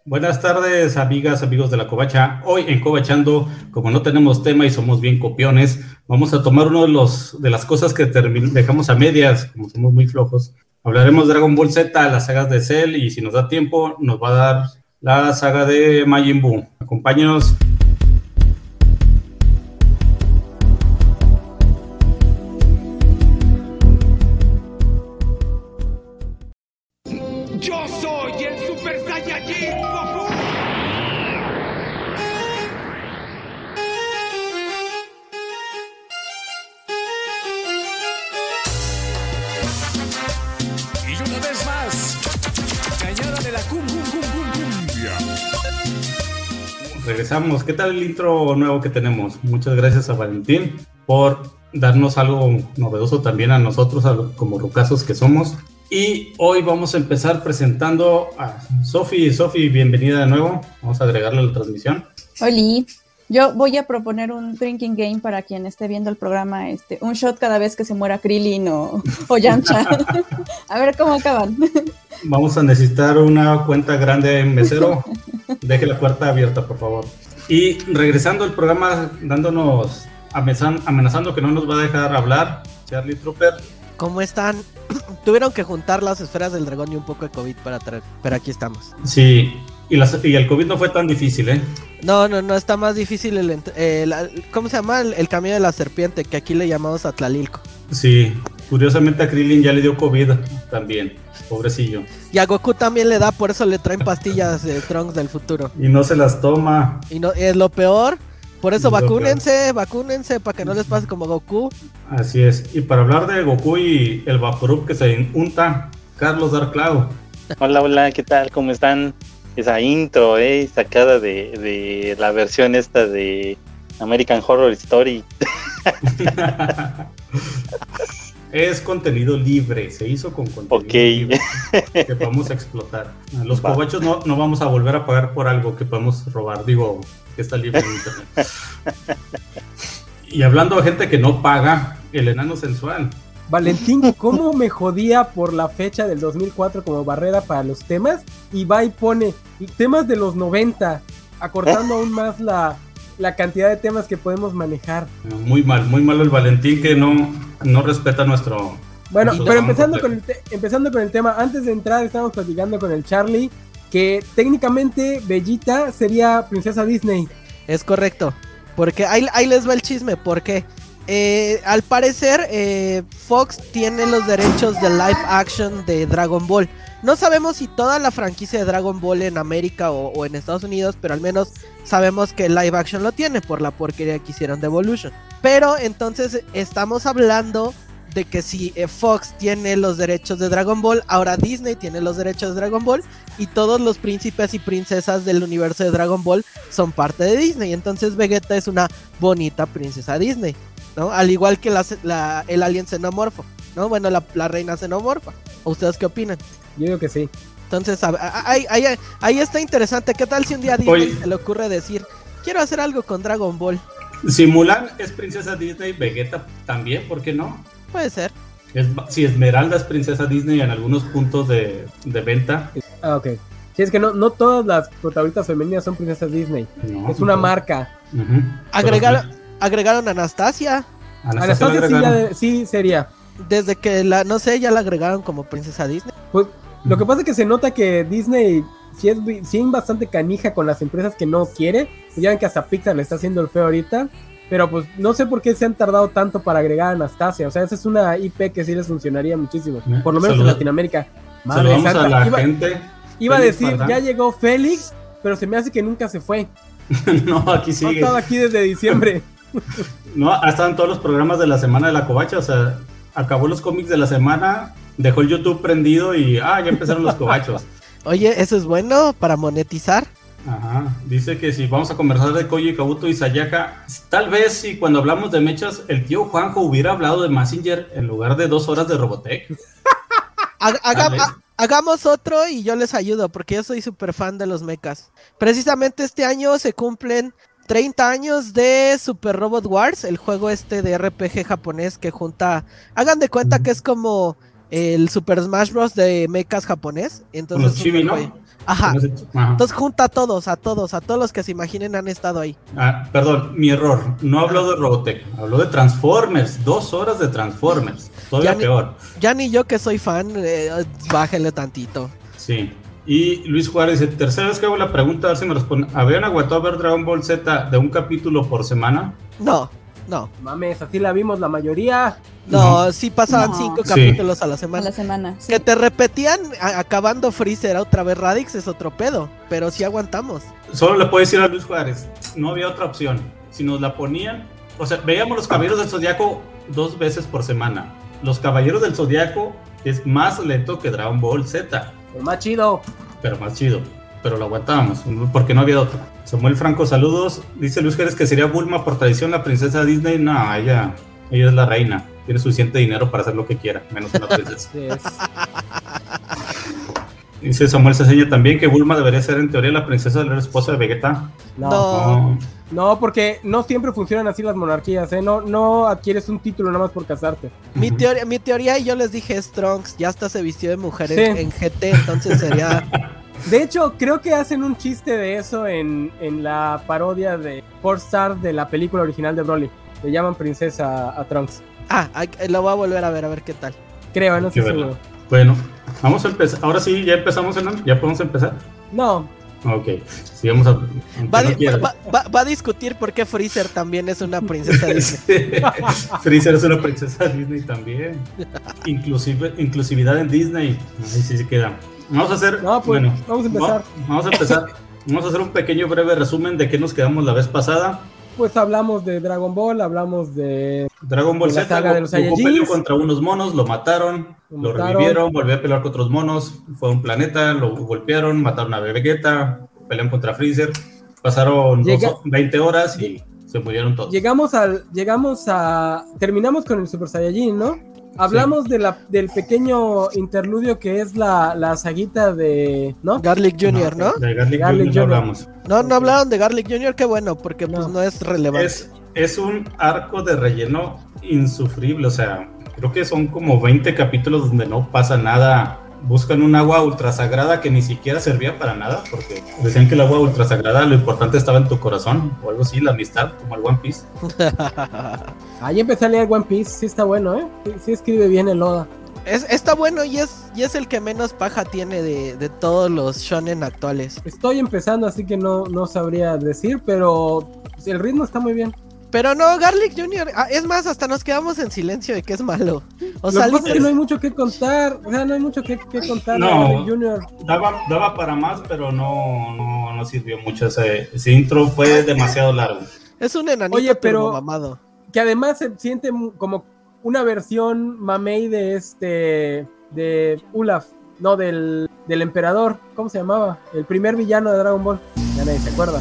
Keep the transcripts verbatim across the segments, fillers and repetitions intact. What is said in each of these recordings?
Buenas tardes, amigas, amigos de la Covacha. Hoy en Covachando, como no tenemos tema y somos bien copiones, vamos a tomar uno de los de las cosas que termin- dejamos a medias, como somos muy flojos. Hablaremos de Dragon Ball Z, las sagas de Cell, y si nos da tiempo, nos va a dar la saga de Majin Buu. Acompáñenos. ¡Yo soy el Super Saiyajin Goku! Y una vez más, cañada de la cum cum cum cum cumbia. Regresamos. ¿Qué tal el intro nuevo que tenemos? Muchas gracias a Valentín por darnos algo novedoso también a nosotros, a lo- como rucazos que somos. Y hoy vamos a empezar presentando a Sofi. Sofi, bienvenida de nuevo. Vamos a agregarle a la transmisión. Oli, yo voy a proponer un drinking game para quien esté viendo el programa, este, un shot cada vez que se muera Krillin o, o Yamcha. A ver cómo acaban. Vamos a necesitar una cuenta grande en mesero. Deje la puerta abierta, por favor. Y regresando al programa, dándonos, amenazan- amenazando que no nos va a dejar hablar, Charlie Trooper. ¿Cómo están? Tuvieron que juntar las esferas del dragón y un poco de COVID para traer, pero aquí estamos. Sí, y, las- y el COVID no fue tan difícil, ¿eh? No, no, no, está más difícil el... ent- eh, la- ¿Cómo se llama? El, el camino de la serpiente, que aquí le llamamos Atlalilco. Sí, curiosamente a Krillin ya le dio COVID también, pobrecillo. Y a Goku también le da, por eso le traen pastillas de Trunks del futuro. Y no se las toma. Y no es lo peor, por eso Es lo vacúnense, vacúnense para que no les pase como Goku. Así es. Y para hablar de Goku y el Vaporub que se unta, Carlos Darklau. Hola, hola, ¿qué tal? ¿Cómo están? Esa intro, eh, sacada de, de la versión esta de American Horror Story. Es contenido libre, se hizo con contenido Ok. libre que podemos explotar. Los Va. covachos no, no vamos a volver a pagar por algo que podemos robar, digo, que está libre en internet. Y hablando de gente que no paga, el enano sensual. Valentín, ¿cómo me jodía por la fecha del dos mil cuatro como barrera para los temas? Y va y pone temas de los noventa, acortando aún más la, la cantidad de temas que podemos manejar. Muy mal, muy malo el Valentín que no, no respeta nuestro... Bueno, nuestro pero programa empezando completo. con, el te- empezando con el tema, antes de entrar estábamos platicando con el Charlie que técnicamente Bellita sería princesa Disney. Es correcto, porque ahí, ahí les va el chisme, porque eh, al parecer eh, Fox tiene los derechos de live action de Dragon Ball. No sabemos si toda la franquicia de Dragon Ball en América o, o en Estados Unidos, pero al menos sabemos que el live action lo tiene por la porquería que hicieron de Evolution. Pero entonces estamos hablando de que si eh, Fox tiene los derechos de Dragon Ball, ahora Disney tiene los derechos de Dragon Ball y todos los príncipes y princesas del universo de Dragon Ball son parte de Disney. Entonces Vegeta es una bonita princesa Disney, ¿no? Al igual que la, la- el alien xenomorfo, ¿no? Bueno, la, la reina xenomorfa. ¿O ustedes qué opinan? Yo digo que sí. Entonces, a- a- ahí, ahí, ahí está interesante. ¿Qué tal si un día a Disney Oye. se le ocurre decir, quiero hacer algo con Dragon Ball? Si Mulan es princesa Disney, Vegeta también, ¿por qué no? Puede ser. Es, si Esmeralda es princesa Disney en algunos puntos de, de venta. Ah, ok. Sí, es que no, no todas las protagonistas femeninas son princesas Disney. No, Es una no. marca. Ujú. Agregaron, agregaron a Anastasia. Anastasia Anastasia sí, agregaron. ya- sí sería. Desde que la, no sé, ya la agregaron como princesa Disney. Pues lo que pasa es que se nota que Disney sí es, bi- sí es bastante canija con las empresas que no quiere. Ya ven que hasta Pixar le está haciendo el feo ahorita. Pero pues no sé por qué se han tardado tanto para agregar a Anastasia. O sea, esa es una I P que sí les funcionaría muchísimo. Por lo menos Saluda- en Latinoamérica. Madre Saludamos a santa. la Iba, gente. iba a Félix decir, Pardán. ya llegó Félix, pero se me hace que nunca se fue. No, aquí Ha sigue. estado aquí desde diciembre. No, ha estado en todos los programas de la semana de la Covacha. O sea, acabó los cómics de la semana, dejó el YouTube prendido y ah, ya empezaron los covachos. Oye, eso es bueno para monetizar. Ajá, dice que si vamos a conversar de Koji Kabuto y Sayaka, tal vez si cuando hablamos de mechas, el tío Juanjo hubiera hablado de Mazinger en lugar de dos horas de Robotech. Haga- haga- Dale. ha- hagamos otro y yo les ayudo porque yo soy súper fan de los mechas. Precisamente este año se cumplen treinta años de Super Robot Wars, el juego este de R P G japonés que junta, hagan de cuenta que es como el Super Smash Bros. De mechas japonés. Entonces Con los chibi, un ¿no? jue- Ajá. No sé- ajá. Entonces junta a todos, a todos, a todos los que se imaginen han estado ahí. Ah, perdón, mi error. No habló de Robotech, habló de Transformers. Dos horas de Transformers. Todavía Ya ni- peor. Ya ni yo que soy fan, eh, bájele tantito. Sí. Y Luis Juárez dice, tercera vez que hago la pregunta, a ver si me responde. ¿Habían aguantado a ver Dragon Ball Z de un capítulo por semana? No, no, Mames, así la vimos la mayoría. no, sí pasaban No. cinco Sí. capítulos a la A semana. la semana. sí. Que te repetían a- acabando Freezer otra vez Radix es otro pedo, pero sí aguantamos. Solo le puedo decir a Luis Juárez, no había otra opción. Si nos la ponían, o sea, veíamos los Caballeros del Zodiaco dos veces por semana. Los Caballeros del Zodiaco es más lento que Dragon Ball Z, El más chido. pero más chido. Pero lo aguantábamos, porque no había otra. Samuel Franco, saludos. Dice Luis Juárez que sería Bulma por tradición la princesa Disney. No, ella, ella es la reina. Tiene suficiente dinero para hacer lo que quiera, menos una princesa. Sí, es- Dice Samuel Ceseña también que Bulma debería ser en teoría la princesa de la esposa de Vegeta. No, No. No. no, porque no siempre funcionan así las monarquías, ¿eh? No, no adquieres un título nada más por casarte. Mi Ujú. teoría, mi teoría, y yo les dije, es Trunks, ya hasta se vistió de mujer en, Sí. en G T, entonces sería... De hecho, creo que hacen un chiste de eso en, en la parodia de Four Star de la película original de Broly. Le llaman princesa a Trunks. Ah, ay, lo voy a volver a ver, a ver qué tal. Creo, no Qué estoy verla. seguro. Bueno, vamos a empezar. Ahora sí, ya empezamos, Hernán. ¿Ya podemos empezar? No, Ok, sigamos a... aunque Va, a no di- quieras. va- va- va a discutir por qué Freezer también es una princesa Disney. Freezer es una princesa Disney también. Inclusive, inclusividad en Disney. Ahí sí se queda. Vamos a hacer. no, pues bueno, vamos a empezar. va- vamos a empezar. Vamos a hacer un pequeño breve resumen de qué nos quedamos la vez pasada. Pues hablamos de Dragon Ball, hablamos de... Dragon Ball De la Z, saga de los Goku Saiyajins. peleó contra unos monos, lo mataron, Lo lo, mataron. revivieron, volvió a pelear contra otros monos, fue a un planeta, lo golpearon, mataron a Vegeta, pelearon contra Freezer, pasaron Llega- dos- veinte horas y se murieron todos. Llegamos al... Llegamos a... Terminamos con el Super Saiyajin, ¿no? Hablamos de la, del pequeño interludio que es la, la saguita de... ¿No? Garlic junior, ¿no? De Garlic, Garlic Junior no Junior. hablamos. No, no hablaron de Garlic junior, qué bueno, porque pues No. no es relevante. Es, es un arco de relleno insufrible, o sea, creo que son como veinte capítulos donde no pasa nada. Buscan un agua ultrasagrada que ni siquiera servía para nada, porque decían que el agua ultrasagrada lo importante estaba en tu corazón, o algo así, la amistad, como el One Piece. Ahí empecé a leer One Piece, sí está bueno, ¿eh? Sí, sí escribe bien el Oda. Es, está bueno y es, y es el que menos paja tiene de, de todos los shonen actuales. Estoy empezando, así que no, no sabría decir, pero el ritmo está muy bien. Pero no, Garlic junior, ah, es más, hasta nos quedamos en silencio de que es malo. O Lo sea, que pasa es que li- no hay mucho que contar, o sea, no hay mucho que, que contar. No. de Garlic Junior Daba, daba para más, pero no, no, no sirvió mucho. Ese, ese intro fue demasiado largo. es un enanito Oye, pero- turbomamado. Que además se siente mu- como una versión mamey de este, de Olaf, no, del, del emperador, ¿cómo se llamaba? El primer villano de Dragon Ball, ya nadie se acuerda.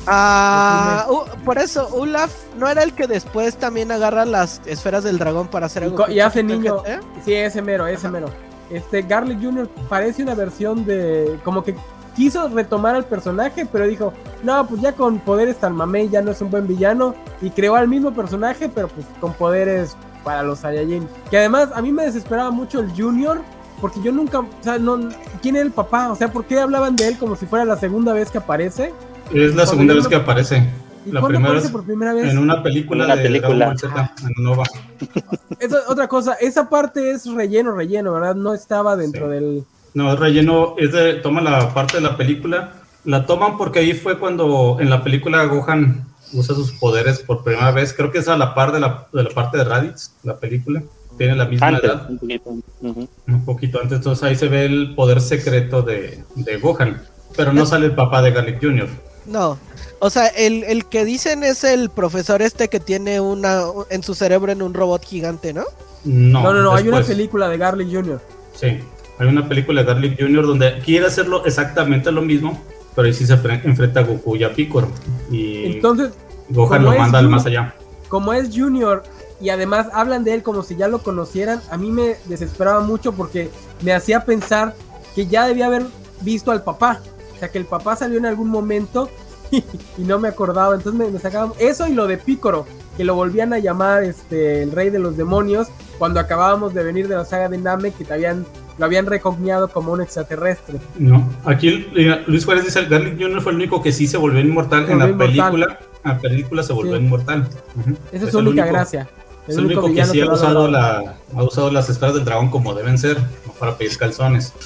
Ah, uh, por eso, Olaf no era el que después también agarra las esferas del dragón para hacer Y, algo. co- y hace pinche niño, G T. sí, ese mero, ese mero. Este Garlic Junior parece una versión de, como que quiso retomar al personaje, pero dijo, no, pues ya con poderes tan mamey ya no es un buen villano, y creó al mismo personaje, pero pues con poderes para los Saiyajin. Que además a mí me desesperaba mucho el Junior, porque yo nunca, o sea, no, ¿quién era el papá? O sea, ¿por qué hablaban de él como si fuera la segunda vez que aparece? Es la segunda vez que aparece. ¿Y La cuándo primera aparece vez por primera vez? en una película En una de película. Dragon Ball Z, en Nova. Esa es otra cosa, esa parte es relleno, relleno, ¿verdad? No estaba dentro Sí. del... No, es relleno, es de, toma la parte de la película, la toman porque ahí fue cuando en la película Gohan usa sus poderes por primera vez, creo que es a la par de la, de la parte de Raditz, la película, tiene la misma Antes, edad, un poquito. Ujú. un poquito antes, entonces ahí se ve el poder secreto de, de Gohan, pero no sale el papá de Garlic junior No, o sea, el, el que dicen es el profesor este que tiene una en su cerebro en un robot gigante, ¿no? No, No, no, no, hay una después. película de Garlic Junior Sí, hay una película de Garlic junior donde quiere hacerlo exactamente lo mismo, pero ahí sí se fre- enfrenta a Goku y a Piccolo, y Entonces, Gohan como lo es manda al Jun- más allá. como es Junior y además hablan de él como si ya lo conocieran, a mí me desesperaba mucho porque me hacía pensar que ya debía haber visto al papá. O sea, que el papá salió en algún momento y, y no me acordaba. Entonces me, me sacaba eso y lo de Piccolo, que lo volvían a llamar este el rey de los demonios cuando acabábamos de venir de la saga de Namek, que te habían lo habían recogniado como un extraterrestre. No, aquí Luis Juárez dice, el Garlic junior fue el único que sí se volvió inmortal Se en la volvió inmortal. película. En la película se volvió Sí. inmortal. Uh-huh. Esa es su única gracia. Es el único que villano sí ha lo usado, logrado. la, ha usado las esferas del dragón como deben ser, no para pedir calzones.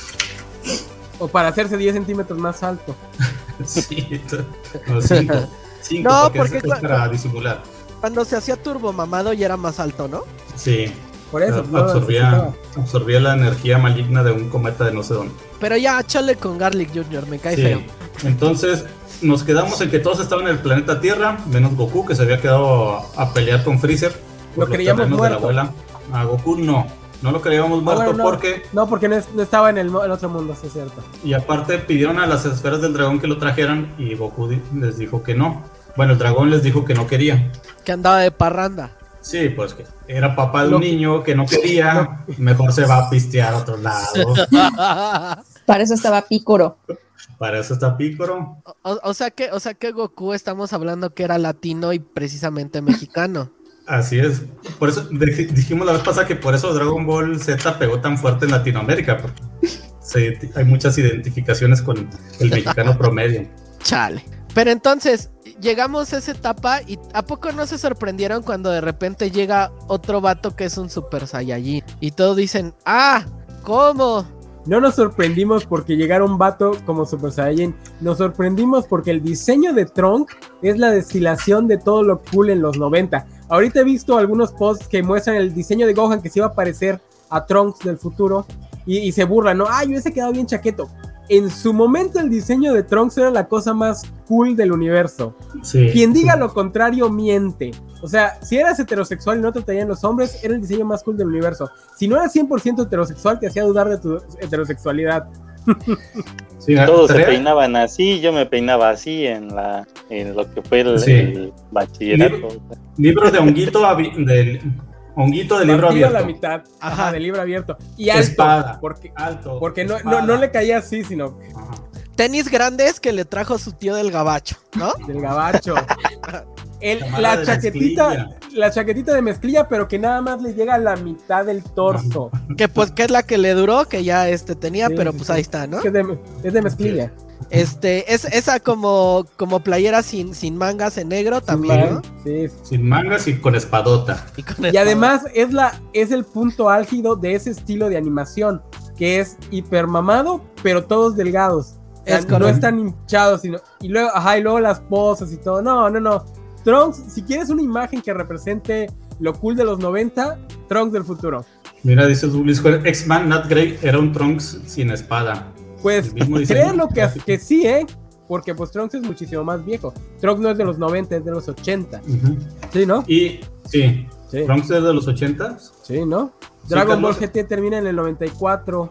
O para hacerse diez centímetros más alto. Sí, no, cinco. Cinco, No, porque, porque es, cua- es para disimular. Cuando se hacía turbo mamado ya era más alto, ¿no? Sí, Por eso. no lo absorbía, necesitaba. absorbía la energía maligna de un cometa de no sé dónde. Pero ya, chale con Garlic junior, me cae Sí. feo. Entonces nos quedamos en que todos estaban en el planeta Tierra, menos Goku, que se había quedado a, a pelear con Freezer. por Lo los creíamos terrenos de la muerto. abuela. A Goku no, no lo creíamos muerto bueno, no. porque... No, porque no, es- no estaba en el, mo- el otro mundo, sí es cierto. Y aparte pidieron a las esferas del dragón que lo trajeran y Goku di- les dijo que no. Bueno, el dragón les dijo que no quería. Que andaba de parranda. Sí, pues que era papá de Lo- un niño que no quería, mejor se va a pistear a otro lado. Para eso estaba Picoro. Para eso está Pícoro. O, o sea que, o sea que Goku estamos hablando que era latino y precisamente mexicano. Así es. Por eso dij- dijimos la vez pasada que por eso Dragon Ball Z pegó tan fuerte en Latinoamérica. Porque se- hay muchas identificaciones con el mexicano promedio. Chale. Pero entonces, llegamos a esa etapa y ¿a poco no se sorprendieron cuando de repente llega otro vato que es un Super Saiyajin? Y todos dicen, ah, ¿cómo? No nos sorprendimos porque llegara un vato como Super Saiyan. Nos sorprendimos porque el diseño de Trunks es la destilación de todo lo cool en los noventa. Ahorita he visto algunos posts que muestran el diseño de Gohan que se iba a parecer a Trunks del futuro. Y, y se burlan, ¿no? ¡Ay, hubiese quedado bien chaqueto! En su momento el diseño de Trunks era la cosa más cool del universo. Sí. Quien diga lo contrario miente. O sea, si eras heterosexual y no te traían los hombres, era el diseño más cool del universo. Si no eras cien por ciento heterosexual, te hacía dudar de tu heterosexualidad. Sí, Todos se traía- peinaban así, yo me peinaba así en la en lo que fue el, Sí. el bachillerato. Libros de honguito, abi- del honguito de libro Partido a abierto. la mitad. Ajá. Ajá, de libro abierto. Y alto. Espada. Porque, Alto. porque no, espada. no, no le caía así, sino Ajá. Tenis grandes que le trajo su tío del gabacho, ¿no? del gabacho. El- Chamarra la de chaquetita, mezclilla. la chaquetita de mezclilla, pero que nada más le llega a la mitad del torso. Que pues que es la que le duró, que ya este tenía, Sí, pero sí, pues sí. ahí está, ¿no? Es, que es de, es de mezclilla. Este, es esa como, como playera sin, sin mangas en negro también, ¿no? Sí, sí. Sin mangas y con espadota. Y, con Y espada. además es, la, es el punto álgido de ese estilo de animación, que es hipermamado, pero todos delgados. O sea, Es no correcto. están hinchados, sino, y luego, ajá, y luego las poses y todo. No, no, no. Trunks, si quieres una imagen que represente lo cool de los noventa, Trunks del futuro. Mira, dice Luis Juárez, X-Man Not Grey era un Trunks sin espada. Pues El mismo diseño. créanlo que, que sí, ¿eh? Porque pues Trunks es muchísimo más viejo. Trunks no es de los noventa, es de los ochenta. Ujú. Sí, ¿no? Y sí, Sí, Trunks es de los ochentas. sí, ¿no? Sí, Dragon Ball Carlos. G T termina en el noventa y cuatro.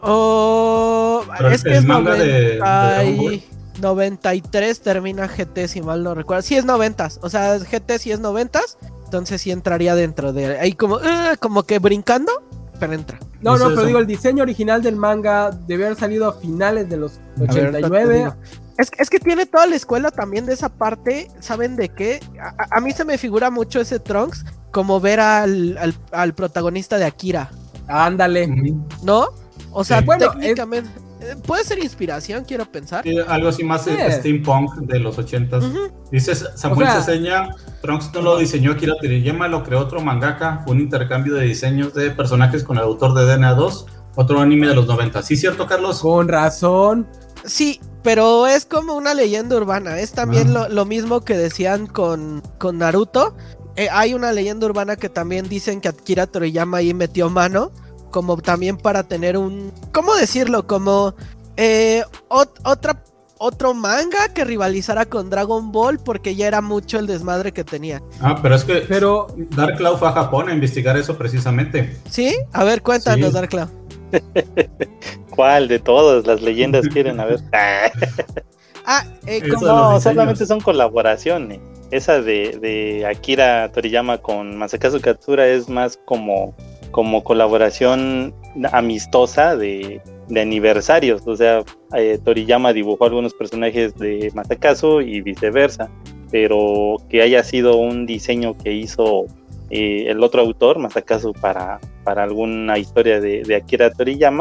Oh, Pero es que el es manga de- de noventa Dragon y- Ball. noventa y tres termina G T, si mal no recuerdo. Sí es noventas, o sea, G T sí es noventas, entonces sí entraría dentro de ahí como, uh, como que brincando, pero entra. No, Eso no, es pero un- digo, el diseño original del manga debe haber salido a finales de los A ver, ochenta y ahorita te nueve. digo. Es, es que tiene toda la escuela también de esa parte, ¿saben de qué? A, a- a mí se me figura mucho ese Trunks como ver al, al, al protagonista de Akira, Ándale. Ujú. ¿no? O sea, Sí. Bueno, técnicamente, eh, puede ser inspiración, quiero pensar. Sí, algo así más Sí. eh, steampunk de los ochentas. Ujú. Dice Samuel O sea- Ceseña, Trunks no lo diseñó Akira Toriyama, lo creó otro mangaka, fue un intercambio de diseños de personajes con el autor de D N A dos, otro anime de los noventa. ¿Sí cierto, Carlos? Con razón. Sí, pero es como una leyenda urbana. Es también Ah. lo, lo mismo que decían con, con Naruto. Eh, hay una leyenda urbana que también dicen que Akira Toriyama ahí metió mano. Como también para tener un... ¿Cómo decirlo? Como eh, ot- otra, otro manga que rivalizara con Dragon Ball porque ya era mucho el desmadre que tenía. Ah, pero es que Pero Dark Cloud fue a Japón a investigar eso precisamente. ¿Sí? A ver, cuéntanos, Sí. Dark Cloud. ¿Cuál de todas las leyendas quieren? A ver. Ah, eh, Eso como- de los No, diseños. solamente son colaboraciones. Esa de, de Akira Toriyama con Masakazu Katsura es más como, como colaboración amistosa de, de aniversarios. O sea, eh, Toriyama dibujó algunos personajes de Masakazu y viceversa. Pero que haya sido un diseño que hizo eh, el otro autor, Masakazu, para, para alguna historia de, de Akira Toriyama,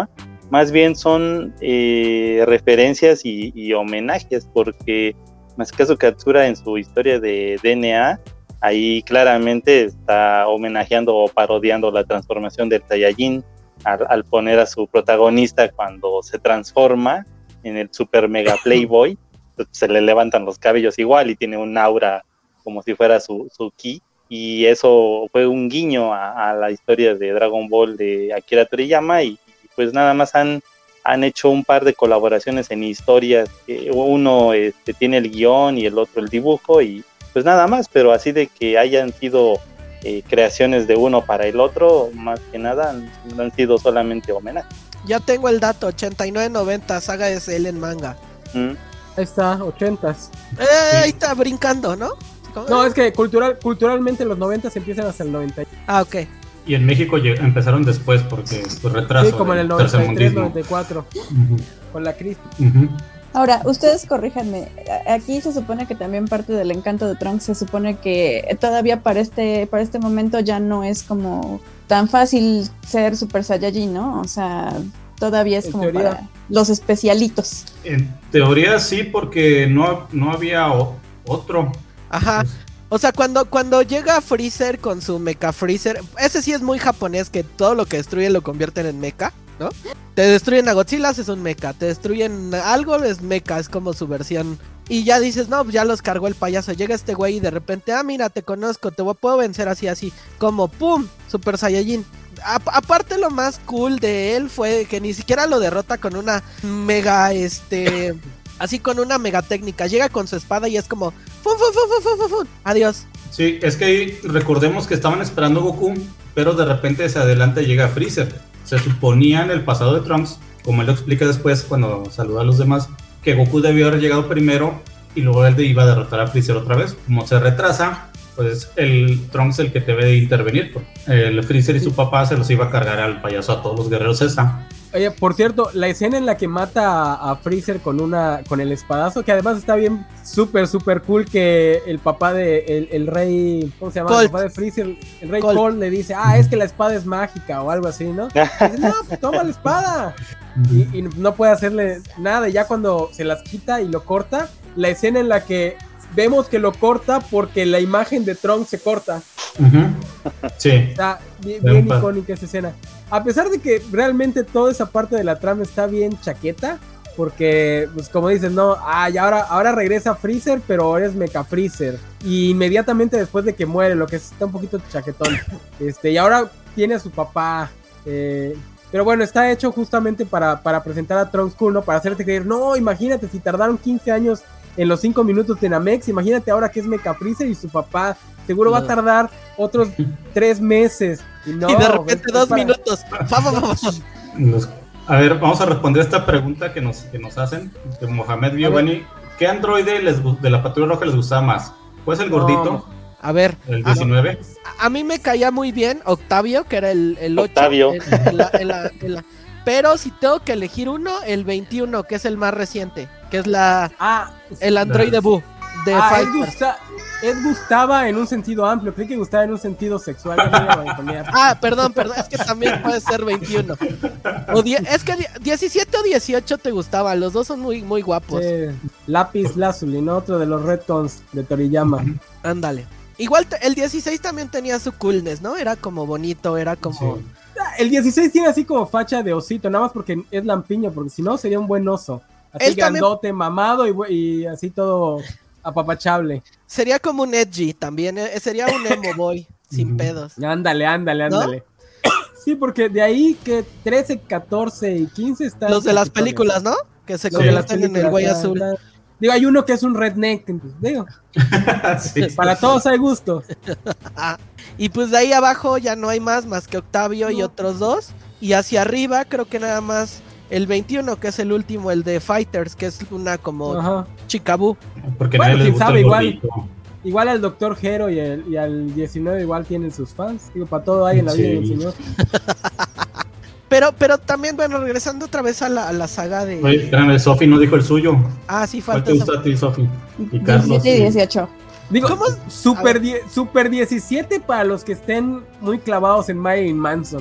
más bien son eh, referencias y, y homenajes, porque Masakazu Katsura en su historia de D N A, ahí claramente está homenajeando o parodiando la transformación del Saiyajin al, al poner a su protagonista cuando se transforma en el super mega playboy, se le levantan los cabellos igual y tiene un aura como si fuera su, su ki, y eso fue un guiño a, a la historia de Dragon Ball de Akira Toriyama, y, y pues nada más han, han hecho un par de colaboraciones en historias, eh, uno este, tiene el guión y el otro el dibujo, y pues nada más, pero así de que hayan sido eh, creaciones de uno para el otro, más que nada han, han sido solamente homenajes. Ya tengo el dato, ochenta y nueve noventa, saga S L en manga. ¿Mm? Ahí está, ochentas. Eh, ahí está brincando, ¿no? ¿Cómo? No, es que cultural, culturalmente los noventas empiezan hasta el noventa. Ah, ok. Y en México lleg- empezaron después porque pues retraso. Sí, como en el del noventa y tres, tercermundismo. noventa y cuatro, Ujú, con la crisis. ujú. Ahora, ustedes corríjanme, a- aquí se supone que también parte del encanto de Trunks se supone que todavía para este, para este momento ya no es como tan fácil ser Super Saiyajin, ¿no? O sea, todavía es En como teoría. para los especialitos. En teoría sí, porque no, no había o- otro. Ajá. O sea, cuando, cuando llega Freezer con su Mecha Freezer, ese sí es muy japonés, que todo lo que destruye lo convierten en mecha, ¿no? Te destruyen a Godzilla, es un mecha. Te destruyen algo, es mecha, es como su versión. Y ya dices, no, pues ya los cargó el payaso. Llega este güey y de repente, ah, mira, te conozco, te puedo vencer así, así. Como, ¡pum! Super Saiyajin. A- aparte lo más cool de él fue que ni siquiera lo derrota con una mega, este... así con una mega técnica. Llega con su espada y es como... ¡Fum, fum, fum, fum, fum, fum! ¡Adiós! Sí, es que ahí recordemos que estaban esperando a Goku, pero de repente hacia adelante llega Freezer. Se suponía en el pasado de Trunks, como él lo explica después cuando saluda a los demás, que Goku debió haber llegado primero y luego él iba a derrotar a Freezer otra vez. Como se retrasa, pues el Trunks el que debe de intervenir. El Freezer y su papá se los iba a cargar al payaso a todos los guerreros esta. Oye, por cierto, la escena en la que mata a, a Freezer con una con el espadazo, que además está bien súper, súper cool, que el papá de, el, el rey, ¿cómo se llama? Colt. El papá de Freezer, el rey Colt. Colt le dice, ah, es que la espada es mágica o algo así, ¿no? Y dice, no, pues toma la espada. Y, y no puede hacerle nada, y ya cuando se las quita y lo corta, la escena en la que vemos que lo corta porque la imagen de Trunks se corta. Uh-huh. Sí. Está bien, Bien bien padre. icónica esa escena. A pesar de que realmente toda esa parte de la trama está bien chaqueta, porque, pues como dices, no, ah, y ahora, ahora regresa Freezer, pero ahora es Mecha Freezer. Y inmediatamente después de que muere, lo que está un poquito chaquetón. Este, y ahora tiene a su papá. Eh, pero bueno, está hecho justamente para, para presentar a Trunks Cool, ¿no? Para hacerte creer, no, imagínate, si tardaron quince años en los cinco minutos de Namex, imagínate ahora que es Mecha Freezer y su papá seguro va a tardar otros tres meses. Y, no, y de repente es- dos es para- minutos. Fa, fa, fa, fa. Los- a ver, vamos a responder esta pregunta que nos, que nos hacen. De Mohamed Giovanni. ¿Qué androide les, gu- de la Patrulla Roja les gustaba más? ¿Cuál es el gordito? A ver, ¿El a, diecinueve? a mí me caía muy bien Octavio, que era el, el ocho. Octavio. en- en la- en la- en la- Pero si tengo que elegir uno, el veintiuno, que es el más reciente, que es la Ah, el androide Boo de ah, es, Fighters. gusta- es gustaba en un sentido amplio, creí que gustaba en un sentido sexual. Ya me iba a balconear. Ah, perdón, perdón, es que también puede ser veintiuno. O die- es que die- diecisiete o dieciocho te gustaban, los dos son muy, muy guapos. Sí, Lápiz Lazuli, ¿no? Otro de los retcons de Toriyama. Ándale. Igual te- el dieciséis también tenía su coolness, ¿no? Era como bonito, era como... Sí. Ah, El dieciséis tiene así como facha de osito, nada más porque es lampiño, porque si no sería un buen oso. Así Él también- grandote, mamado y, bu- y así todo apapachable. Sería como un edgy también, eh, sería un emo boy, sin Ujú. pedos. Ándale, ándale, ¿No? ándale. Sí, porque de ahí que trece, catorce y quince están... Los de las chaquetones. películas, ¿no? Que se Los de las convierten en el películas, güey ya, azul. ya. Digo, hay uno que es un redneck, pues, digo, Sí. para todos hay gusto. Ah, y pues de ahí abajo ya no hay más, más que Octavio y No. otros dos. Y hacia arriba creo que nada más el veintiuno, que es el último, el de Fighters, que es una como Ajá. chicabú. Porque Bueno, nadie les quién gusta sabe, el igual. gordito. Igual al Doctor Hero y, el, y al diecinueve igual tienen sus fans. Digo, para todo hay en la vida Sí. del señor. Pero, pero también, bueno, regresando otra vez a la, a la saga de... Oye, espérame, Sofi no dijo el suyo. Ah, sí, ¿Cuál falta te esa- gusta a ti, Sofi? Y Carlos. diecisiete y sí. dieciocho. Digo, ¿Cómo? Super, die- Super diecisiete para los que estén muy clavados en Marilyn Manson.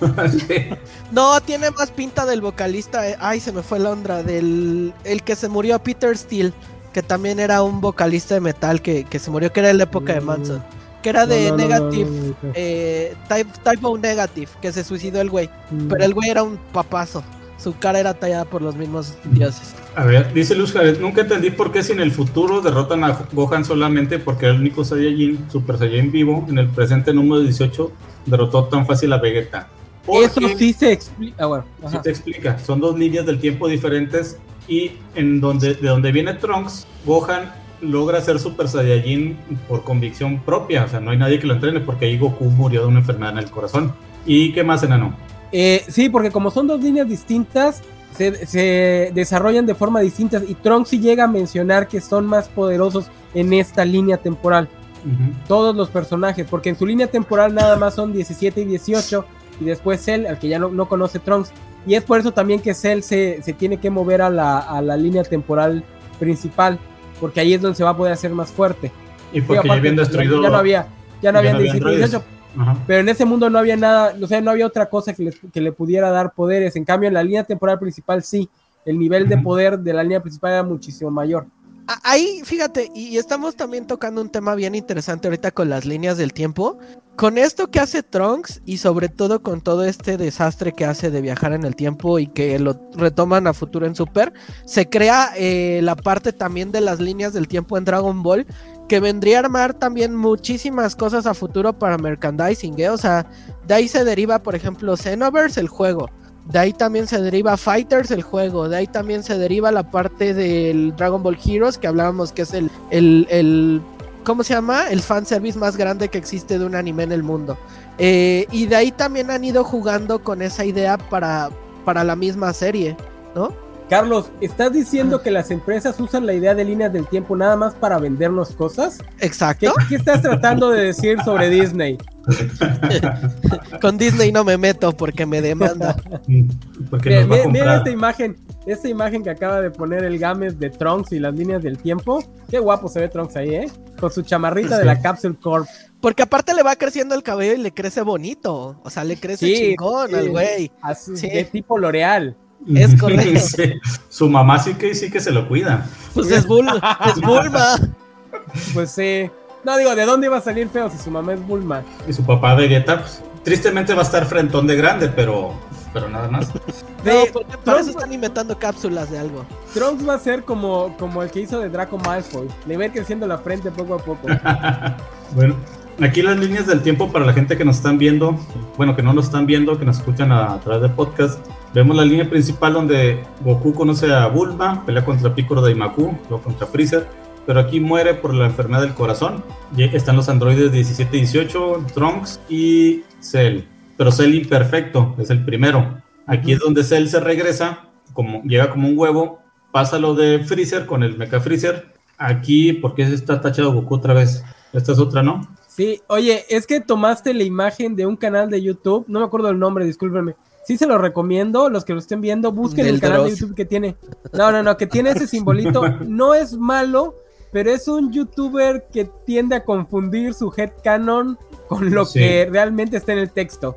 Sí. No, tiene más pinta del vocalista. eh, Ay, se me fue la onda. Del el que se murió, Peter Steele. Que también era un vocalista de metal que, que se murió, que era en la época de Manson. Que era de No, no, no, Negative, no, no, no, no. eh, type, Typo Negative, que se suicidó el güey. Mm. Pero el güey era un papazo. Su cara era tallada por los mismos dioses. A ver, dice Luz Jared, nunca entendí por qué si en el futuro derrotan a Gohan solamente porque era el único Saiyajin, Super Saiyajin vivo, en el presente número dieciocho derrotó tan fácil a Vegeta. Eso Porque sí se explica. Ah, bueno. sí Ajá. te explica, son dos líneas del tiempo diferentes y en donde de donde viene Trunks, Gohan logra ser Super Saiyajin por convicción propia, o sea, no hay nadie que lo entrene porque ahí Goku murió de una enfermedad en el corazón. ¿Y qué más, enano? Eh, sí, porque como son dos líneas distintas, se, se desarrollan de forma distinta. Y Trunks sí llega a mencionar que son más poderosos en esta línea temporal. Uh-huh. Todos los personajes, porque en su línea temporal nada más son diecisiete y dieciocho. Y después Cell, al que ya no, no conoce Trunks. Y es por eso también que Cell se, se tiene que mover a la, a la línea temporal principal. Porque ahí es donde se va a poder hacer más fuerte. Y porque Sí, ya aparte, habían destruido... Ya, ya no había, ya no ya habían no había diecisiete y androides. dieciocho. Ajá. Pero en ese mundo no había nada, o sea, no había otra cosa que, les, que le pudiera dar poderes. En cambio, en la línea temporal principal sí, el nivel de Ujú. poder de la línea principal era muchísimo mayor. A- Ahí, fíjate, y estamos también tocando un tema bien interesante ahorita con las líneas del tiempo. Con esto que hace Trunks y sobre todo con todo este desastre que hace de viajar en el tiempo y que lo retoman a futuro en Super, se crea eh, la parte también de las líneas del tiempo en Dragon Ball, que vendría a armar también muchísimas cosas a futuro para merchandising, ¿eh? O sea, de ahí se deriva, por ejemplo, Xenoverse, el juego. De ahí también se deriva Fighters, el juego. De ahí también se deriva la parte del Dragon Ball Heroes, que hablábamos que es el, el, el ¿cómo se llama? El fanservice más grande que existe de un anime en el mundo. Eh, y de ahí también han ido jugando con esa idea para, para la misma serie, ¿no? Carlos, ¿estás diciendo que las empresas usan la idea de líneas del tiempo nada más para vendernos cosas? ¿Qué, Exacto. qué estás tratando de decir sobre Disney? Con Disney no me meto porque me demanda. Porque Miren, nos va a miren comprar. esta imagen, esta imagen que acaba de poner el Gámez de Trunks y las líneas del tiempo. Qué guapo se ve Trunks ahí, ¿eh? Con su chamarrita de la Capsule Corp. Porque aparte le va creciendo el cabello y le crece bonito. O sea, le crece Sí, chingón sí. al güey. Así, Sí. de tipo L'Oreal. Es correcto. Sí. Su mamá sí que sí que se lo cuida. Pues es, Bul es Bulma. Pues sí. No, digo, ¿de dónde iba a salir feo si su mamá es Bulma? Y su papá Vegeta, pues, tristemente va a estar frentón de grande, pero, pero nada más. No, De- porque para eso Trunks, están inventando cápsulas de algo. Trunks va a ser como, como el que hizo de Draco Malfoy. Le va a ir creciendo la frente poco a poco. Bueno, aquí las líneas del tiempo para la gente que nos están viendo, bueno, que no nos están viendo, que nos escuchan a, a través de podcast. Vemos la línea principal donde Goku conoce a Bulma, pelea contra Piccolo Daimaku, luego contra Freezer, pero aquí muere por la enfermedad del corazón. Y están los androides diecisiete y dieciocho, Trunks y Cell, pero Cell imperfecto, es el primero. Aquí es donde Cell se regresa, como, llega como un huevo, pasa lo de Freezer con el Mecha Freezer. Aquí, ¿por qué está tachado Goku otra vez? Esta es otra, ¿no? Sí, oye, es que tomaste la imagen de un canal de YouTube, no me acuerdo el nombre, discúlpenme. Sí se lo recomiendo, los que lo estén viendo, busquen Del el canal de Dross. YouTube que tiene. No, no, no, que tiene ese simbolito. No es malo, pero es un youtuber que tiende a confundir su headcanon con lo Sí. que realmente está en el texto.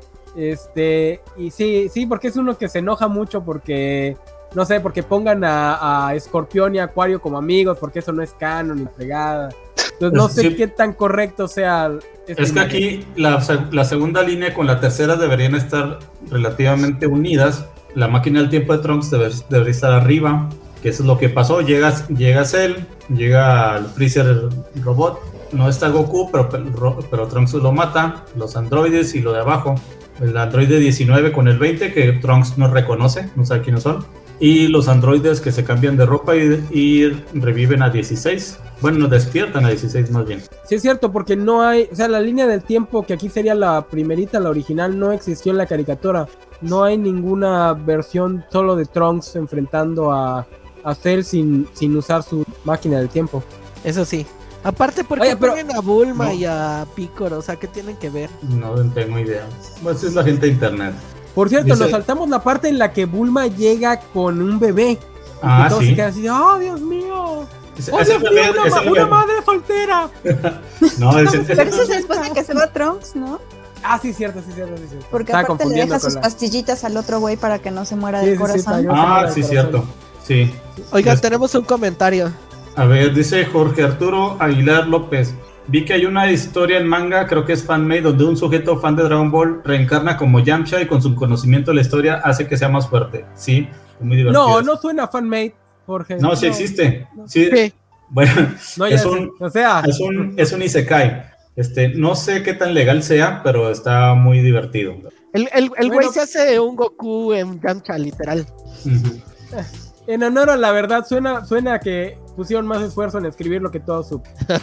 Este, y sí, sí, porque es uno que se enoja mucho porque, no sé, porque pongan a, a Escorpión y Acuario como amigos, porque eso no es canon ni fregada. Entonces no sé Sí. qué tan correcto sea. esta Es que imagen. aquí la, se- la segunda línea con la tercera deberían estar relativamente unidas. La máquina del tiempo de Trunks debe- debería estar arriba, que eso es lo que pasó. Llega, llega Cell, llega el Freezer robot, no está Goku, pero, pero, pero Trunks lo mata, los androides y lo de abajo. El androide diecinueve con el veinte, que Trunks no reconoce, no sabe quiénes son. Y los androides que se cambian de ropa y, y reviven a dieciséis. Bueno, despiertan a dieciséis más bien. Sí es cierto, porque no hay, o sea, la línea del tiempo que aquí sería la primerita, la original, no existió en la caricatura. No hay ninguna versión solo de Trunks enfrentando a, a Cell sin, sin usar su máquina del tiempo. Eso sí. Aparte, ¿por qué Oye, pero- ponen a Bulma No. y a Piccolo? O sea, ¿qué tienen que ver? No tengo idea. Pues es la gente de internet. Por cierto, Dice- nos saltamos la parte en la que Bulma llega con un bebé. Ah, y todos sí. se quedan así, ¡oh, Dios mío! Ese- ¡Oh, ese Dios bebé- mío, una, ese ma- bebé- una madre soltera! No, ese- ese- Pero eso es después de que se va Trunks, ¿no? Ah, sí, cierto, sí, cierto, sí, cierto. Porque Estaba aparte le confundiendo deja con sus la- pastillitas al otro güey para que no se muera Sí, del sí, sí, corazón. para que no se Ah, muera sí, del cierto. corazón. Sí. Oigan, Es- tenemos un comentario. A ver, dice Jorge Arturo Aguilar López. Vi que hay una historia en manga, creo que es fanmade, donde un sujeto fan de Dragon Ball reencarna como Yamcha y con su conocimiento de la historia hace que sea más fuerte. Sí, es muy divertido. No, no suena fanmade, Jorge. No, sí existe. Sí. Sí. Bueno, No, ya es sé. un, O sea, es un, es un isekai. Este, no sé qué tan legal sea, pero está muy divertido. El, el, el Bueno. güey se hace un Goku en Yamcha, literal. Ujú. en honor a la verdad, suena, suena que pusieron más esfuerzo en escribir lo que todo su.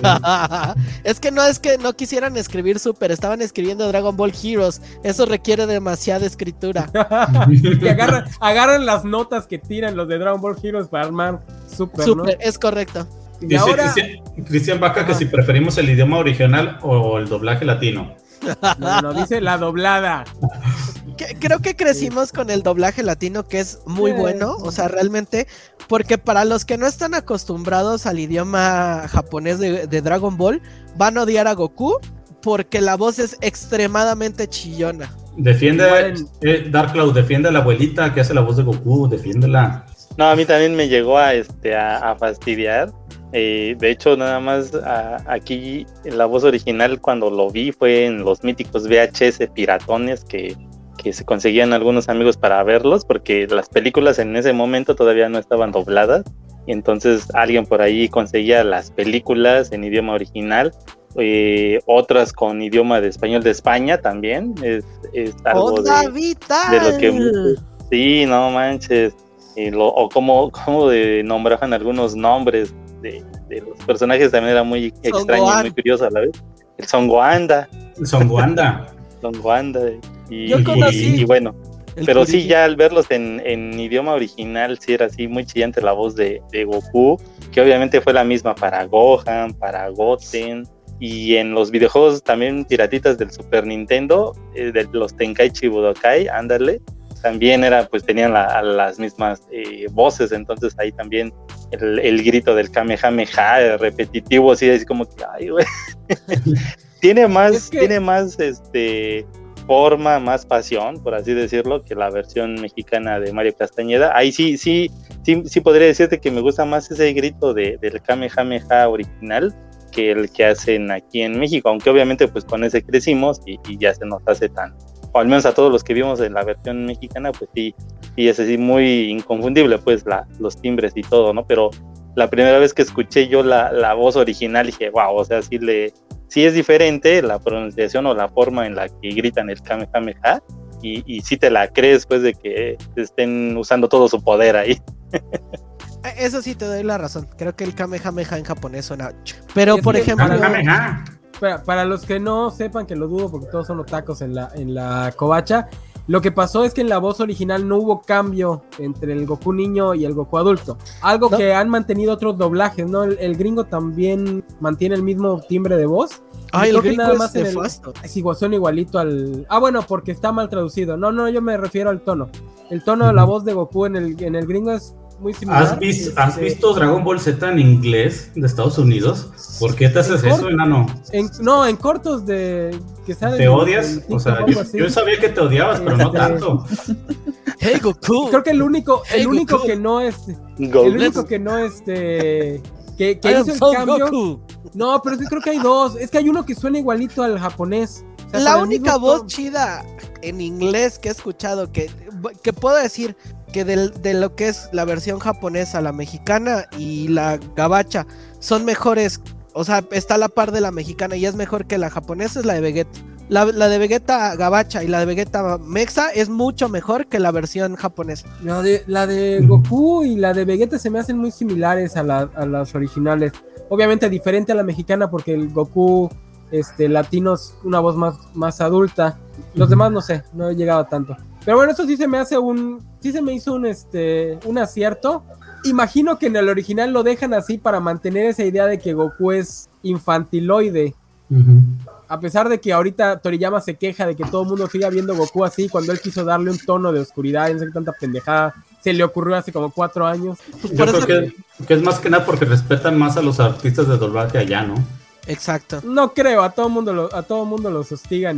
Es que no es que no quisieran escribir Super, estaban escribiendo Dragon Ball Heroes. Eso requiere demasiada escritura. y agarran, agarran las notas que tiran los de Dragon Ball Heroes para armar Super, Super, ¿no? es correcto. Y Dice ahora, Cristian, Cristian Vaca que Ajá. si preferimos el idioma original o el doblaje latino. no, no, dice la doblada. Que- Creo que crecimos con el doblaje latino, que es muy Sí. bueno, o sea, realmente, porque para los que no están acostumbrados al idioma japonés de, de Dragon Ball, van a odiar a Goku, porque la voz es extremadamente chillona. Defiende, Igual eh, Dark Cloud, defiende a la abuelita que hace la voz de Goku, defiéndela. No, a mí también me llegó a, este, a, a fastidiar. Eh, de hecho, nada más a- aquí la voz original cuando lo vi fue en los míticos V H S piratones que, que se conseguían algunos amigos para verlos, porque las películas en ese momento todavía no estaban dobladas, y entonces alguien por ahí conseguía las películas en idioma original, eh, otras con idioma de español de España también. Es, es algo ¡Onda de, vital! de lo que muchos- sí, no manches. Y lo, o como, como de nombraban algunos nombres de, de los personajes también era muy extraño y muy curioso a la vez. El Son Goanda, Son Wanda. Son Goanda y, Yo y- conocí y bueno, El pero sí Kuririn. ya al verlos en, en idioma original sí era así muy chillante la voz de, de Goku, que obviamente fue la misma para Gohan, para Goten, y en los videojuegos también piratitas del Super Nintendo, eh, de los Tenkaichi Budokai, ándale, también era, pues tenían la, las mismas eh, voces, entonces ahí también el, el grito del Kamehameha eh, repetitivo, así, así como que, ay, güey. tiene más, Es que- tiene más, este, forma, más pasión, por así decirlo, que la versión mexicana de Mario Castañeda. Ahí sí, sí, sí, sí podría decirte que me gusta más ese grito de, del Kamehameha original que el que hacen aquí en México, aunque obviamente pues con ese crecimos y, y ya se nos hace tan, o al menos a todos los que vimos en la versión mexicana, pues sí, sí es así muy inconfundible, pues la, los timbres y todo, ¿no? Pero la primera vez que escuché yo la, la voz original dije, wow, o sea, sí, le, sí es diferente la pronunciación o la forma en la que gritan el Kamehameha, y, y sí te la crees, pues, de que estén usando todo su poder ahí. Eso sí te doy la razón. Creo que el Kamehameha en japonés suena. Pero, Es por que ejemplo, para- Kamehameha. Para, para los que no sepan, que lo dudo porque todos son otacos en la, en la covacha, lo que pasó es que en la voz original no hubo cambio entre el Goku niño y el Goku adulto. Algo ¿No? que han mantenido otros doblajes, ¿no? El, el gringo también mantiene el mismo timbre de voz. ay, Creo el que gringo nada es más en el- nefasto. Es igual, suena igualito al... Ah, bueno, porque está mal traducido. No, no, yo me refiero al tono. El tono de la voz de Goku en el, en el gringo es muy similar. ¿Has, vis- Este, ¿Has visto Dragon Ball Z en inglés de Estados Unidos? ¿Por qué te haces ¿En eso, corto? enano? en- no, en cortos de... que salen ¿Te en- odias? en O TikTok sea, algo yo, así. yo sabía que te odiabas, pero no Este- tanto. Hey, Goku. Creo que el único, el Hey, único Goku. que no es... Go- El único que no este que, que I am hizo el Son cambio. Goku. No, pero es que creo que hay dos. Es que hay uno que suena igualito al japonés. O sea, La con el única mismo voz tono. chida en inglés que he escuchado, que, que puedo decir que del- de lo que es la versión japonesa, la mexicana y la gabacha son mejores, o sea, está a la par de la mexicana y es mejor que la japonesa, es la de Vegeta. La, la de Vegeta gabacha y la de Vegeta mexa es mucho mejor que la versión japonesa. La de, la de Goku y la de Vegeta se me hacen muy similares a, la- a las originales. Obviamente diferente a la mexicana porque el Goku este, latino es una voz más, más adulta. Los demás no sé, no he llegado a tanto. Pero bueno, eso sí se me hace un... Sí se me hizo un, este, un acierto. Imagino que en el original lo dejan así para mantener esa idea de que Goku es infantiloide. Ujú. A pesar de que ahorita Toriyama se queja de que todo el mundo siga viendo Goku así, cuando él quiso darle un tono de oscuridad y no sé qué tanta pendejada se le ocurrió hace como cuatro años. Pues Yo por creo eso- que, que es más que nada porque respetan más a los artistas de doblaje allá, ¿no? Exacto. No creo, a todo mundo lo, a todo mundo los hostigan y lo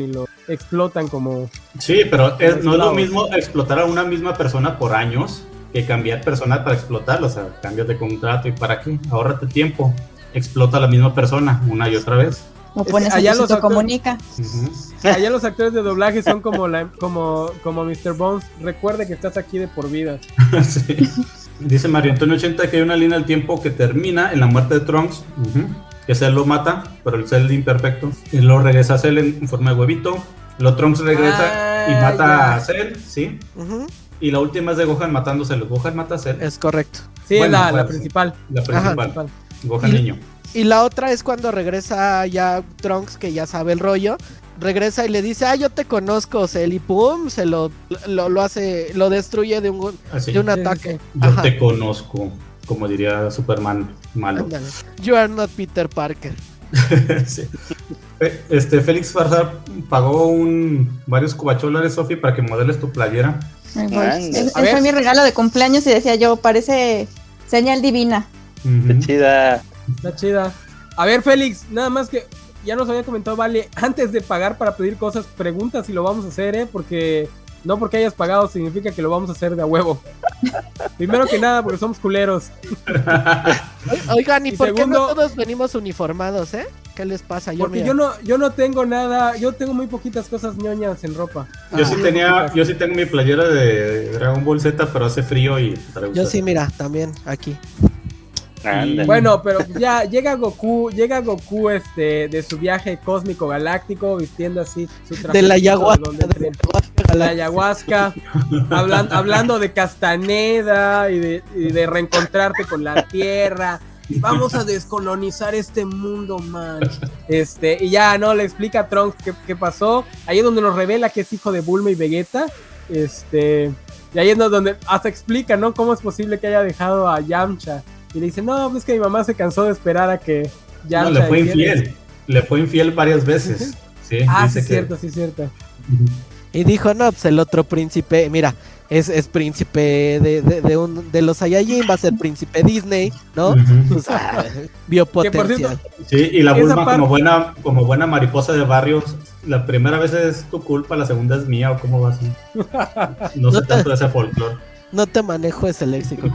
explotan como... Sí, pero es, no es lo esclavos. mismo explotar a una misma persona por años que cambiar personal para explotarla, o sea, cambios de contrato y para qué, ahórrate tiempo, explota a la misma persona una y otra vez. O pones allá a los Luisito actores- Comunica. Ujú. Allá los actores de doblaje son como, la, como, como mister Bones. Recuerde que estás aquí de por vida. Sí. Dice Mario Antonio ochenta que hay una línea del tiempo que termina en la muerte de Trunks, uh-huh, que Cell lo mata, pero el Cell imperfecto, y luego regresa a Cell en, en forma de huevito, luego Trunks regresa Ah, y mata ya. a Cell, ¿sí? Ujú, Y la última es de Gohan matándose, Gohan mata a Cell, es correcto. Sí, Bueno, es la, pues, la principal. la principal, Ajá. Gohan Y- niño. Y la otra es cuando regresa ya Trunks, que ya sabe el rollo. Regresa y le dice, ah, yo te conozco, Cell, y pum, se lo, lo, lo hace, lo destruye de un, Así, de un Sí, sí, ataque. sí. yo Ajá, te conozco, como diría Superman malo. ándale. You are not Peter Parker. Sí. Fe- Este, Félix Farsar pagó un, varios cubacholares, Sofi, para que modeles tu playera. Ay, voy. Anda. Ese A ver. fue mi regalo de cumpleaños y decía yo, parece señal divina. Ujú. Qué chida. Está chida. A ver, Félix, nada más que ya nos había comentado, vale, antes de pagar para pedir cosas, pregunta si lo vamos a hacer, ¿eh? Porque no porque hayas pagado significa que lo vamos a hacer de a huevo. Primero que nada, porque somos culeros. Oigan, ¿y, Y por qué segundo- no todos venimos uniformados, eh? ¿Qué les pasa? Yo, Porque mira. yo no, yo no tengo nada, yo tengo muy poquitas cosas ñoñas en ropa. Yo sí Ah, tenía, poquitas. yo sí tengo mi playera de Dragon Ball Z, pero hace frío y para Yo usar. sí, mira, también aquí. Anda. Bueno, pero ya llega Goku, llega Goku este de su viaje cósmico galáctico vistiendo así su De la ayahuasca. donde de entre- la la ayahuasca, hablan- hablando de Castaneda y de, y de reencontrarte con la tierra. Y vamos a descolonizar este mundo, man. Este, y ya, ¿no? Le explica a Trunks qué, qué pasó. Ahí es donde nos revela que es hijo de Bulma y Vegeta. Este, y ahí es donde hasta explica, ¿no? Cómo es posible que haya dejado a Yamcha. Y le dice, no, pues que mi mamá se cansó de esperar a que No, Yamcha... le fue hiciera- infiel. Le fue infiel varias veces. Sí, Ah, sí, dice es que- cierto, sí, es cierto. Y dijo, no, pues el otro príncipe, mira, es, es príncipe de, de, de, un, de los Saiyajin, va a ser príncipe Disney, ¿no? Ujú. Pues, ah, vio Que por potencial. cierto, Sí, y la Esa Bulma parte- como buena, como buena mariposa de barrios, la primera vez es tu culpa, la segunda es mía, o cómo va así. No sé No te- tanto de ese folclore. No te manejo ese léxico.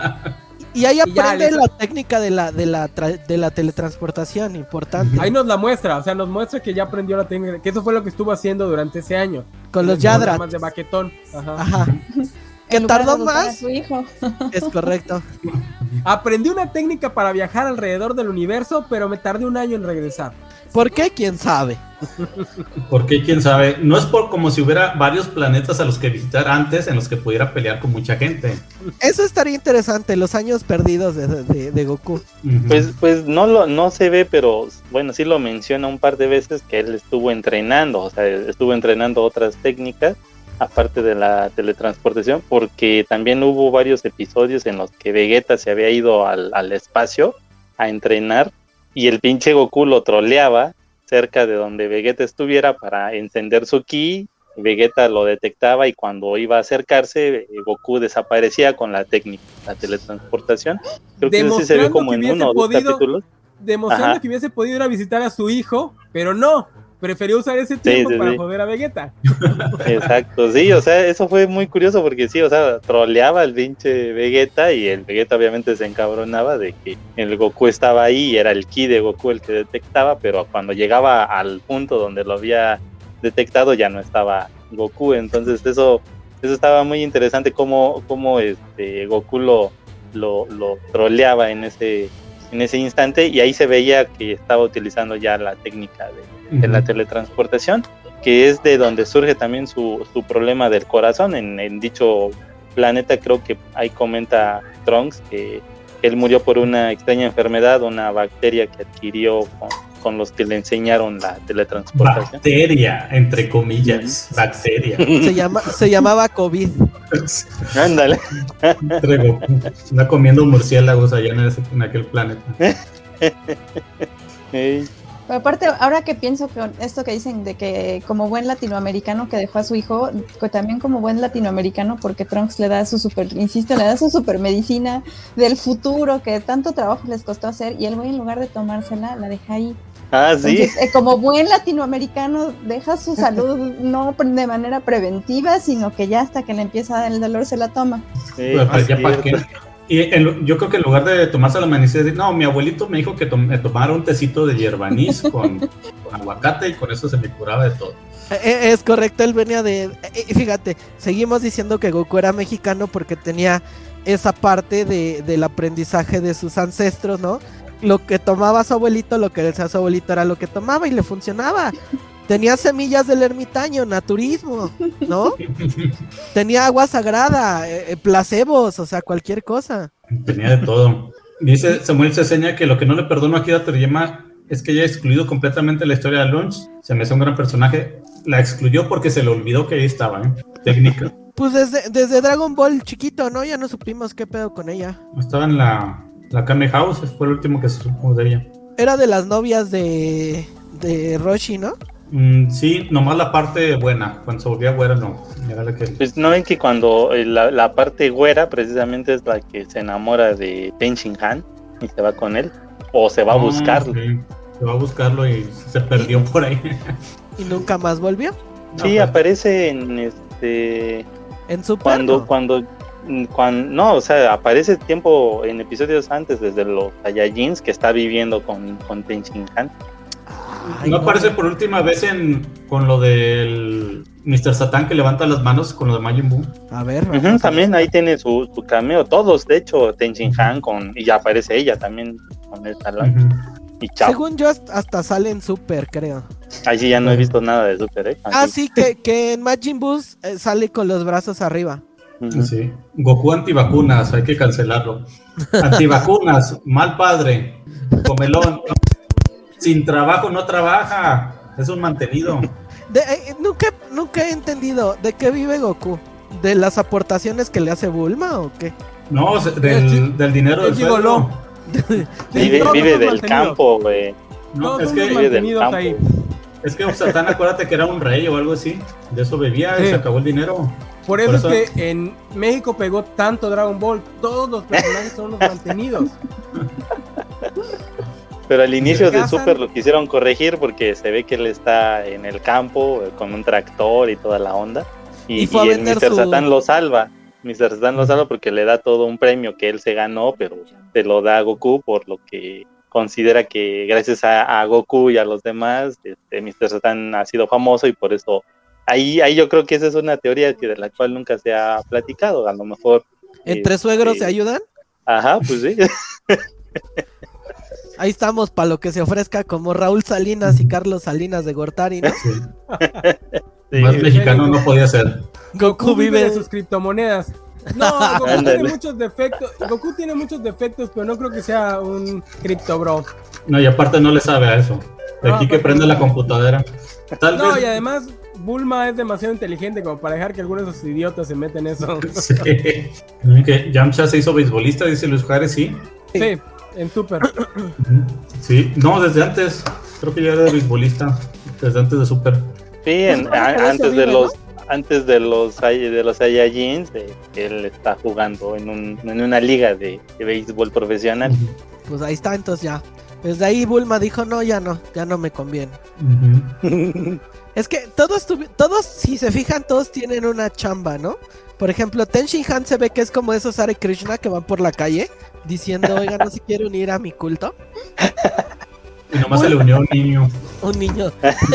Y ahí Y ya, aprende les- la técnica de la, de la, tra- de la teletransportación, importante. ahí nos la muestra, o sea, nos muestra que ya aprendió la técnica, que eso fue lo que estuvo haciendo durante ese año. Con los En Yadrat. programas de baquetón. Ajá. Ajá. Que En lugar de tardó educar a más, su hijo. es correcto. Aprendí una técnica para viajar alrededor del universo, pero me tardé un año en regresar. ¿Por qué? ¿Quién sabe? Porque quién sabe, no es por como si hubiera varios planetas a los que visitar antes en los que pudiera pelear con mucha gente. Eso estaría interesante, los años perdidos de, de, de Goku. Ujú. Pues, pues no lo, no se ve, pero bueno, sí lo menciona un par de veces que él estuvo entrenando, o sea, estuvo entrenando otras técnicas, aparte de la teletransportación, porque también hubo varios episodios en los que Vegeta se había ido al, al espacio a entrenar y el pinche Goku lo troleaba cerca de donde Vegeta estuviera para encender su ki. Vegeta lo detectaba y cuando iba a acercarse, eh, Goku desaparecía con la técnica, la teletransportación. Creo que eso sí se ve Demostrando como que en hubiese uno o dos podido- capítulos. Demostrando Ajá. que hubiese podido ir a visitar a su hijo, pero no. Prefirió usar ese tiempo sí, para sí. joder a Vegeta. Exacto, sí, o sea, eso fue muy curioso porque sí, o sea, troleaba al pinche Vegeta y el Vegeta obviamente se encabronaba de que el Goku estaba ahí y era el ki de Goku el que detectaba, pero cuando llegaba al punto donde lo había detectado ya no estaba Goku, entonces eso eso estaba muy interesante cómo, cómo este Goku lo, lo, lo troleaba en ese en ese instante y ahí se veía que estaba utilizando ya la técnica de, de la teletransportación, que es de donde surge también su, su problema del corazón. En, en dicho planeta creo que ahí comenta Trunks que él murió por una extraña enfermedad, una bacteria que adquirió con, con los que le enseñaron la teletransportación. Bacteria, entre comillas, bacteria. Se, llama, se llamaba COVID. Ándale. Entre Goku. Anda comiendo murciélagos allá en, ese- en aquel planeta. Ey, Pero aparte, ahora que pienso que esto que dicen de que como buen latinoamericano que dejó a su hijo, que también como buen latinoamericano, porque Trunks le da su super, insisto, le da su super medicina del futuro que tanto trabajo les costó hacer y el güey en lugar de tomársela la deja ahí. Ah, sí. Entonces, eh, como buen latinoamericano, deja su salud no de manera preventiva, sino que ya hasta que le empieza a dar el dolor se la toma. Sí, Pues, pues, es ya para cierto. qué. Y en- yo creo que en lugar de tomarse la amanecida, no, mi abuelito me dijo que tom- me tomara un tecito de hierba anís con, con aguacate y con eso se me curaba de todo. Eh, Es correcto, él venía de... eh, y fíjate, seguimos diciendo que Goku era mexicano porque tenía esa parte de, del aprendizaje de sus ancestros, ¿no? Lo que tomaba su abuelito, lo que decía su abuelito era lo que tomaba y le funcionaba. Tenía semillas del ermitaño, naturismo, ¿no? Tenía agua sagrada, eh, eh, placebos, o sea, cualquier cosa. Tenía de todo. Dice Samuel Ceseña que lo que no le perdono a Akira Toriyama es que haya excluido completamente la historia de Lunch. Se me hace un gran personaje. La excluyó porque se le olvidó que ahí estaba, ¿eh? Técnica. Pues desde, desde Dragon Ball chiquito, ¿no? Ya no supimos qué pedo con ella. Estaba en la, la Kame House, fue el último que se supo de ella. Era de las novias de, de Roshi, ¿no? Mm, sí, nomás la parte buena. Cuando se volvía güera, no. Era la que... Pues no ven que cuando eh, la, la parte güera precisamente es la que se enamora de Ten Shin Han y se va con él, o se va a Ah, buscarlo. sí. Se va a buscarlo y se perdió por ahí. Y nunca más volvió. No, Sí, pues, aparece en este En Super. cuando ¿no? cuando cuando no, o sea, aparece tiempo en episodios antes desde los Saiyajins que está viviendo con con Ten Shin Han. Ay, ¿No aparece por última vez en con lo del mister Satan que levanta las manos con lo de Majin Buu? A ver. Ujú, vamos a también ver. ahí tiene su, su cameo, todos, de hecho, Ten Shin Han con y ya aparece ella también con el talón Ujú. y chao. Según yo, hasta- hasta sale en Super, creo. Ahí sí ya no he visto nada de Super, ¿eh? Ah, sí, que, que en Majin Buu eh, sale con los brazos arriba. Ujú. Sí. Goku antivacunas, hay que cancelarlo. Antivacunas, mal padre, comelón. Sin trabajo no trabaja, es un mantenido. De- eh, nunca, nunca he entendido de qué vive Goku. ¿De las aportaciones que le hace Bulma o qué? No, se- del, del dinero del Es gigoló. sueldo. Vive, Todos vive los del mantenidos. campo, güey. No, Todos es son que, los Vive del mantenidos campo. ahí. es que Satán, acuérdate que era un rey o algo así. De eso bebía y Sí. se acabó el dinero. Por eso, Por es que en México pegó tanto Dragon Ball. Todos los personajes son los mantenidos. Pero al inicio de casan. Super lo quisieron corregir porque se ve que él está en el campo eh, con un tractor y toda la onda. Y, Y fue a y el vender mister su- Satan lo salva. mister Satan lo salva porque le da todo un premio que él se ganó, pero se lo da a Goku por lo que considera que gracias a, a Goku y a los demás, este, mister Satan ha sido famoso y por eso ahí, ahí yo creo que esa es una teoría que de la cual nunca se ha platicado. A lo mejor ¿Entre este, suegros se ayudan? Ajá, pues sí. Ahí estamos para lo que se ofrezca, como Raúl Salinas y Carlos Salinas de Gortari, ¿no? Sí. Sí, Más mexicano no podía ser. Goku vive de sus criptomonedas. No, Goku Ándale. tiene muchos defectos. Goku tiene muchos defectos, pero no creo que sea un cripto bro. No, y aparte no le sabe a eso. De No, aquí que pues, prende la computadora. Tal No, vez. y además Bulma es demasiado inteligente como para dejar que algunos de esos idiotas se metan en eso. Sí. Que Yamcha se hizo beisbolista, dice Luis Juárez, sí. Sí, en Super. Sí, no, desde antes. Creo que ya era beisbolista. Desde antes de Super. Sí, en- Pues, a- por eso antes de vive, los antes de los Sai- de los Saiyajins, eh, él está jugando en, un, en una liga de, de béisbol profesional. Pues ahí está, entonces ya. Desde ahí Bulma dijo, no, ya no, ya no me conviene. Ujú. Es que todos, tuvi- todos, si se fijan, todos tienen una chamba, ¿no? Por ejemplo, Ten Shin Han se ve que es como esos Hare Krishna que van por la calle diciendo, oiga, no se quiere unir a mi culto. Y nomás se le unió un niño. Un niño.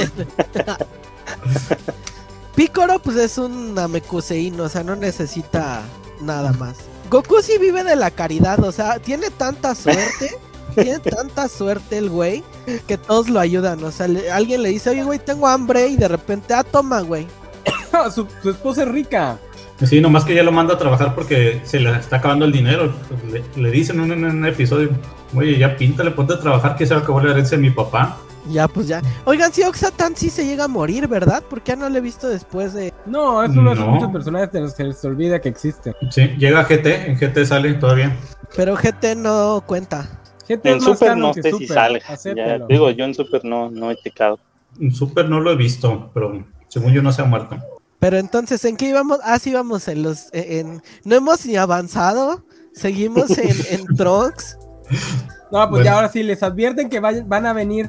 Piccolo, pues es un Namekusein, o sea, no necesita nada más. Goku sí vive de la caridad, o sea, tiene tanta suerte, tiene tanta suerte el güey, que todos lo ayudan, o sea, le- alguien le dice, oye, güey, tengo hambre, y de repente, ah, toma, güey. su, su esposa es rica. Sí, nomás que ya lo manda a trabajar porque se le está acabando el dinero. Le, le dicen en un, en un episodio, oye, ya píntale, ponte a trabajar que se acabó la herencia de mi papá. Ya, pues ya. Oigan, si Oxatan sí se llega a morir, ¿verdad? Porque ya no lo he visto después de... No, es uno de esos No. muchos personajes de los que se olvida que existe. Sí, llega a G T, en G T sale todavía. Pero G T no cuenta. G T En es más Super canon no que sé si Super, salga. Ya, acéptalo. digo, yo en Super no, no he checado. En Super no lo he visto, pero según yo no se ha muerto. Pero entonces, ¿en qué íbamos? Ah, sí, íbamos en los... En... No hemos ni avanzado. Seguimos en, en Trunks. No, pues Bueno. ya ahora sí les advierten que vayan- van a venir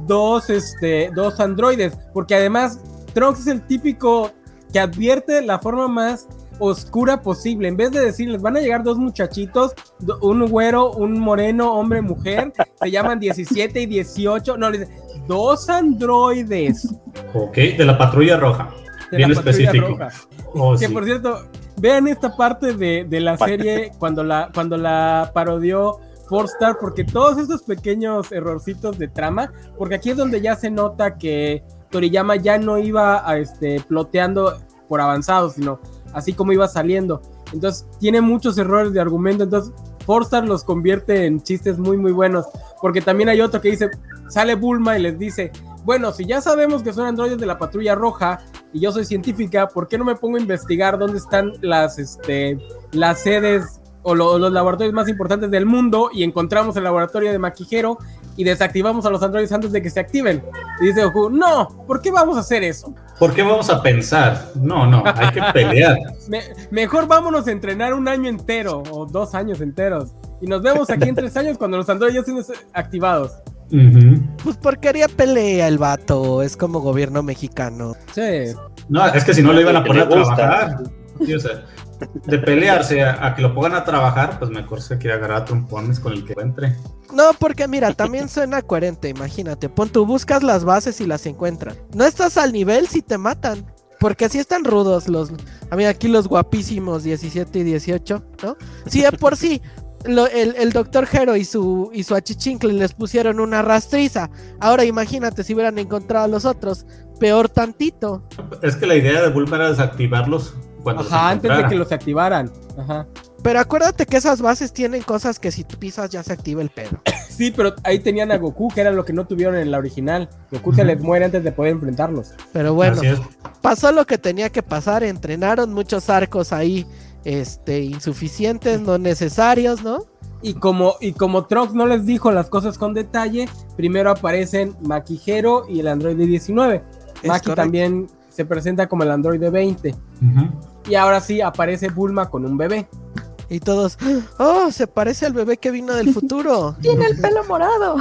dos, este, dos androides, porque además Trunks es el típico que advierte la forma más oscura posible. En vez de decirles, van a llegar dos muchachitos, do, un güero, un moreno, hombre, mujer, se llaman diecisiete y dieciocho, no, les dice, dos androides. Ok, de la Patrulla Roja. De Bien la Patrulla específico. Roja. Oh, Que sí. por cierto, vean esta parte de, de la serie cuando la, cuando la parodió Four Star, porque todos estos pequeños errorcitos de trama, porque aquí es donde ya se nota que Toriyama ya no iba a, este, ploteando por avanzado, sino así como iba saliendo. Entonces tiene muchos errores de argumento, entonces Four Star los convierte en chistes muy muy buenos, porque también hay otro que dice, sale Bulma y les dice, bueno, si ya sabemos que son androides de la Patrulla Roja y yo soy científica, ¿por qué no me pongo a investigar dónde están las, este, las sedes o lo, los laboratorios más importantes del mundo? Y encontramos el laboratorio de Makihiro y desactivamos a los androides antes de que se activen. Y dice Goku, no, ¿por qué vamos a hacer eso? ¿Por qué vamos a pensar? No, no, hay que pelear. Me, mejor vámonos a entrenar un año entero o dos años enteros y nos vemos aquí en tres años cuando los androides ya estén activados. Uh-huh. Pues porquería pelea el vato, es como gobierno mexicano. Sí. No, es que si no lo iban a Porque poner a le gusta. trabajar. Sí, o sea, de pelearse a, a que lo pongan a trabajar, pues mejor se quiere agarrar a trompones con el que entre. No, porque mira, también suena coherente, imagínate. Pon tú, buscas las bases y las encuentran. No estás al nivel si te matan. Porque así están rudos los... A mí aquí los guapísimos diecisiete y dieciocho, ¿no? Sí, de por sí, lo, el, el doctor Hero y su, y su achichincle les pusieron una rastriza. Ahora imagínate si hubieran encontrado a los otros. Peor tantito. Es que la idea de Bulma era desactivarlos cuando se Ajá, antes de encontrara. que los activaran. Ajá. Pero acuérdate que esas bases tienen cosas que si tú pisas ya se activa el pedo. Sí, pero ahí tenían a Goku, que era lo que no tuvieron en la original. Goku se Ujú. les muere antes de poder enfrentarlos. Pero bueno, Así es. pasó lo que tenía que pasar. Entrenaron muchos arcos ahí, este, insuficientes, no necesarios, ¿no? Y como, y como Trunks no les dijo las cosas con detalle, primero aparecen Makihiro y el androide diecinueve. Es Maki correcto. también se presenta como el androide veinte. Uh-huh. Y ahora sí aparece Bulma con un bebé. Y todos, oh, se parece al bebé que vino del futuro. Tiene el pelo morado.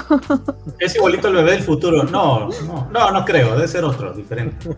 Es igualito el bebé del futuro. No, no, no, no creo. Debe ser otro, diferente.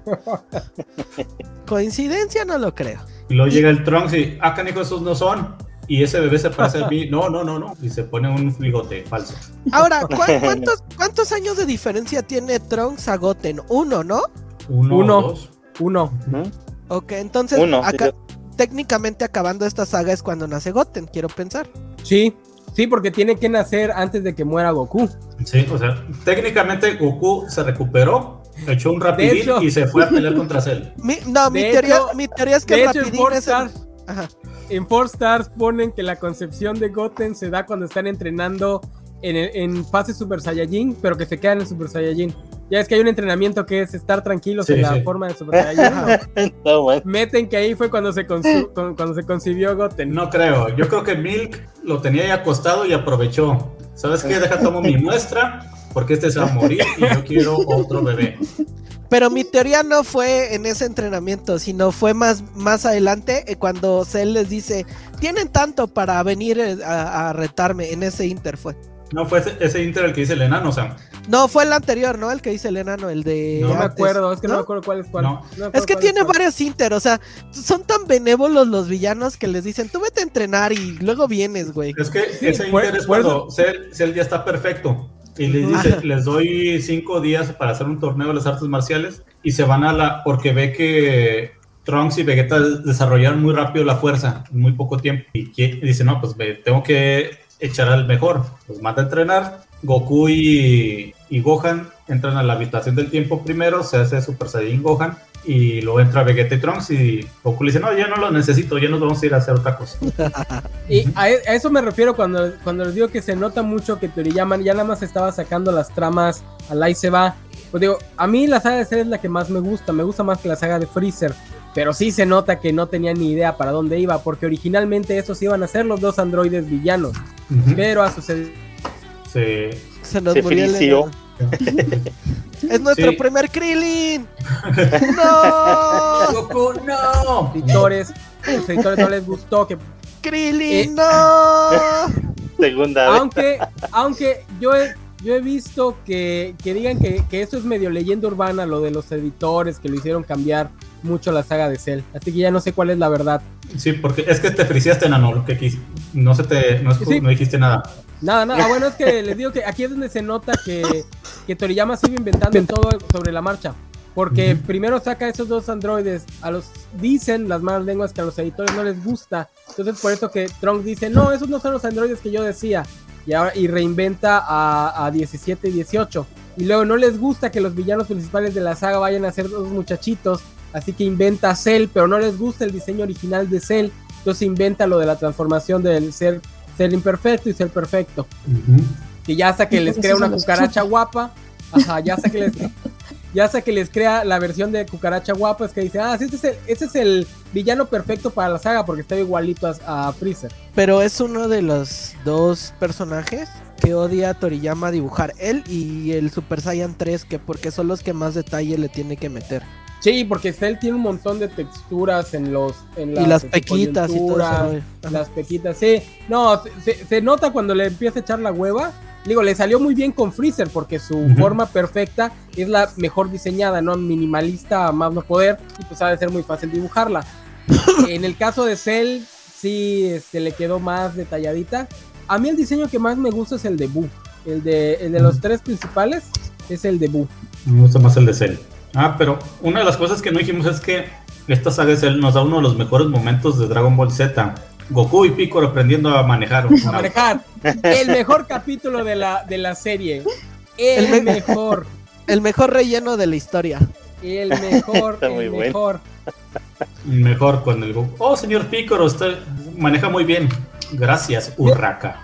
Coincidencia, no lo creo. Y luego llega el Trunks y, ah, canijo, esos no son. Y ese bebé se parece a mí. No, no, no, no. Y se pone un bigote falso. Ahora, ¿cu- cuántos, ¿cuántos años de diferencia tiene Trunks a Goten? Uno, ¿no? Uno, Uno. dos. Uno. ¿Mm? Ok, entonces, Uno, acá- yo- técnicamente acabando esta saga es cuando nace Goten, quiero pensar. Sí, sí, porque tiene que nacer antes de que muera Goku. Sí, o sea, técnicamente Goku se recuperó, echó un rapidín hecho- y se fue a pelear contra Cell. Mi, no, mi De teoría, hecho- mi teoría es que de el hecho, en rapidín Four es el- Stars, Ajá. en Four Stars ponen que la concepción de Goten se da cuando están entrenando en, el- en fase Super Saiyajin, pero que se quedan en Super Saiyajin. Ya es que hay un entrenamiento que es estar tranquilos Sí, en la sí. forma de Super Saiyajin. No, bueno. Meten que ahí fue cuando se, consu- con- cuando se concibió Goten. No creo, yo creo que Milk lo tenía ahí acostado y aprovechó. ¿Sabes qué? Deja, tomo mi muestra, porque este se va a morir y yo quiero otro bebé. Pero mi teoría no fue en ese entrenamiento, sino fue más, más adelante eh, cuando Cell les dice, tienen tanto para venir eh, a, a retarme, en ese inter fue. No fue ese, ese Inter el que dice el enano, o sea, No, fue el anterior, ¿no? El que dice el enano, el de... No No me antes, acuerdo, es que no, me acuerdo cuál es cuál. No. No me acuerdo Es que cuál tiene cuál. varios inter, o sea, son tan benévolos los villanos que les dicen, tú vete a entrenar y luego vienes, güey. es que Sí, ese por- Inter es por cuando Cell, Cell ya está perfecto. Y les dice, Ajá. les doy cinco días para hacer un torneo de las artes marciales y se van a la, porque ve que Trunks y Vegeta desarrollaron muy rápido la fuerza en muy poco tiempo y, que- y dice, no, pues me tengo que echar al mejor, pues manda a entrenar. Goku y, y Gohan entran a la habitación del tiempo primero, se hace Super Saiyan Gohan y luego entra Vegeta y Trunks y Goku le dice, no, ya no lo necesito, ya nos vamos a ir a hacer otra cosa. Y a, e- a eso me refiero cuando, cuando les digo que se nota mucho que Toriyama ya nada más estaba sacando las tramas al ahí se va. Pues digo, a mí la saga de Cell es la que más me gusta, me gusta más que la saga de Freezer. Pero sí se nota que no tenía ni idea para dónde iba, porque originalmente esos iban a ser los dos androides villanos. Ujú. Pero ha sucedido. Se- Se nos Se murió el frició. enano. Es nuestro Sí. primer Krillin. ¡No! Goku, no. Editores, a los editores no les gustó que ¡Krillin, Eh. no! Segunda vez. aunque, aunque yo he- yo he visto que, que digan que, que esto es medio leyenda urbana, lo de los editores que lo hicieron cambiar mucho la saga de Cell. Así que ya no sé cuál es la verdad. Sí, porque es que te friseaste, Nano, lo que quis- no se te, no, Sí. no dijiste nada. Nada, nada. Bueno, es que les digo que aquí es donde se nota que, que Toriyama sigue inventando todo sobre la marcha. Porque uh-huh. primero saca esos dos androides, a los dicen las malas lenguas que a los editores no les gusta. Entonces por eso que Trunks dice, no, esos no son los androides que yo decía. Y ahora y reinventa a, a diecisiete y dieciocho. Y luego no les gusta que los villanos principales de la saga vayan a ser dos muchachitos. Así que inventa a Cell, pero no les gusta el diseño original de Cell. Entonces inventa lo de la transformación del ser, ser imperfecto y ser perfecto. Uh-huh. Y ya hasta que les crea una cucaracha guapa. Ajá, ya hasta que les... Ya hasta que les crea la versión de cucaracha guapa, es que dice, ah, sí, este es el, este es el villano perfecto para la saga, porque está igualito a, a Freezer. Pero es uno de los dos personajes que odia a Toriyama dibujar, él y el Super Saiyan tres, que porque son los que más detalle le tiene que meter. Sí, porque Cell tiene un montón de texturas en los... En las, y las pequitas y todo eso. Las pequitas, sí. No, se, se nota cuando le empieza a echar la hueva. Digo, le salió muy bien con Freezer porque su uh-huh. forma perfecta es la mejor diseñada, ¿no? Minimalista a más no poder, y pues ha de ser muy fácil dibujarla. En el caso de Cell, sí este, le quedó más detalladita. A mí el diseño que más me gusta es el de Boo. El de, el de los tres principales es el de Boo. Me gusta más el de Cell. Ah, pero una de las cosas que no dijimos es que esta saga de Cell nos da uno de los mejores momentos de Dragon Ball Z. Goku y Piccolo aprendiendo a manejar. A manejar. El mejor capítulo de la, de la serie. El, el me- mejor. El mejor relleno de la historia. El mejor. Está el muy mejor. Bueno. Mejor con el Goku. Oh, señor Piccolo, usted maneja muy bien. Gracias, Urraca.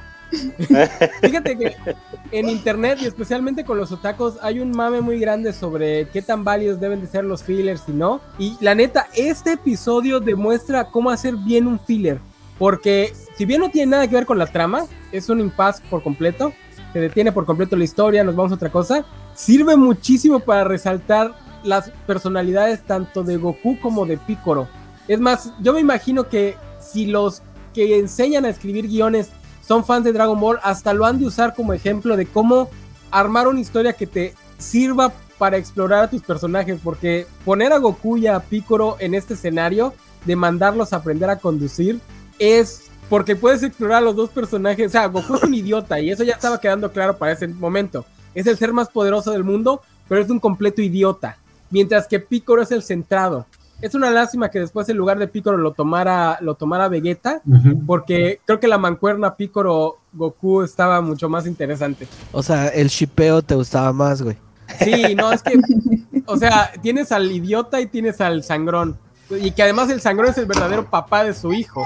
Fíjate que en internet y especialmente con los otakus hay un mame muy grande sobre qué tan válidos deben de ser los fillers y no. Y la neta, este episodio demuestra cómo hacer bien un filler. Porque si bien no tiene nada que ver con la trama, es un impasse por completo, se detiene por completo la historia, nos vamos a otra cosa, sirve muchísimo para resaltar las personalidades tanto de Goku como de Piccolo. Es más, yo me imagino que si los que enseñan a escribir guiones son fans de Dragon Ball, hasta lo han de usar como ejemplo de cómo armar una historia que te sirva para explorar a tus personajes, porque poner a Goku y a Piccolo en este escenario de mandarlos a aprender a conducir es porque puedes explorar a los dos personajes. O sea, Goku es un idiota y eso ya estaba quedando claro para ese momento. Es el ser más poderoso del mundo, pero es un completo idiota. Mientras que Piccolo es el centrado. Es una lástima que después en lugar de Piccolo lo tomara, lo tomara Vegeta, uh-huh. porque creo que la mancuerna Piccolo-Goku estaba mucho más interesante. O sea, el shippeo te gustaba más, güey. Sí, no, es que, o sea, tienes al idiota y tienes al sangrón. Y que además el sangrón es el verdadero papá de su hijo.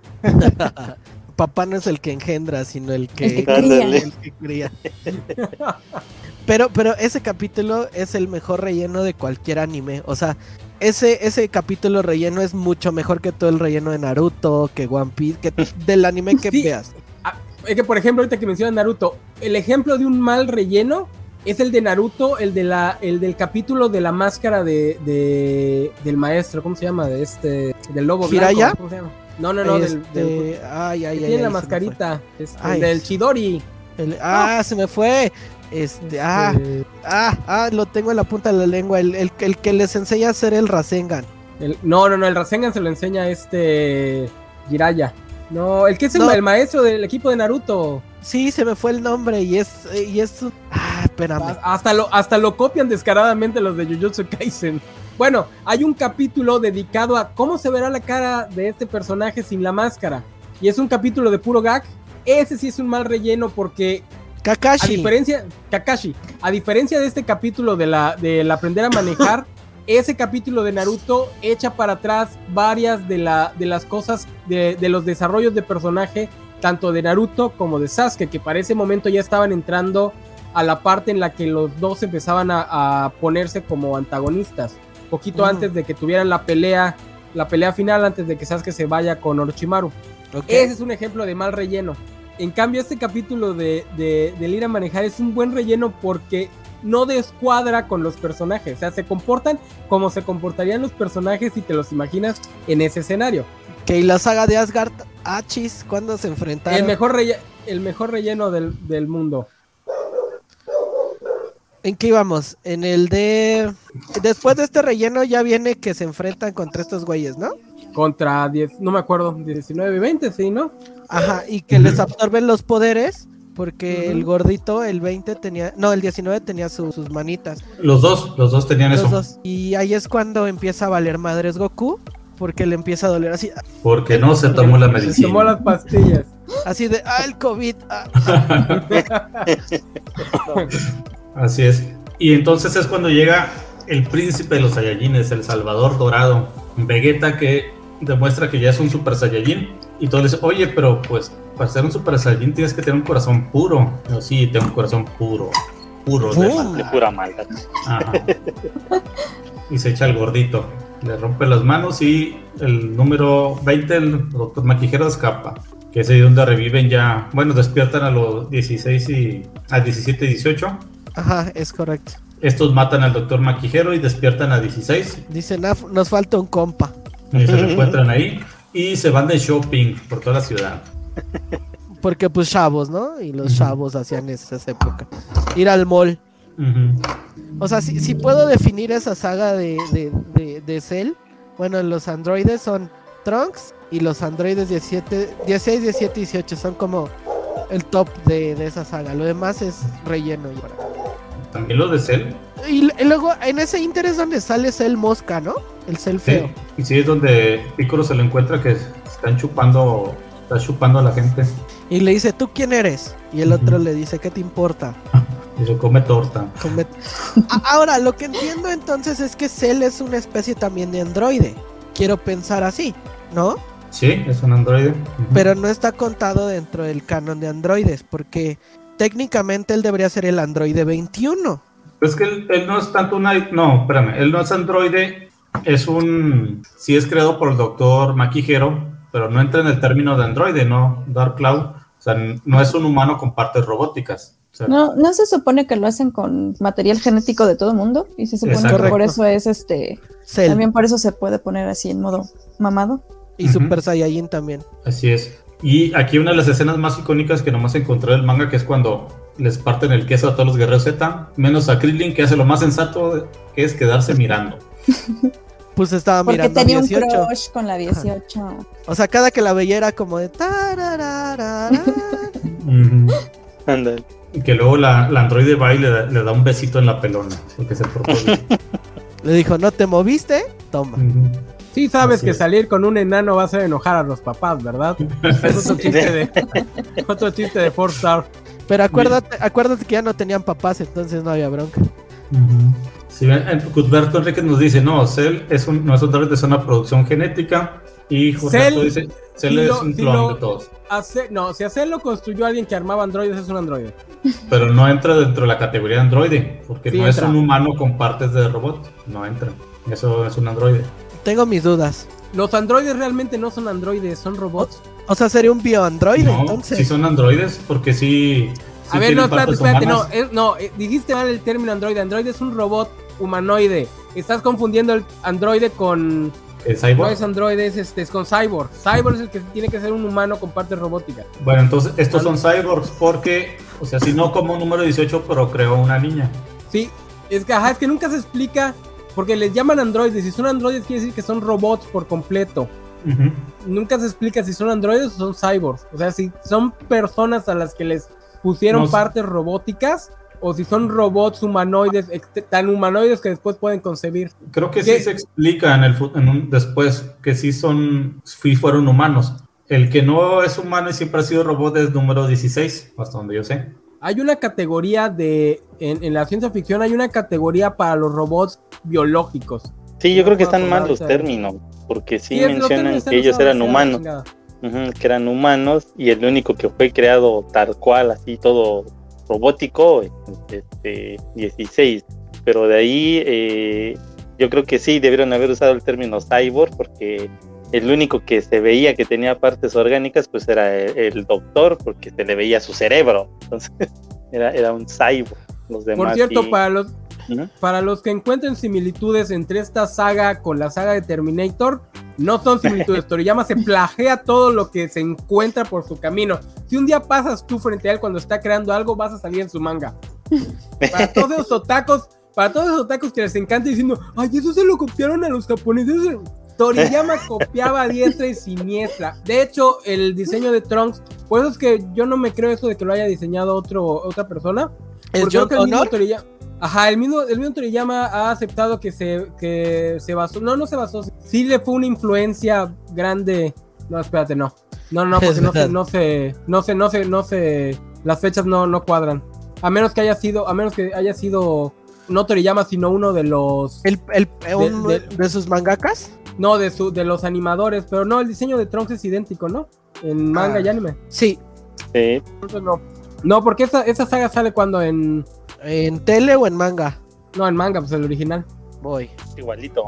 Papá no es el que engendra, sino el que, el que cría. El que cría. Pero, pero ese capítulo es el mejor relleno de cualquier anime. O sea, ese, ese capítulo relleno es mucho mejor que todo el relleno de Naruto, que One Piece, que del anime que sí. veas. Es que, por ejemplo, ahorita que mencionas Naruto, el ejemplo de un mal relleno es el de Naruto, el de la, el del capítulo de la máscara de, de del maestro, ¿cómo se llama? De este, del lobo ¿Hiraya? blanco, ¿cómo se llama? No, no, no, este... del, del ay, ay, ay, tiene ay, la mascarita, este, ay, del Chidori. El, ah, oh. se me fue. Este, este, ah, ah, ah, lo tengo en la punta de la lengua. El, el, el que les enseña a hacer el Rasengan. El, no, no, no, el Rasengan se lo enseña este Jiraiya. No, el que es el, no. el maestro del equipo de Naruto. Sí, se me fue el nombre y es, y es, ah, espérame. Hasta lo, hasta lo copian descaradamente los de Jujutsu Kaisen. Bueno, hay un capítulo dedicado a cómo se verá la cara de este personaje sin la máscara. Y es un capítulo de puro gag. Ese sí es un mal relleno porque... Kakashi. A diferencia... Kakashi. A diferencia de este capítulo de la del aprender a manejar, ese capítulo de Naruto echa para atrás varias de, la, de las cosas, de, de los desarrollos de personaje, tanto de Naruto como de Sasuke, que para ese momento ya estaban entrando a la parte en la que los dos empezaban a, a ponerse como antagonistas. Poquito uh. antes de que tuvieran la pelea, la pelea final, antes de que Sasuke se vaya con Orochimaru. Okay. Ese es un ejemplo de mal relleno. En cambio, este capítulo de, de, de ir a manejar es un buen relleno porque no descuadra con los personajes. O sea, se comportan como se comportarían los personajes si te los imaginas en ese escenario. Que y la saga de Asgard, Achis, ¿cuándo se enfrentaron? El mejor, relle- el mejor relleno del, del mundo. ¿En qué íbamos? En el de... Después de este relleno ya viene que se enfrentan contra estos güeyes, ¿no? Contra diez, no me acuerdo, diecinueve y veinte, sí, ¿no? Ajá, y que les absorben los poderes, porque uh-huh. el gordito, el veinte tenía... No, el diecinueve tenía su, sus manitas. Los dos, los dos tenían los eso. Dos. Y ahí es cuando empieza a valer madres Goku, porque le empieza a doler así. Porque no se tomó la medicina. Se tomó las pastillas. Así de, ah, el COVID. Ah. Así es. Y entonces es cuando llega el príncipe de los Saiyajines, el Salvador Dorado, Vegeta, que demuestra que ya es un Super Saiyajin. Y todos le dicen, oye, pero pues para ser un Super Saiyajin tienes que tener un corazón puro. Yo, sí, tengo un corazón puro. Puro de, de pura maldad. Ajá. Y se echa el gordito. Le rompe las manos y el número veinte, el doctor Maquijero, escapa. Que es ahí donde reviven ya. Bueno, despiertan a los dieciséis y. A diecisiete y dieciocho. Ajá, es correcto. Estos matan al doctor Maquijero y despiertan a dieciséis. Dicen, ah, nos falta un compa. Y se lo encuentran ahí. Y se van de shopping por toda la ciudad. Porque pues chavos, ¿no? Y los uh-huh. chavos hacían esa época. Ir al mall. Uh-huh. O sea, si, si puedo definir esa saga de, de, de, de Cell, bueno, los androides son Trunks y los androides diecisiete, dieciséis, diecisiete y dieciocho son como el top de, de esa saga. Lo demás es relleno. ¿También lo de Cell? Y, y luego en ese inter es donde sale Cell Mosca, ¿no? El Cell feo. Sí. Y sí, es donde Piccolo se lo encuentra que están chupando, está chupando a la gente. Y le dice, ¿tú quién eres? Y el otro uh-huh. le dice, ¿qué te importa? Y se come torta. Come... Ahora, lo que entiendo entonces es que Cell es una especie también de androide. Quiero pensar así, ¿no? Sí, es un androide. Uh-huh. Pero no está contado dentro del canon de androides, porque técnicamente él debería ser el androide veintiuno. Es que él, él no es tanto una... No, espérame, él no es androide, es un... Sí es creado por el doctor Maquijero, pero no entra en el término de androide, ¿no? Dark Cloud, o sea, no es un humano con partes robóticas. O sea, no, no se supone que lo hacen con material genético de todo el mundo, y se supone Exacto. que por eso es este... Cell. También por eso se puede poner así en modo mamado. Y uh-huh. Super Saiyajin también. Así es. Y aquí una de las escenas más icónicas que nomás encontré en el manga, que es cuando les parten el queso a todos los guerreros Z, menos a Krillin, que hace lo más sensato, que es quedarse mirando. Pues estaba Porque mirando tenía dieciocho. Un crush con la dieciocho. Ajá. O sea, cada que la veía era como de... uh-huh. Que luego la, la androide va y le da, le da un besito en la pelona, porque se portó bien. Le dijo, ¿no te moviste? Toma. Uh-huh. Sí sabes Así que es. Salir con un enano va a hacer enojar a los papás, ¿verdad? Es otro chiste de otro chiste de Four Star. Pero acuérdate, acuérdate que ya no tenían papás, entonces no había bronca. Uh-huh. Sí, Cuthberto Enriquez nos dice, no, Cell es un, no es un androide, es una producción genética. Y Cell dice, Cell si es lo, un clon si lo, de todos. Hace, no, si a Cell lo construyó alguien que armaba androides, es un androide. Pero no entra dentro de la categoría de androide, porque sí no entra. Es un humano con partes de robot. No entra. Eso es un androide. Tengo mis dudas. Los androides realmente no son androides, son robots. O, o sea, sería un bioandroide, no, entonces. Sí son androides, porque sí... sí a ver, no, espérate, espérate, no, humanas. es, no, eh, dijiste mal el término androide. Androide es un robot humanoide. Estás confundiendo el androide con... ¿El cyborg? No es androide, es, este, es con cyborg. Cyborg es el que tiene que ser un humano con partes robóticas. Bueno, entonces estos son cyborgs porque, o sea, si no como un número dieciocho, pero creó una niña. Sí, es que, ajá, es que nunca se explica, porque les llaman androides. Si son androides quiere decir que son robots por completo. Uh-huh. Nunca se explica si son androides o son cyborgs. O sea, si son personas a las que les pusieron no, partes robóticas, o si son robots humanoides, tan humanoides que después pueden concebir. Creo que ¿Qué? sí se explica en el en un, después que sí son, sí fueron humanos. El que no es humano y siempre ha sido robot es número dieciséis, hasta donde yo sé. Hay una categoría de, en, en la ciencia ficción hay una categoría para los robots biológicos. Sí, yo no creo que están mal los términos, porque sí, sí mencionan que ellos eran humanos, uh-huh, que eran humanos, y el único que fue creado tal cual, así todo robótico, este, dieciséis, pero de ahí eh, yo creo que sí debieron haber usado el término cyborg, porque el único que se veía que tenía partes orgánicas pues era el, el doctor, porque se le veía su cerebro, entonces era, era un cyborg. Los demás, por cierto, sí. para los ¿no? Para los que encuentren similitudes entre esta saga con la saga de Terminator, no son similitudes. Toriyama se plagia todo lo que se encuentra por su camino. Si un día pasas tú frente a él cuando está creando algo, vas a salir en su manga. Para todos esos otakus, para todos esos otakus que les encanta diciendo, ay, eso se lo copiaron a los japoneses. Toriyama copiaba a diestra y siniestra. De hecho, el diseño de Trunks, por eso es que yo no me creo eso de que lo haya diseñado otro, otra persona. ¿Es Porque creo John que el mismo Connor? Toriyama, ajá, el mismo, el mismo Toriyama ha aceptado que se, que se basó, no, no se basó, sí le fue una influencia grande. No, espérate, no. No, no, porque Es no se, verdad. no se, no se, no se, no se, las fechas no, no cuadran. A menos que haya sido, a menos que haya sido no Toriyama, sino uno de los, ¿El, el, un- de- de sus mangakas? no, de su, de los animadores, pero no, el diseño de Trunks es idéntico, ¿no? En manga Ah. y anime. Sí. Sí, Entonces no. No, porque esa, esa saga sale cuando en, ¿En tele o en manga? no, en manga, pues el original. Voy. igualito.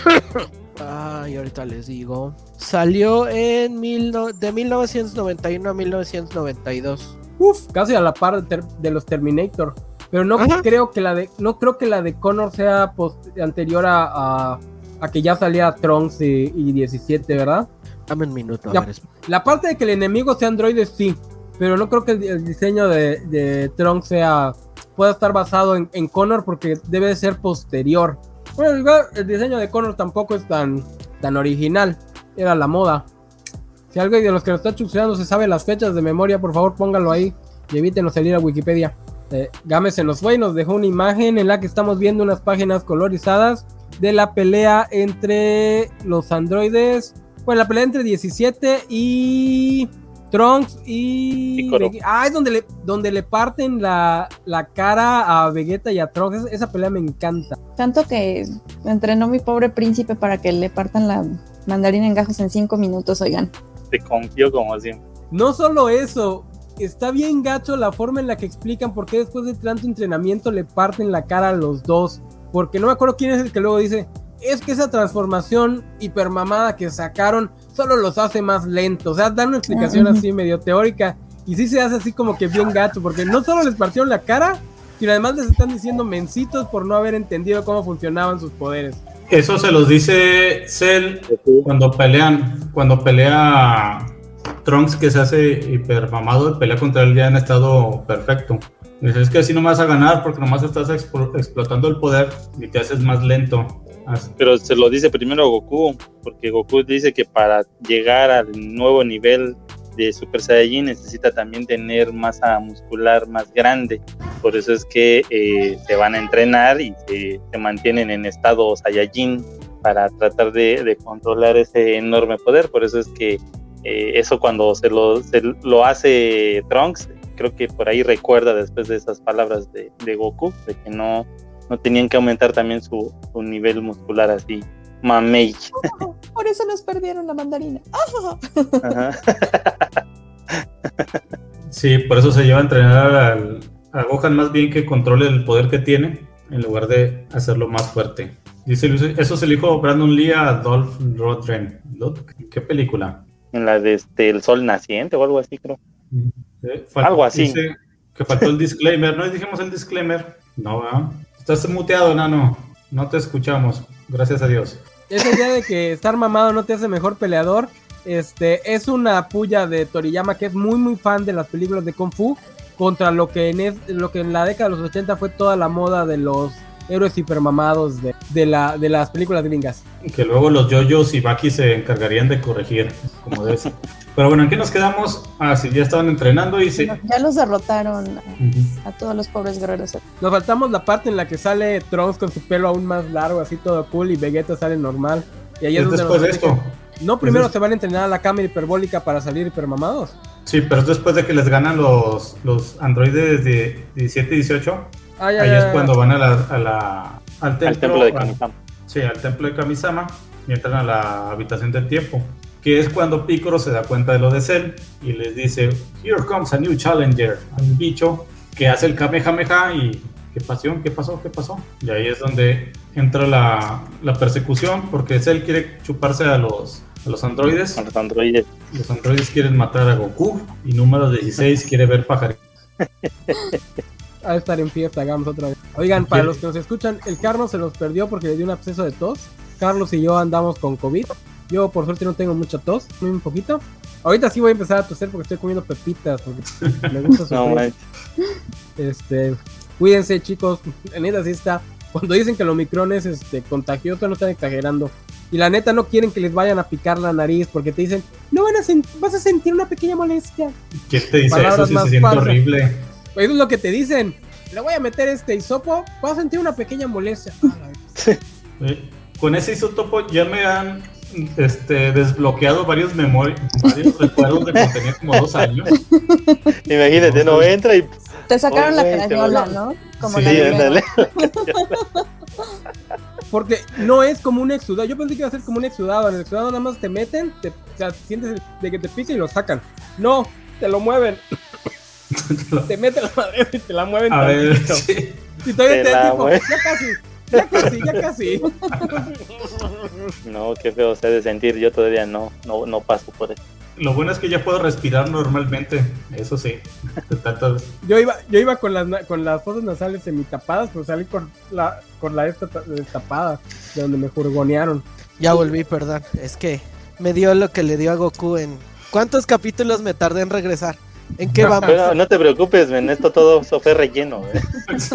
Ay, ahorita les digo. Salió en mil no- de mil novecientos noventa y uno a mil novecientos noventa y dos. Uf, casi a la par de, ter- de los Terminator. Pero no Ajá. creo que la de, no creo que la de Connor sea post- anterior a, a, a que ya salía Trunks y, y diecisiete, ¿verdad? Dame un minuto. A Ya. ver, es- La parte de que el enemigo sea androides, sí. Pero no creo que el, el diseño de, de Trunks sea, pueda estar basado en, en Connor porque debe de ser posterior. Bueno, igual el diseño de Connor tampoco es tan, tan original. Era la moda. Si alguien de los que nos está chuseando se sabe las fechas de memoria, por favor pónganlo ahí y evítenos salir a Wikipedia. Eh, Game se nos fue y nos dejó una imagen en la que estamos viendo unas páginas colorizadas de la pelea entre los androides. Bueno, la pelea entre diecisiete y Trunks y Piccolo. Vege- ah, es donde le, donde le parten la, la cara a Vegeta y a Trunks. Esa, esa pelea me encanta. Tanto que entrenó mi pobre príncipe para que le partan la mandarina en gajos en cinco minutos, oigan. Se confió como siempre. No solo eso, está bien gacho la forma en la que explican por qué después de tanto entrenamiento le parten la cara a los dos. Porque no me acuerdo quién es el que luego dice, es que esa transformación hipermamada que sacaron solo los hace más lentos. O sea, dan una explicación Ujú. así medio teórica y sí se hace así como que bien gacho, porque no solo les partieron la cara, sino además les están diciendo mencitos por no haber entendido cómo funcionaban sus poderes. Eso se los dice Cell cuando pelean, cuando pelea Trunks, que se hace hipermamado, pelea contra él ya en estado perfecto. Dice, es que así no me vas a ganar porque nomás estás expo- explotando el poder y te haces más lento. Así. Pero se lo dice primero Goku, porque Goku dice que para llegar al nuevo nivel de Super Saiyajin necesita también tener masa muscular más grande. Por eso es que eh, se van a entrenar y se, se mantienen en estado Saiyajin para tratar de, de controlar ese enorme poder. Por eso es que eh, eso cuando se lo, se lo hace Trunks, creo que por ahí recuerda después de esas palabras de, de Goku, de que no, no tenían que aumentar también su, su nivel muscular así, mamey. Oh, por eso nos perdieron la mandarina. ¡Ah! Ajá. Sí, por eso se lleva a entrenar al, a Gohan más bien que controle el poder que tiene en lugar de hacerlo más fuerte. Dice Luis, eso se le dijo Brandon Lee a Dolph Lundgren. ¿Qué película? En la de este, El Sol Naciente o algo así, creo. Eh, faltó- Algo así. Dice que faltó el disclaimer. ¿No dijimos el disclaimer? No, ¿verdad? Estás muteado, Nano. No te escuchamos. Gracias a Dios. Esa idea de que estar mamado no te hace mejor peleador, este, es una puya de Toriyama, que es muy muy fan de las películas de Kung Fu, contra lo que en, es, lo que en la década de los ochenta fue toda la moda de los héroes hipermamados de, de, la, de las películas gringas. Que luego los yoyos y Baki se encargarían de corregir, como debe ser. Pero bueno, ¿en qué nos quedamos? Ah, sí, ya estaban entrenando y sí. Ya los derrotaron a, Ujú. a todos los pobres guerreros. Nos faltamos la parte en la que sale Trunks con su pelo aún más largo, así todo cool, y Vegeta sale normal. Y ahí es, Es donde después nos de esto. No, primero Es- se van a entrenar a la cámara hiperbólica para salir hipermamados. Sí, pero es después de que les ganan los, los androides de diecisiete y dieciocho. Ah, ya, Ahí ya, es ya. cuando van a la, a la, al templo, Al templo de a- Kamisama. Sí, al templo de Kamisama y entran a la habitación del tiempo, que es cuando Piccolo se da cuenta de lo de Cell y les dice, here comes a new challenger, un bicho que hace el Kamehameha y ¿qué pasó? ¿Qué pasó? ¿Qué pasó? Y ahí es donde entra la, la persecución porque Cell quiere chuparse a los, a los androides, Con los androides. los androides quieren matar a Goku y número dieciséis quiere ver pajaritos. A estar en fiesta, hagamos otra vez. Oigan, para Bien. los que nos escuchan, el Carlos se los perdió porque le dio un absceso de tos. Carlos y yo andamos con COVID. Yo, por suerte, no tengo mucha tos, un poquito. Ahorita sí voy a empezar a toser porque estoy comiendo pepitas, porque me gusta No, sufrir. manches. Este, Cuídense, chicos, la neta sí está. Cuando dicen que el Omicron es este, contagioso, no están exagerando. Y la neta no quieren que les vayan a picar la nariz porque te dicen, no van a sen- vas a sentir una pequeña molestia. ¿Quién te dice Palabras eso si más se siente falsas. horrible? Pues eso es lo que te dicen. Le voy a meter este hisopo, vas a sentir una pequeña molestia. Eh, Con ese isótopo ya me han este, desbloqueado varios memorias, varios recuerdos de cuando tenía como dos años. Imagínate, no entra y Te sacaron Oye, la te crañola, van ¿no? Como Sí, la de ándale. Porque no es como un exudado. Yo pensé que iba a ser como un exudado. En el exudado nada más te meten, te, o sea, sientes de que te pica y lo sacan. No, te lo mueven. Te meten la madera y te la mueven. A ver, tantito. sí. Y todavía Te te la tipo, mueven. ya casi, ya casi, ya casi. No, qué feo se ha de sentir. Yo todavía no, no, no paso por eso. Lo bueno es que ya puedo respirar normalmente, eso sí. De tantas- Yo iba, yo iba con las na- con las fosas nasales semitapadas, pero salí con la con la esta ta- destapada, de donde me jurgonearon. Ya volví, perdón. Es que me dio lo que le dio a Goku en... ¿Cuántos capítulos me tardé en regresar? ¿En qué vamos? Pero no te preocupes, men, esto todo eso fue relleno. ¿eh? Sí.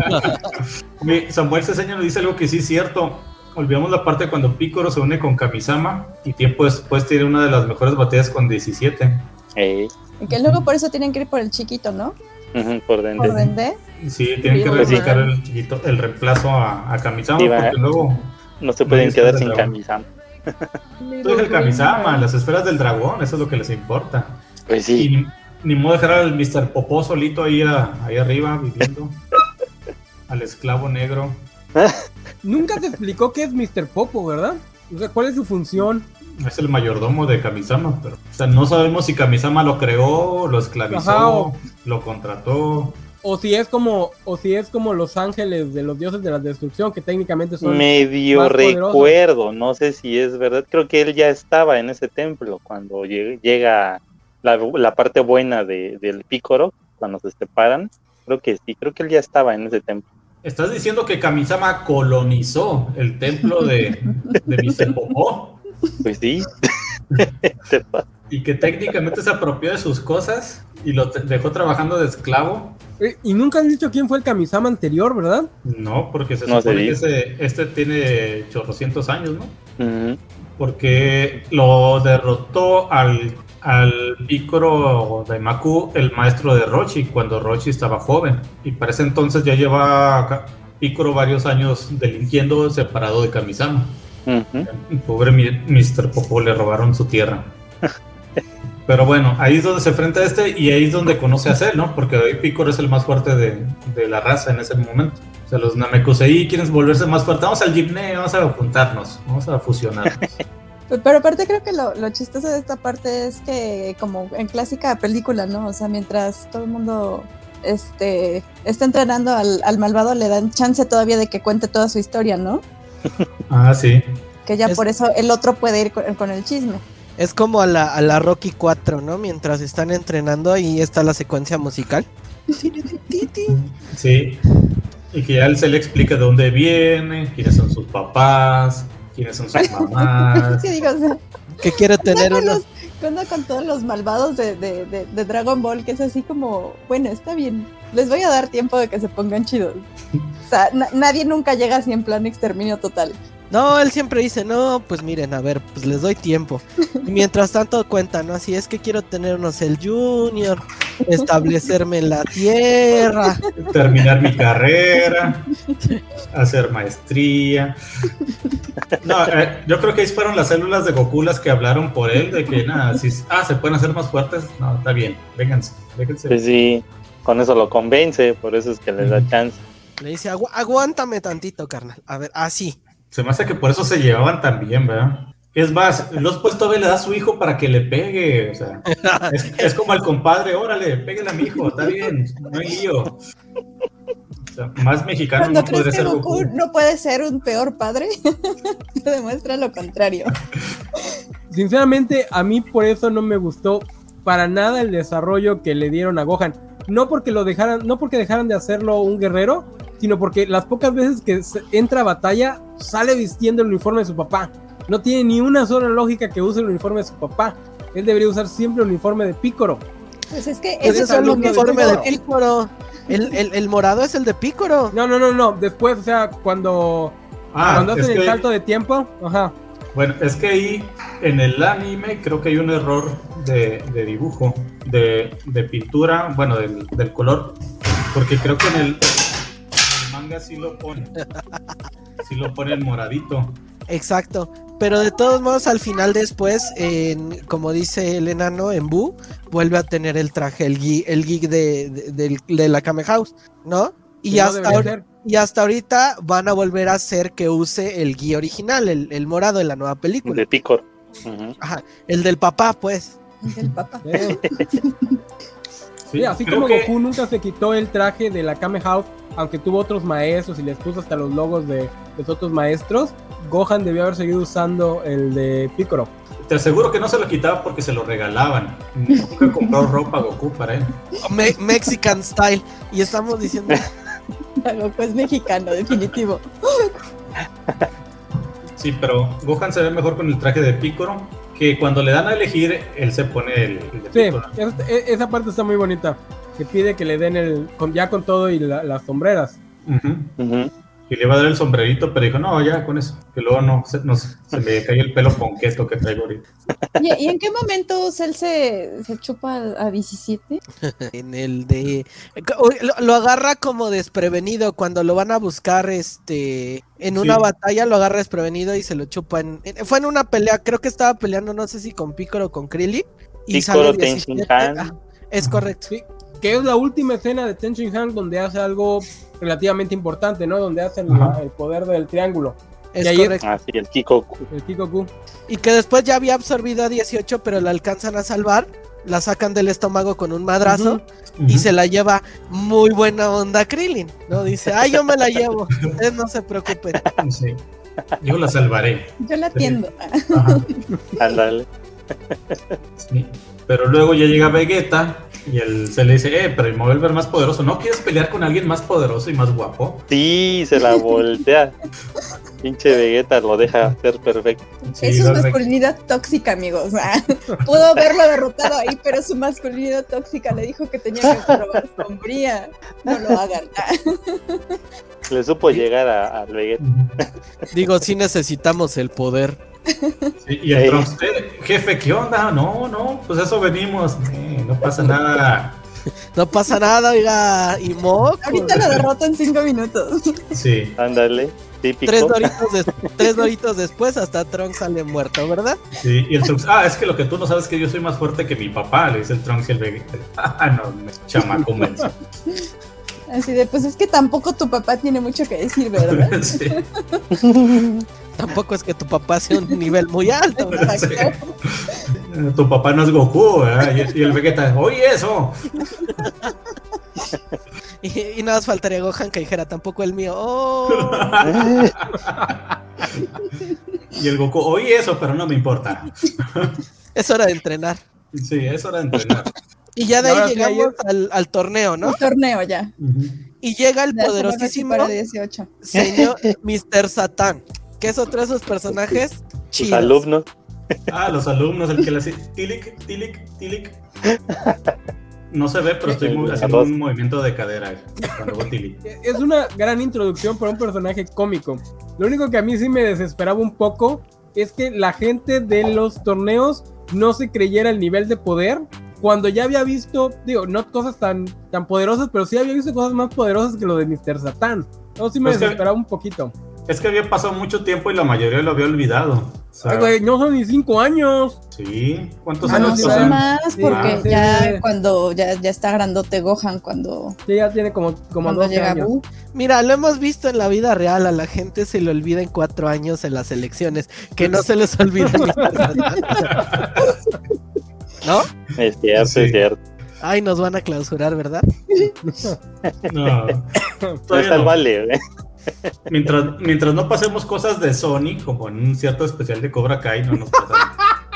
Oye, Samuel Ceseña nos dice algo que sí es cierto. Olvidamos la parte cuando Piccolo se une con Kamisama y tiempo después tiene una de las mejores batallas con diecisiete. Ey, Y que luego por eso tienen que ir por el chiquito, ¿no? ujú, por Por dentro. Dende. Sí, tienen que Pues sí. replicar el, chiquito- el reemplazo a, a Kamisama Sí, va. porque luego No se pueden No, quedar está sin de camisa. tú eres el Kamisama, las esferas del dragón, eso es lo que les importa. Pues Y sí, ni, ni modo dejar al mister Popó solito ahí, a- ahí arriba viviendo. Al esclavo negro. Nunca se explicó qué es mister Popo, ¿verdad? O sea, ¿cuál es su función? Es el mayordomo de Kamisama, pero o sea, no sabemos si Kamisama lo creó, lo esclavizó, Ajá, o- lo contrató. O si es como, o si es como los ángeles de los dioses de la destrucción, que técnicamente son. medio más poderosos. recuerdo, no sé si es verdad. Creo que él ya estaba en ese templo cuando lleg- llega la, la parte buena de, del Pícoro, cuando se separan. Creo que sí, creo que él ya estaba en ese templo. ¿Estás diciendo que Kamisama colonizó el templo de, de mister Popó? Pues sí. Te pasa. Y que técnicamente se apropió de sus cosas y lo te- dejó trabajando de esclavo. Eh, Y nunca han dicho quién fue el Kamisama anterior, ¿verdad? No, porque se No se supone que dice. ese- este tiene chorrocientos años, ¿no? Ujú. Porque lo derrotó al, al Picoro Daimaku, el maestro de Rochi, cuando Rochi estaba joven. Y para ese entonces ya lleva Ka- Picoro varios años delinquiendo separado de Kamisama. Ujú. Y pobre mi- mister Popó, le robaron su tierra. Pero bueno, ahí es donde se enfrenta a este y ahí es donde conoce a Cell, ¿no? Porque hoy Picoro es el más fuerte de, de la raza en ese momento. O sea, los Namekusei quieren volverse más fuertes. Vamos al Gimne, vamos a juntarnos, vamos a fusionarnos. Pero aparte creo que lo, lo chistoso de esta parte es que como en clásica película, ¿no? O sea, mientras todo el mundo este, está entrenando al, al malvado, le dan chance todavía de que cuente toda su historia, ¿no? Ah, sí. Que ya Es- por eso el otro puede ir con, con el chisme. Es como a la, a la Rocky cuatro, ¿no? Mientras están entrenando y está la secuencia musical. Sí. Y que ya él se le explica de dónde viene, quiénes son sus papás, quiénes son sus mamás. Sí, digo, o sea, Que quiere tener con, unos... los, ¿qué onda con todos los malvados de, de, de, de Dragon Ball? Que es así como, bueno, está bien, les voy a dar tiempo de que se pongan chidos. O sea, na- nadie nunca llega así en plan exterminio total. No, él siempre dice, no, pues miren, a ver, pues les doy tiempo. Y mientras tanto cuenta, ¿no? Así es que quiero tener unos el Junior, establecerme en la tierra. Terminar mi carrera, hacer maestría. No, eh, yo creo que ahí fueron las células de Goku las que hablaron por él, de que nada, si ah, se pueden hacer más fuertes, no, está bien, vénganse, déjense. Pues sí, con eso lo convence, por eso es que les da chance. Le dice, "Agu- aguántame tantito, carnal. A ver, así. Se me hace que por eso se llevaban tan bien, ¿verdad? Es más, los pues todavía le da a su hijo para que le pegue, o sea, es, es como al compadre, órale, pégale a mi hijo, está bien, no hay lío. O sea, más mexicano Cuando no crees podría que ser Goku Goku. no puede ser un peor padre, te demuestra lo contrario. Sinceramente, a mí por eso no me gustó para nada el desarrollo que le dieron a Gohan. No porque lo dejaran, no porque dejaran de hacerlo un guerrero, sino porque las pocas veces que se- entra a batalla sale vistiendo el uniforme de su papá. No tiene ni una sola lógica que use el uniforme de su papá. Él debería usar siempre el uniforme de Picoro. Pues es que Ese eso es el lo que uniforme tuvo de el- Pícoro. El, el, el morado es el de Pícoro. No, no, no, no. Después, o sea, cuando, Ah, cuando es hacen el que- salto de tiempo, ajá. Bueno, es que ahí en el anime creo que hay un error de, de dibujo, de, de pintura, bueno, del, del color, porque creo que en el, en el manga sí lo ponen, sí lo ponen moradito. Exacto. Pero de todos modos, al final después, en, como dice el enano, en Buu, vuelve a tener el traje, el geek, el geek de, de, de, de la Kame House, ¿no? Y, Que no hasta, debería ahor- ser. y hasta ahorita van a volver a hacer que use el geek original, el, el morado de la nueva película. De Picor. Ujú. Ajá, el del papá, pues. del papá. Eh, Sí, sí, así creo como que- Goku nunca se quitó el traje de la Kame House, aunque tuvo otros maestros y les puso hasta los logos de los otros maestros, Gohan debió haber seguido usando el de Piccolo. Te aseguro que no se lo quitaba porque se lo regalaban. Nunca compró ropa Goku para él. Me- Mexican style. Y estamos diciendo, Goku es mexicano, definitivo. Sí, pero Gohan se ve mejor con el traje de Piccolo, que cuando le dan a elegir, él se pone el, el de Sí, Piccolo. es- e- esa parte está muy bonita. Que pide que le den el, con, ya con todo y la- las sombreras. Ujú. Ujú. Y le iba a dar el sombrerito, pero dijo, no, ya con eso. Que luego no, se, no, se me cae el pelo ponqueto que traigo ahorita. ¿Y, y en qué momento Cell se, se chupa a, a diecisiete? en el de... Lo, lo agarra como desprevenido cuando lo van a buscar, este... En una Sí. batalla lo agarra desprevenido y se lo chupa. En, en- fue en una pelea, creo que estaba peleando, no sé si con Piccolo o con Krillin. Y Piccolo, sale Tenshin diecisiete. Han. Ah, es correcto. Sí, que es la última escena de Tenshin Han donde hace algo relativamente importante, ¿no? Donde hace el, Ajá. el poder del triángulo, Es y ahí- correcto. Ah, sí, el Kikoku. el Kikoku. Y que después ya había absorbido a dieciocho, pero la alcanzan a salvar. La sacan del estómago con un madrazo. Ujú. Y Ujú. se la lleva muy buena onda Krillin, ¿no? Dice, ay, yo me la llevo, ustedes no se preocupen. Sí. Yo la salvaré. Yo la atiendo. Ajá. Ándale. Sí. Pero luego ya llega Vegeta y él se le dice, eh, pero me voy a volver más poderoso. ¿No quieres pelear con alguien más poderoso y más guapo? Sí, se la voltea. Pinche Vegeta lo deja hacer perfecto. Sí, Eso es lo hace- masculinidad tóxica, amigos. Ah, pudo haberlo derrotado ahí, pero su masculinidad tóxica le dijo que tenía que probar sombría. No lo hagan. Ah. Le supo llegar a, al Vegeta. Ujú. Digo, sí necesitamos el poder. Sí, y el Ey. Trunks, "Eh, jefe, ¿qué onda? No, no, pues eso venimos. Eh, no pasa nada. No pasa nada, oiga, y moco. Ahorita lo derrota en cinco minutos. Sí, Ándale. Típico. Tres doritos, des- tres doritos después hasta Trunks sale muerto, ¿verdad? sí. Y el Trunks, ah, es que lo que tú no sabes es que yo soy más fuerte que mi papá, le dice el Trunks y el Vegeta. Ah, no, me chamaco menso. Así de, pues es que tampoco tu papá tiene mucho que decir, ¿verdad? Sí. Tampoco es que tu papá sea un nivel muy alto, ¿verdad? Exacto. Eh, Tu papá no es Goku, ¿verdad? Y, y el Vegeta, oye eso. Y, y nada más faltaría Gohan que dijera tampoco el mío. Oh, Y el Goku, oye eso, pero no me importa. es hora de entrenar. Sí, es hora de entrenar. Y ya de Ahora ahí sí, llegamos al, al torneo, ¿no? Un torneo ya. Ujú. Y llega el Ya se poderosísimo vuelve así para dieciocho. señor mister Satan, que es otro de esos personajes Sus chidos. alumnos. Ah, los alumnos, el que le hace tilic, tilic, tilic. No se ve, pero estoy muy- haciendo un movimiento de cadera cuando hago tilic. Es una gran introducción para un personaje cómico. Lo único que a mí sí me desesperaba un poco es que la gente de los torneos no se creyera el nivel de poder cuando ya había visto, digo, no cosas tan, tan poderosas, pero sí había visto cosas más poderosas que lo de mister Satan. No, sí me Pues que- desesperaba un poquito. Es que había pasado mucho tiempo y la mayoría lo había olvidado. O sea, Ay, güey, no son ni cinco años. sí, ¿cuántos Ah, años no, sí, son pasan? más, Sí, porque sí, ya sí. cuando ya, ya está grandote Gohan, cuando, Sí, ya tiene como, como cuando doce llega años. Buu. Mira, lo hemos visto en la vida real, a la gente se le olvida en cuatro años en las elecciones, que no se les olvida mister Satan. ¿No? Es cierto, Sí. es cierto. Ay, nos van a clausurar, ¿verdad? No, No todavía está no. vale, ¿eh? Mientras, mientras no pasemos cosas de Sony, como en un cierto especial de Cobra Kai, no nos pasa.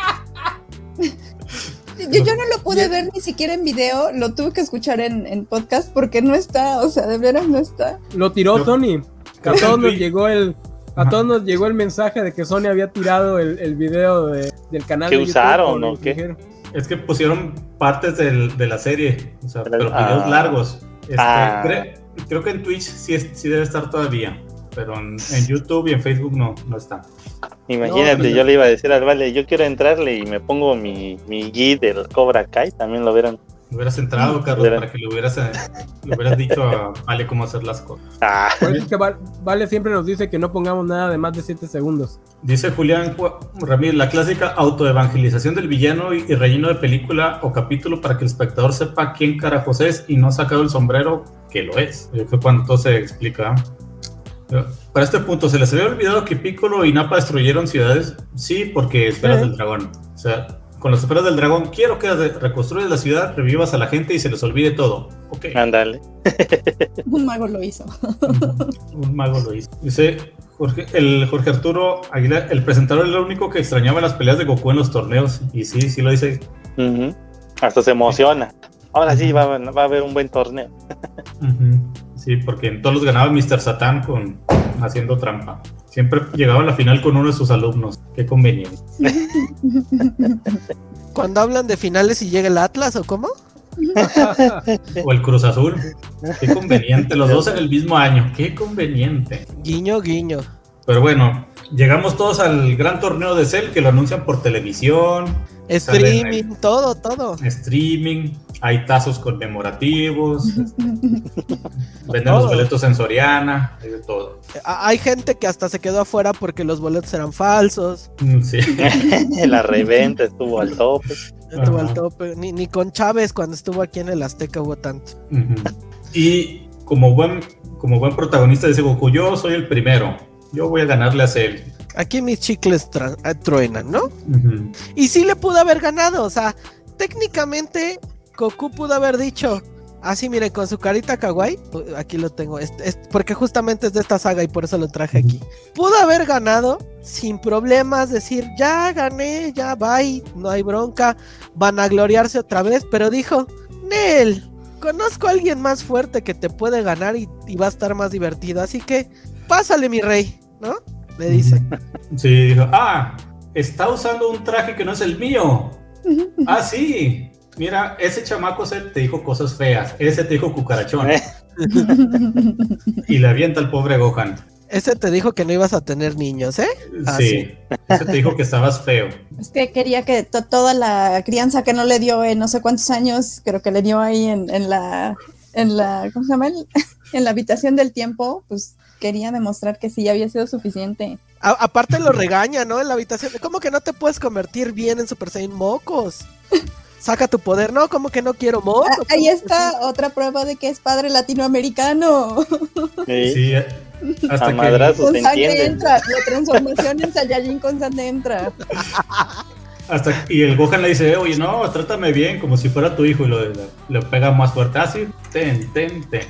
Yo, yo no lo pude ver ni siquiera en video, lo tuve que escuchar en, en podcast porque no está, o sea, de veras no está. Lo tiró Yo- Sony. A creo que todos en nos Twitch- llegó el, a Ajá. todos nos llegó el mensaje de que Sony había tirado el, el video de- del canal ¿Qué de YouTube usaron, por o qué? infringir. Es que pusieron partes del, de la serie, o sea, pero videos ah. largos. Este, Ah. cre- creo que en Twitch sí, es- sí debe estar todavía, pero en, en YouTube y en Facebook no, no está. Imagínate, No, yo le iba a decir al Vale, yo quiero entrarle y me pongo mi, mi guía del Cobra Kai, también lo vieron. Hubieras entrado, Carlos, Hubiera- para que le hubieras, eh, le hubieras dicho a Ale cómo hacer las cosas. Ah, Por eso es que Val- Vale siempre nos dice que no pongamos nada de más de siete segundos. Dice Julián Ju- Ramírez, la clásica autoevangelización del villano y, y relleno de película o capítulo para que el espectador sepa quién carajos es y no sacado el sombrero, que lo es. Yo creo que cuando todo se explica. Para este punto, ¿se les había olvidado que Piccolo y Nappa destruyeron ciudades? Sí, porque esferas Sí. del dragón. O sea, con las esferas del dragón, quiero que re- reconstruyas la ciudad, revivas a la gente y se les olvide todo. Ok. ándale. Un mago lo hizo. Un mago lo hizo. Dice Jorge, el Jorge Arturo Aguilar, el presentador era el único que extrañaba las peleas de Goku en los torneos. Y sí, sí lo dice. Ujú. Hasta se emociona. Ahora sí va, a- va a haber un buen torneo. Ujú. Sí, porque en todos los ganaba míster Satan con haciendo trampa. Siempre llegaba a la final con uno de sus alumnos. Qué conveniente. Cuando hablan de finales y llega el Atlas, ¿o cómo? O el Cruz Azul. Qué conveniente. Los dos en el mismo año. Qué conveniente. Guiño, guiño. Pero bueno, llegamos todos al gran torneo de Cell que lo anuncian por televisión. Streaming, todo, todo. Streaming, hay tazos conmemorativos, este, venden Todo. los boletos en Soriana, hay de todo. A- Hay gente que hasta se quedó afuera porque los boletos eran falsos. Mm, Sí. La reventa estuvo al tope. Estuvo Ajá. al tope. Ni, ni con Chávez cuando estuvo aquí en el Azteca hubo tanto. Ujú. Y como buen, como buen protagonista dice Goku, yo soy el primero, yo voy a ganarle a Cell. Aquí mis chicles tra- eh, truenan, ¿no? Ujú. Y sí le pudo haber ganado, o sea, técnicamente Goku pudo haber dicho, así miren, con su carita kawaii, uh, aquí lo tengo, es, es- porque justamente es de esta saga y por eso lo traje aquí. Pudo haber ganado sin problemas, decir, ya gané, ya bye, no hay bronca, van a gloriarse otra vez, pero dijo, Nel, conozco a alguien más fuerte que te puede ganar y, y va a estar más divertido, así que pásale mi rey, ¿no? Le dice. Sí, dijo, ah, está usando un traje que no es el mío. Ah, sí. Mira, ese chamaco se te dijo cosas feas, ese te dijo cucarachón. Eh. Y le avienta al pobre Gohan. Ese te dijo que no ibas a tener niños, ¿eh? Ah, Sí, ese te dijo que estabas feo. Es que quería que to- toda la crianza que no le dio en no sé cuántos años, creo que le dio ahí en, en la, en la, ¿cómo se llama? En la habitación del tiempo, pues quería demostrar que sí había sido suficiente. A- aparte lo regaña, ¿no? En la habitación. ¿Cómo que no te puedes convertir bien en Super Saiyan mocos? Saca tu poder, ¿no? ¿Cómo que no quiero mocos? Ah, ahí ¿Cómo que está sí? otra prueba de que es padre latinoamericano. Sí. Sí, hasta A que madrazos. Con se sangre entienden. entra, la transformación en Saiyajin con sangre entra. hasta y el Gohan le dice, oye, no, trátame bien, como si fuera tu hijo, y lo, le, le pega más fuerte, así, ten, ten, ten.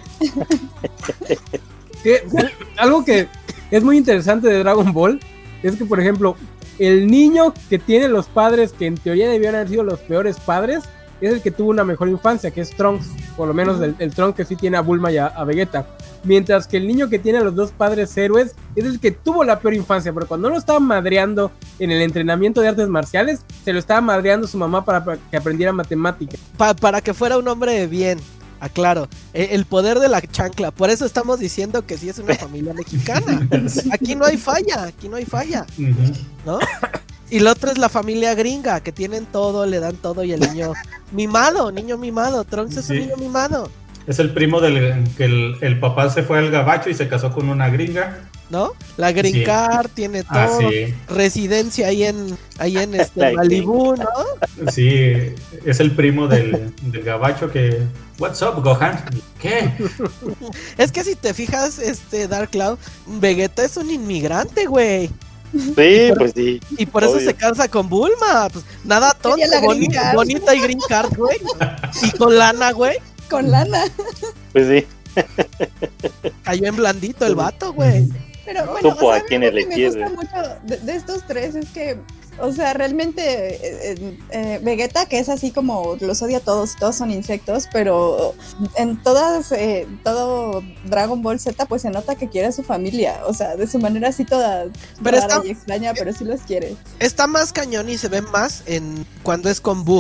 Que- algo que es muy interesante de Dragon Ball es que, por ejemplo, el niño que tiene los padres que en teoría debían haber sido los peores padres es el que tuvo una mejor infancia, que es Trunks, por lo menos el, el Trunks que sí tiene a Bulma y a, a Vegeta. Mientras que el niño que tiene a los dos padres héroes es el que tuvo la peor infancia, pero cuando lo estaba madreando en el entrenamiento de artes marciales, se lo estaba madreando su mamá para, para que aprendiera matemáticas. Pa- para que fuera un hombre de bien. Aclaro, e- el poder de la chancla. Por eso estamos diciendo que sí es una familia mexicana. Aquí no hay falla, aquí no hay falla, Ujú. ¿no? Y la otra es la familia gringa, que tienen todo, le dan todo y el niño mimado, niño mimado. Trunks es un Sí. niño mimado, Es el primo del que el, el papá se fue al gabacho y se casó con una gringa. ¿no? La green Sí. card tiene todo, Ah, sí. residencia ahí en ahí en este La Malibú, ¿no? Sí, es el primo del, del gabacho que... What's up, Gohan? ¿Qué? Es que si te fijas, este Dark Cloud, Vegeta es un inmigrante, güey. Sí, pues sí. Y por eso Obvio. se casa con Bulma. Pues nada tonto, Quería la boni- green card. bonita y green card, güey. Y con lana, güey. Con lana. Pues sí. Cayó en blandito el vato, güey. Pero bueno, Supo o a sea, quién algo que elegir, me gusta mucho de, de estos tres es que, o sea, realmente eh, eh, eh, Vegeta, que es así como los odia a todos, todos son insectos, pero en todas, eh, todo Dragon Ball Z, pues se nota que quiere a su familia, o sea, de su manera así toda Pero rara está- y extraña, pero sí los quiere. Está más cañón y se ve más en cuando es con Buu.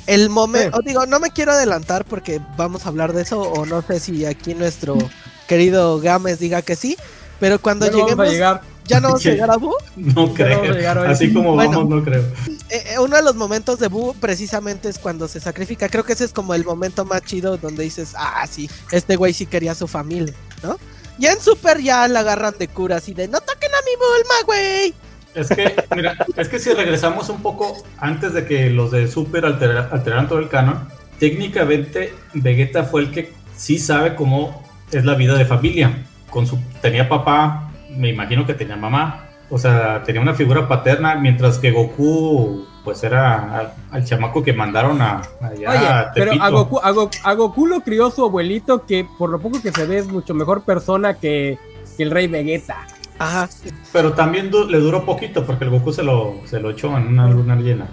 El momento, digo, no me quiero adelantar porque vamos a hablar de eso, o no sé si aquí nuestro querido Gámez diga que sí, pero cuando Ya no lleguemos, vamos a llegar. ¿ya no vamos a llegar a Boo? No Ya no vamos a creo. llegar hoy. Así como Bueno. vamos, no creo. Eh, eh, uno de los momentos de Boo precisamente es cuando se sacrifica. Creo que ese es como el momento más chido donde dices, ah, sí, este güey sí quería a su familia, ¿no? Ya en Super ya la agarran de cura así de, no toquen a mi Bulma, güey. Es que, mira, es que si regresamos un poco antes de que los de Super altera- alteraran todo el canon, técnicamente Vegeta fue el que sí sabe cómo es la vida de familia. Con su, tenía papá, me imagino que tenía mamá, o sea, tenía una figura paterna, mientras que Goku, pues era al, al chamaco que mandaron a, allá Oye, a pero Tepito. a Goku, a, Goku, a Goku lo crió su abuelito, que por lo poco que se ve es mucho mejor persona que, que el rey Vegeta. Ajá. Pero también du- le duró poquito porque el Goku se lo, se lo echó en una luna llena.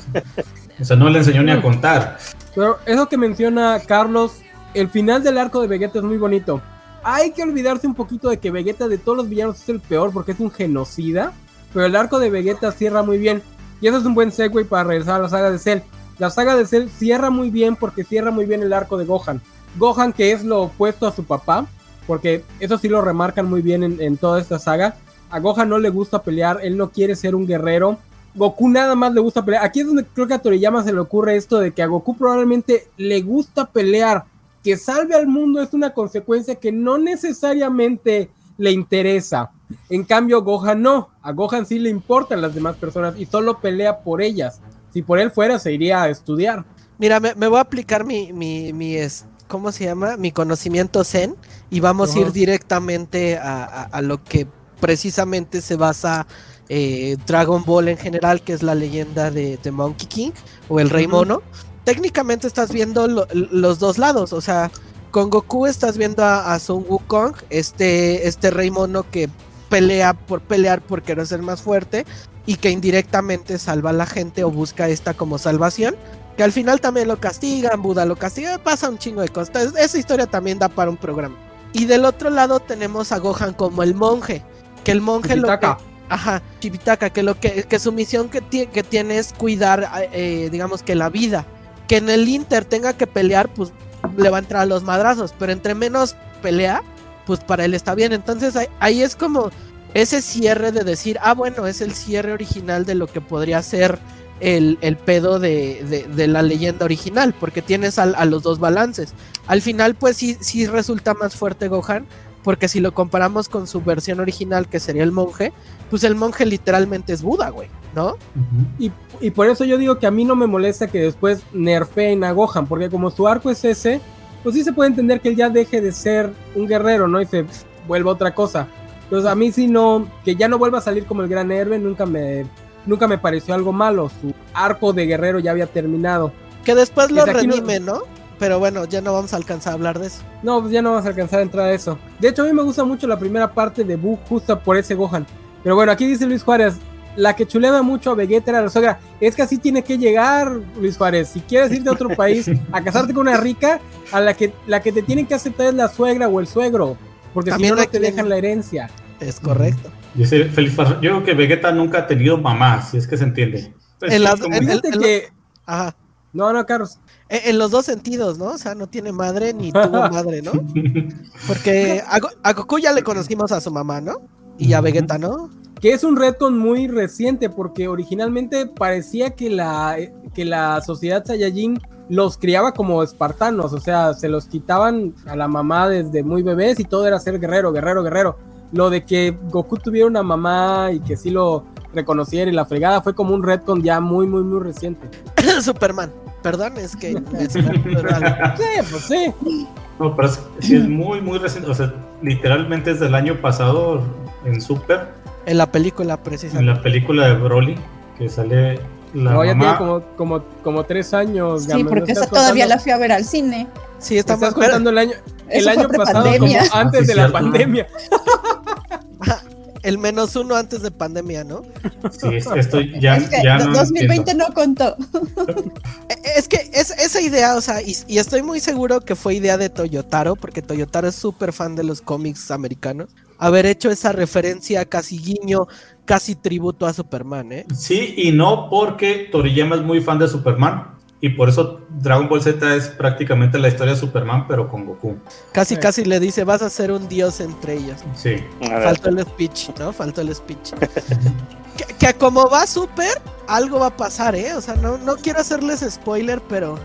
O sea, no le enseñó ni a contar. Pero eso que menciona Carlos, el final del arco de Vegeta es muy bonito. Hay que olvidarse un poquito de que Vegeta de todos los villanos es el peor porque es un genocida, pero el arco de Vegeta cierra muy bien. Y eso es un buen segue para regresar a la saga de Cell. La saga de Cell cierra muy bien porque cierra muy bien el arco de Gohan. Gohan, que es lo opuesto a su papá, porque eso sí lo remarcan muy bien en, en toda esta saga. A Gohan no le gusta pelear, él no quiere ser un guerrero. Goku nada más le gusta pelear. Aquí es donde creo que a Toriyama se le ocurre esto de que a Goku probablemente le gusta pelear. Que salve al mundo es una consecuencia que no necesariamente le interesa. En cambio, Gohan no. A Gohan sí le importan las demás personas y solo pelea por ellas. Si por él fuera, se iría a estudiar. Mira, me, me voy a aplicar mi, mi, mi es, ¿cómo se llama? Mi conocimiento Zen y vamos Ajá. a ir directamente a, a, a lo que precisamente se basa eh, Dragon Ball en general, que es la leyenda de, de Monkey King o el Rey Ujú. Mono. Técnicamente estás viendo lo- los dos lados, o sea, con Goku estás viendo a, a Sun Wukong, este, este Rey Mono que pelea por pelear por querer ser más fuerte y que indirectamente salva a la gente o busca esta como salvación. Que al final también lo castigan, Buda lo castiga, pasa un chingo de cosas. Esa historia también da para un programa. Y del otro lado tenemos a Gohan como el monje. Que el monje lo que, Chipitaka. ajá, Chipitaka, que lo que, que su misión que, tie- que tiene es cuidar, eh, digamos que la vida. Que en el Inter tenga que pelear, pues le va a entrar a los madrazos. Pero entre menos pelea, pues para él está bien. Entonces ahí, ahí es como ese cierre de decir, ah, bueno, es el cierre original de lo que podría ser el, el pedo de, de, de la leyenda original, porque tienes al, a los dos balances. Al final, pues sí, sí resulta más fuerte Gohan, porque si lo comparamos con su versión original, que sería el monje, pues el monje literalmente es Buda, güey, ¿no? Ujú. Y, y por eso yo digo que a mí no me molesta que después nerfeen a Gohan, porque como su arco es ese, pues sí se puede entender que él ya deje de ser un guerrero, ¿no? Y se vuelva otra cosa. Entonces a mí sí no, que ya no vuelva a salir como el gran héroe, nunca me, nunca me pareció algo malo. Su arco de guerrero ya había terminado. Que después lo Desde aquí no- redime, ¿no? Pero bueno, ya no vamos a alcanzar a hablar de eso. No, pues ya no vamos a alcanzar a entrar a eso. De hecho, a mí me gusta mucho la primera parte de Buu, justo por ese Gohan. Pero bueno, aquí dice Luis Juárez, la que chuleaba mucho a Vegeta era la suegra. Es que así tiene que llegar, Luis Juárez. Si quieres irte a otro país a casarte con una rica, a la que, la que te tienen que aceptar es la suegra o el suegro. Porque También si no, no aquí te en- dejan la herencia. Es correcto. Dice Félix Farra, yo creo que Vegeta nunca ha tenido mamá, si es que se entiende. Pues En sí, las- como- en- Fíjate el- que... Ajá. No, no, Carlos. En, en los dos sentidos, ¿no? O sea, no tiene madre ni tuvo madre, ¿no? Porque a, Go- a Goku ya le conocimos a su mamá, ¿no? Y a Vegeta, ¿no? Que es un retcon muy reciente, porque originalmente parecía que la, que la sociedad Saiyajin los criaba como espartanos, o sea, se los quitaban a la mamá desde muy bebés y todo era ser guerrero, guerrero, guerrero. Lo de que Goku tuviera una mamá y que sí lo reconociera y la fregada fue como un retcon ya muy, muy, muy reciente. Superman. Perdón, es que... es- es- Sí, pues sí. No, pero es, sí es muy, muy reciente. O sea, literalmente es del año pasado en Super, en la película, en precisamente. la película de Broly, que sale la No, ya tiene mamá. como, como, como tres años. Sí, Gamer, ¿no porque estás esa todavía contando? la fui a ver al cine. Sí, Estás estamos... contando el año, el Eso fue año pasado, como prepandemia. antes Ah, sí, de la cierto. pandemia. El menos uno antes de pandemia, ¿no? Sí, es- esto ya, es que ya no dos mil veinte entiendo. no contó. Eh, Es que es, esa idea, o sea, y, y estoy muy seguro que fue idea de Toyotaro, porque Toyotaro es súper fan de los cómics americanos, haber hecho esa referencia, casi guiño, casi tributo a Superman, ¿eh? Sí y no, porque Toriyama es muy fan de Superman. y por eso Dragon Ball Z es prácticamente la historia de Superman, pero con Goku. Casi, Sí. casi le dice, vas a ser un dios entre ellos. Sí. A ver, Faltó el speech, ¿no? Faltó el speech. que, que como va súper, algo va a pasar, ¿eh? O sea, no, no quiero hacerles spoiler, pero...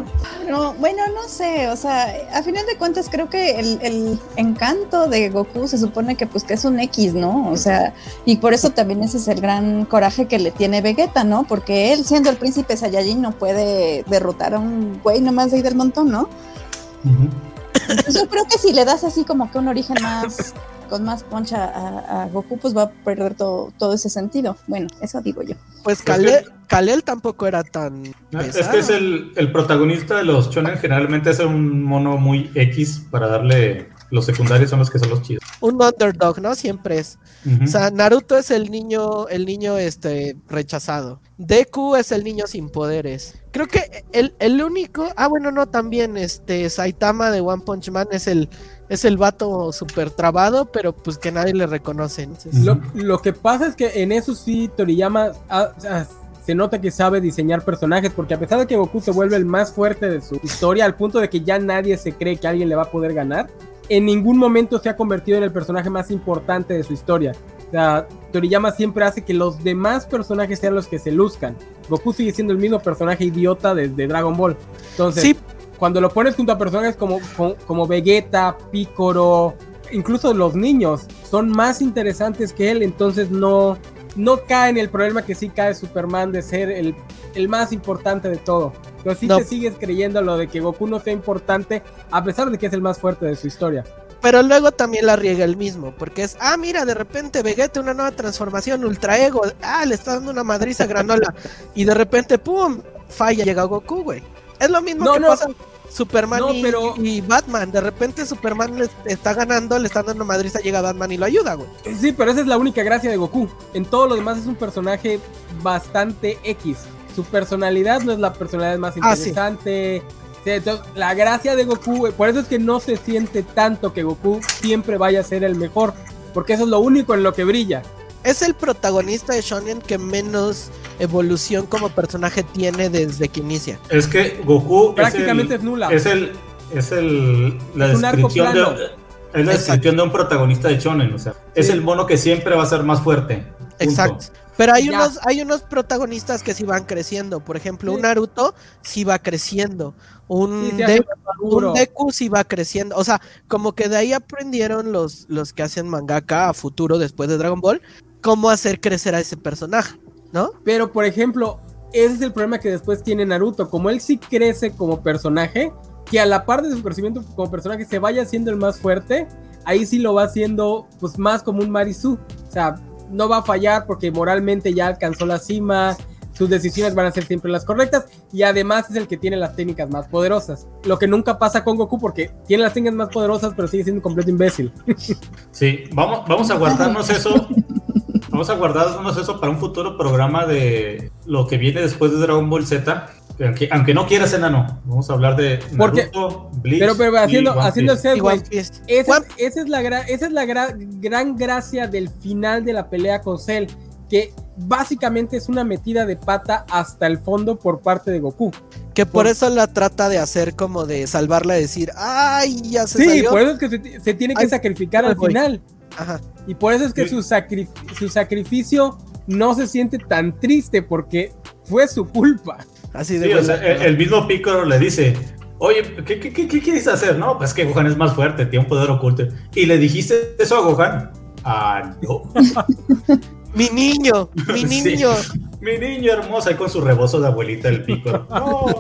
No, bueno, no sé, o sea, a final de cuentas creo que el, el encanto de Goku se supone que pues que es un X, ¿no? O sea, y por eso también ese es el gran coraje que le tiene Vegeta, ¿no? Porque él, siendo el príncipe Saiyajin, no puede derrotar a un güey nomás de ahí del montón, ¿no? Uh-huh. Entonces, yo creo que si le das así como que un origen más, con más poncha a, a Goku, pues va a perder todo, todo ese sentido. Bueno, eso digo yo. Pues Es Kal-El, que- Kal-El tampoco era tan Es pesado. que es el, el protagonista de los shonen, generalmente es un mono muy X para darle... Los secundarios son los que son los chidos. Un underdog, ¿no? Siempre es. Uh-huh. O sea, Naruto es el niño, el niño este rechazado. Deku es el niño sin poderes. Creo que el, el único, ah bueno, no, también este Saitama de One Punch Man es el es el vato súper trabado, pero pues que nadie le reconoce. Entonces, Lo, lo que pasa es que en eso sí Toriyama ah, ah, se nota que sabe diseñar personajes, porque a pesar de que Goku se vuelve el más fuerte de su historia, al punto de que ya nadie se cree que alguien le va a poder ganar, en ningún momento se ha convertido en el personaje más importante de su historia. O sea, Toriyama siempre hace que los demás personajes sean los que se luzcan. Goku sigue siendo el mismo personaje idiota desde Dragon Ball. Entonces, sí, cuando lo pones junto a personajes como, como, como Vegeta, Piccolo, incluso los niños, son más interesantes que él, entonces no, no cae en el problema que sí cae Superman de ser el, el más importante de todo. Pero sí No. te sigues creyendo lo de que Goku no sea importante, a pesar de que es el más fuerte de su historia. pero luego también la riega el mismo, porque es, ah, mira, de repente Vegeta, una nueva transformación, Ultra Ego, ah, le está dando una madriza a Granola, y de repente, pum, falla, llega Goku, güey. Es lo mismo No, que no. pasa Superman No, y, pero- y Batman, de repente Superman le está ganando, le está dando madriza, llega Batman y lo ayuda, güey. Sí, pero esa es la única gracia de Goku. En todo lo demás es un personaje bastante X. Su personalidad no es la personalidad más Ah, sí. interesante. Sí, entonces, la gracia de Goku, por eso es que no se siente tanto que Goku siempre vaya a ser el mejor, porque eso es lo único en lo que brilla. Es el protagonista de Shonen que menos evolución como personaje tiene desde que inicia. Es que Goku Prácticamente es, es nula. el, es el es el la Es un arco descripción plano. de es la descripción de un protagonista de shonen, o sea, es Sí. el mono que siempre va a ser más fuerte. Punto. Exacto. Pero hay Ya. unos, hay unos protagonistas que sí van creciendo. Por ejemplo, Sí. un Naruto sí va creciendo. Un, Sí, se De- hace un maduro. Deku sí va creciendo. O sea, como que de ahí aprendieron los, los que hacen mangaka a futuro después de Dragon Ball, cómo hacer crecer a ese personaje, ¿no? Pero, por ejemplo, ese es el problema que después tiene Naruto. Como él sí crece como personaje, que a la par de su crecimiento como personaje se vaya haciendo el más fuerte, ahí sí lo va haciendo pues más como un Marisu. O sea, no va a fallar porque moralmente ya alcanzó la cima, sus decisiones van a ser siempre las correctas y además es el que tiene las técnicas más poderosas. Lo que nunca pasa con Goku porque tiene las técnicas más poderosas pero sigue siendo un completo imbécil. Sí, vamos, vamos a guardarnos eso. Vamos a guardarnos eso para un futuro programa de lo que viene después de Dragon Ball Z. Aunque, aunque no quieras, enano, vamos a hablar de Porque- Naruto, Bleach Pero, pero haciendo, y One haciendo Piece. el Y segue, One Piece. Esa, One- es, esa es la, gra- esa es la gra- gran gracia del final de la pelea con Cell, que básicamente es una metida de pata hasta el fondo por parte de Goku. Que por Por- eso la trata de hacer como de salvarla, de decir, ay, ya se Sí, salió. por eso es que se, se tiene que Ay, sacrificar me al voy. final. Ajá. Y por eso es que Sí. su, sacri- su sacrificio no se siente tan triste porque fue su culpa. Así de Sí, o sea, buena- el, el mismo Piccolo le dice, oye, ¿qué, qué, qué, qué quieres hacer? No, pues que Gohan es más fuerte, tiene un poder oculto. ¿Y le dijiste eso a Gohan? Ah, no. Mi niño, mi Sí. niño. Mi niño hermoso, ahí con su rebozo de abuelita del Piccolo. No.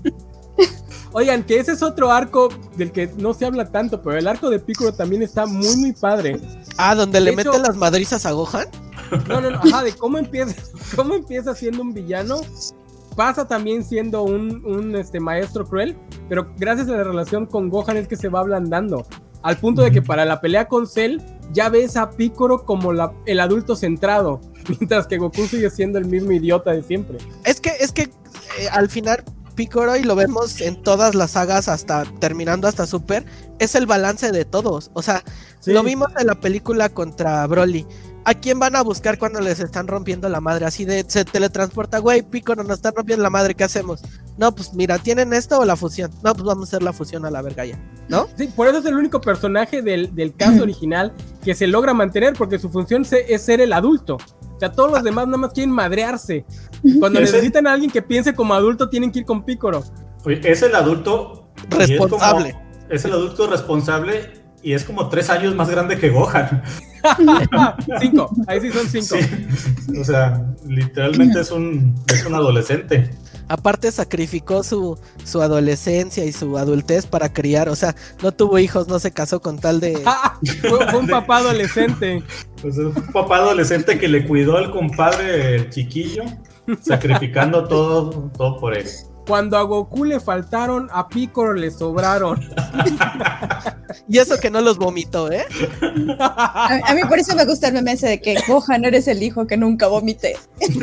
Oigan, que ese es otro arco del que no se habla tanto, pero el arco de Piccolo también está muy, muy padre. Ah, donde De le hecho- meten las madrizas a Gohan. No, no, no, ajá, de cómo empieza, cómo empieza siendo un villano, pasa también siendo un, un este, maestro cruel, pero gracias a la relación con Gohan es que se va ablandando, al punto de que para la pelea con Cell, ya ves a Piccolo como la, el adulto centrado, mientras que Goku sigue siendo el mismo idiota de siempre. Es que, es que eh, al final Piccolo, y lo vemos en todas las sagas hasta terminando hasta Super, es el balance de todos. O sea, sí. Lo vimos en la película contra Broly. ¿A quién van a buscar cuando les están rompiendo la madre? Así de, se teletransporta, güey, Piccolo, nos están rompiendo la madre, ¿qué hacemos? No, pues mira, ¿tienen esto o la fusión? No, pues vamos a hacer la fusión a la verga ya, ¿no? Sí, por eso es el único personaje del, del caso original que se logra mantener, porque su función se, es ser el adulto. O sea, todos los demás nada más quieren madrearse. Cuando necesitan a alguien que piense como adulto, tienen que ir con Piccolo. Oye, es el adulto responsable. Es, como, es el adulto responsable y es como tres años más grande que Gohan. Cinco, ahí sí son cinco. Sí. O sea, literalmente es un, es un adolescente. Aparte sacrificó su, su adolescencia y su adultez para criar, o sea, no tuvo hijos, no se casó con tal de... fue, fue un papá adolescente. Pues es un papá adolescente que le cuidó al compadre el chiquillo, sacrificando todo, todo por él. Cuando a Goku le faltaron, a Piccolo le sobraron. Y eso que no los vomitó, ¿eh? A, a mí por eso me gusta el meme ese de que Gohan, eres el hijo que nunca vomité.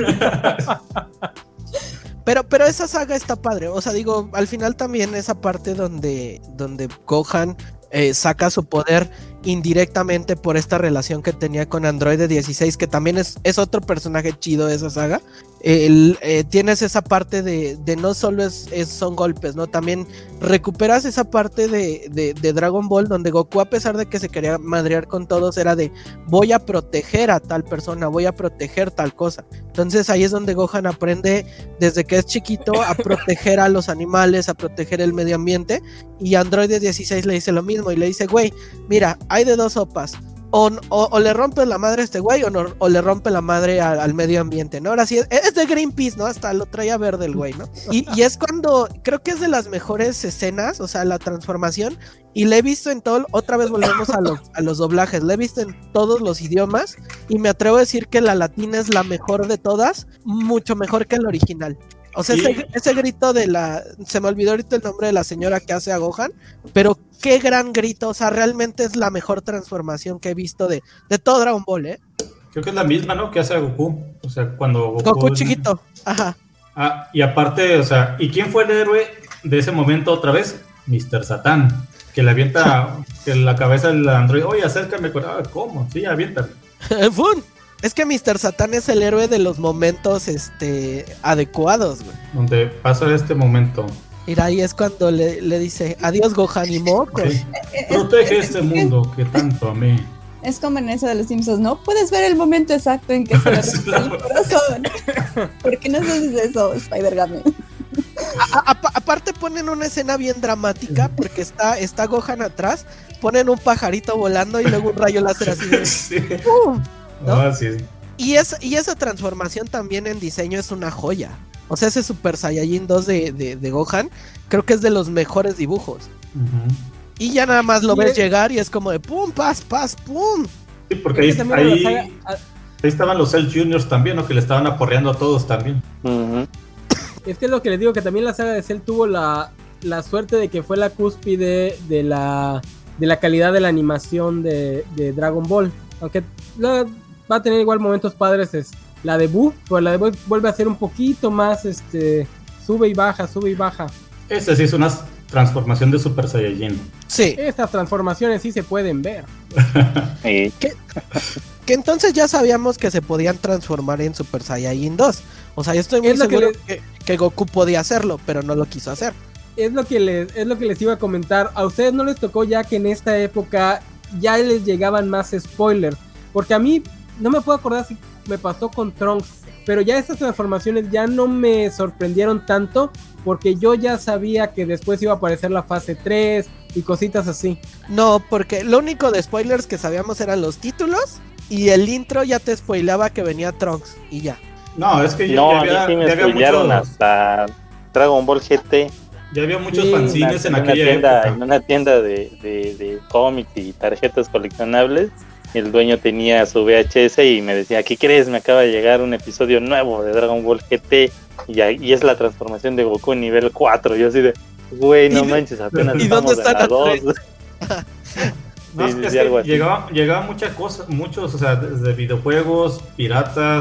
Pero, pero esa saga está padre, o sea, digo, al final también esa parte donde, donde Gohan eh, saca su poder indirectamente por esta relación que tenía con Androide dieciséis, que también es, es otro personaje chido de esa saga. El, eh, tienes esa parte de, de no solo es, es, son golpes, ¿no? También recuperas esa parte de, de, de Dragon Ball, donde Goku, a pesar de que se quería madrear con todos, era de voy a proteger a tal persona, voy a proteger tal cosa. Entonces ahí es donde Gohan aprende desde que es chiquito a proteger a los animales, a proteger el medio ambiente, y Androide dieciséis le dice lo mismo y le dice, güey, mira, hay de dos sopas. O, o, o le rompe la madre a este güey o, no, o le rompe la madre a, al medio ambiente, ¿no? Ahora sí, es, es de Greenpeace, ¿no? Hasta lo traía verde el güey, ¿no? Y, y es cuando, creo que es de las mejores escenas, o sea, la transformación, y la he visto en todo, otra vez volvemos a los, a los doblajes, la he visto en todos los idiomas, y me atrevo a decir que la latina es la mejor de todas, mucho mejor que la original. O sea, ese, ese grito de la... Se me olvidó ahorita el nombre de la señora que hace a Gohan, pero qué gran grito, o sea, realmente es la mejor transformación que he visto de, de todo Dragon Ball, ¿eh? Creo que es la misma, ¿no? Que hace a Goku. O sea, cuando Goku... Goku chiquito, ajá. Ah, y aparte, o sea, ¿y quién fue el héroe de ese momento otra vez? mister Satán, que le avienta que la cabeza del androide, oye, acércame con... Ah, ¿cómo? Sí, aviéntame. ¡Fun! Es que mister Satán es el héroe de los momentos este adecuados, güey. Donde pasa este momento. Mira, ahí es cuando le, le dice, adiós Gohan y mocos. Sí. Protege este mundo que tanto amé. Es como en eso de los Simpsons, ¿no? Puedes ver el momento exacto en que se le rompe el corazón. ¿Por qué no haces eso, Spider-Game? A, a, aparte ponen una escena bien dramática porque está, está Gohan atrás, ponen un pajarito volando y luego un rayo láser así de... Sí. ¡Pum! ¿No? Ah, sí. Y, es, y esa transformación también en diseño es una joya. O sea, ese Super Saiyajin dos de, de, de Gohan, creo que es de los mejores dibujos. Uh-huh. Y ya nada más lo ves es... llegar y es como de pum, pas, pas, pum. Sí, porque ahí, ahí, saga... ahí estaban los Cell Juniors también, ¿no? Que le estaban aporreando a todos también. Uh-huh. Es que es lo que les digo, que también la saga de Cell tuvo la, la suerte de que fue la cúspide de la, de la calidad de la animación de, de Dragon Ball. Aunque la, va a tener igual momentos padres es la de Buu, pero la de Buu vuelve a ser un poquito más, este, sube y baja, sube y baja. Esa sí es una transformación de Super Saiyajin. Sí. Estas transformaciones sí se pueden ver. que, que entonces ya sabíamos que se podían transformar en Super Saiyajin dos. O sea, yo estoy muy seguro que, le... que, que Goku podía hacerlo, pero no lo quiso hacer. Es lo que les, es lo que les iba a comentar. A ustedes no les tocó ya que en esta época ya les llegaban más spoilers, porque a mí no me puedo acordar si me pasó con Trunks, pero ya estas transformaciones ya no me sorprendieron tanto, porque yo ya sabía que después iba a aparecer la fase tres y cositas así. No, porque lo único de spoilers que sabíamos eran los títulos y el intro ya te spoileaba que venía Trunks y ya. No, es que ya, no, ya había, a mí sí me ya había spoilearon muchos... hasta Dragon Ball G T. Ya había muchos sí, fanzines en, en aquella una tienda, época. En una tienda de, de, de cómics y tarjetas coleccionables, el dueño tenía su V H S y me decía, ¿qué crees? Me acaba de llegar un episodio nuevo de Dragon Ball G T y, y es la transformación de Goku en nivel cuatro. Yo así de, güey, no manches, apenas ¿y estamos dónde están en la dos. No, sí, es que llegaba, llegaba muchas cosas, muchos, o sea, desde videojuegos, piratas,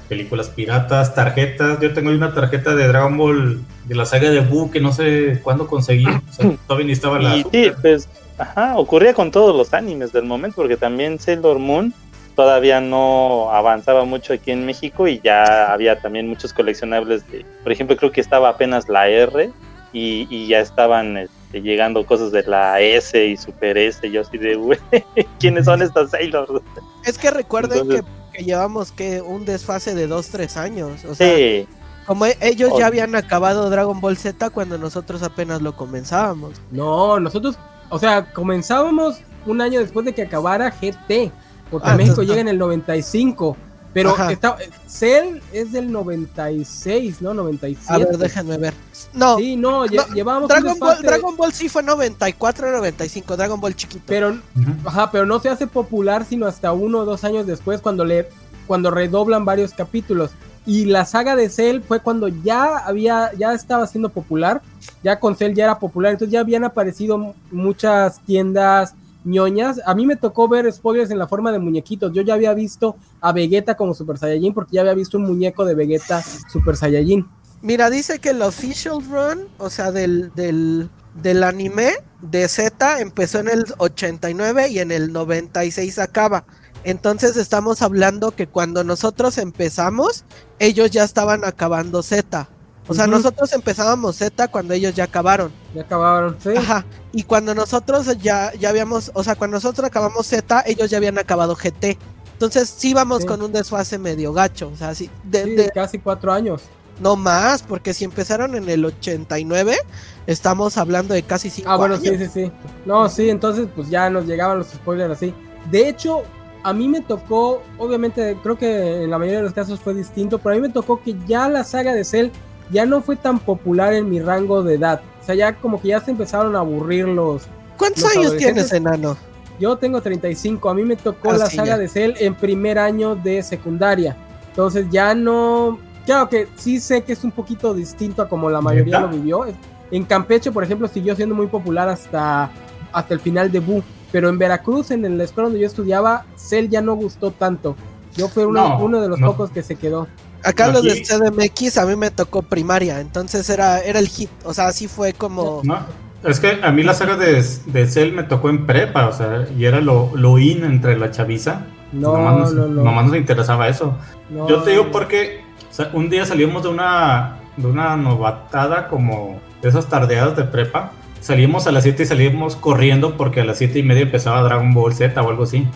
películas piratas, tarjetas. Yo tengo ahí una tarjeta de Dragon Ball de la saga de Buu que no sé cuándo conseguí. O sea, todavía ni estaba la. Y sí, pues, ajá, ocurría con todos los animes del momento, porque también Sailor Moon todavía no avanzaba mucho aquí en México y ya había también muchos coleccionables de, por ejemplo, creo que estaba apenas la R y, y ya estaban este, llegando cosas de la S y Super S, y yo así de, güey, ¿quiénes son estas Sailor? Es que recuerden Entonces, que, que llevamos que un desfase de dos, tres años, o sea, sí. Como ellos oh. ya habían acabado Dragon Ball Z cuando nosotros apenas lo comenzábamos. No, nosotros, o sea, comenzábamos un año después de que acabara G T. Porque Ah, México entonces, llega en el noventa y cinco, pero Ajá. está, Cell es del noventa y seis, ¿no? noventa y siete. A ver, déjenme ver. No, Sí, no, lle- no, llevábamos Dragon un Ball, desfase, Dragon Ball sí fue noventa y cuatro, noventa y cinco, Dragon Ball chiquito. pero, Ujú. ajá, pero no se hace popular sino hasta uno o dos años después cuando le, cuando redoblan varios capítulos. Y la saga de Cell fue cuando ya había, ya estaba siendo popular, ya con Cell ya era popular, entonces ya habían aparecido m- muchas tiendas ñoñas. A mí me tocó ver spoilers en la forma de muñequitos. Yo ya había visto a Vegeta como Super Saiyajin porque ya había visto un muñeco de Vegeta Super Saiyajin. Mira, dice que el official run, o sea, del, del, del anime de Z empezó en el ochenta y nueve y en el noventa y seis acaba. Entonces estamos hablando que cuando nosotros empezamos, ellos ya estaban acabando Z. O sea, Ujú. nosotros empezábamos Z cuando ellos ya acabaron. Ya acabaron, sí. Ajá. Y cuando nosotros ya, ya habíamos, o sea, cuando nosotros acabamos Z, ellos ya habían acabado G T. Entonces sí vamos Sí. con un desfase medio gacho. O sea, sí, de, Sí, de- casi cuatro años. no más, porque si empezaron en el ochenta y nueve, estamos hablando de casi cinco Ah, bueno, años. sí, sí, sí. No, sí, entonces pues ya nos llegaban los spoilers así. De hecho, a mí me tocó, obviamente creo que en la mayoría de los casos fue distinto, pero a mí me tocó que ya la saga de Cell ya no fue tan popular en mi rango de edad. O sea, ya como que ya se empezaron a aburrir los... ¿Cuántos los años adolescentes. tienes, enano? Yo tengo treinta y cinco, a mí me tocó Ah, la sí, saga ya. de Cell en primer año de secundaria. Entonces ya no... Claro que sí sé que es un poquito distinto a como la mayoría ¿Neta? lo vivió. En Campeche, por ejemplo, siguió siendo muy popular hasta, hasta el final de Buu. Pero en Veracruz, en la escuela donde yo estudiaba, Cell ya no gustó tanto. Yo fui uno, No, uno de los no. pocos que se quedó. Acá los de Aquí- C D M X a mí me tocó primaria, entonces era, era el hit. O sea, así fue como... No, es que a mí la saga de, de Cell me tocó en prepa, o sea, y era lo, lo in entre la chaviza. No, nomás nos, no, no. nomás nos interesaba eso. No, Yo te digo no. porque o sea, un día salimos de una, de una novatada como de esas tardeadas de prepa. Salimos a las siete y salimos corriendo porque a las siete y media empezaba Dragon Ball Z o algo así.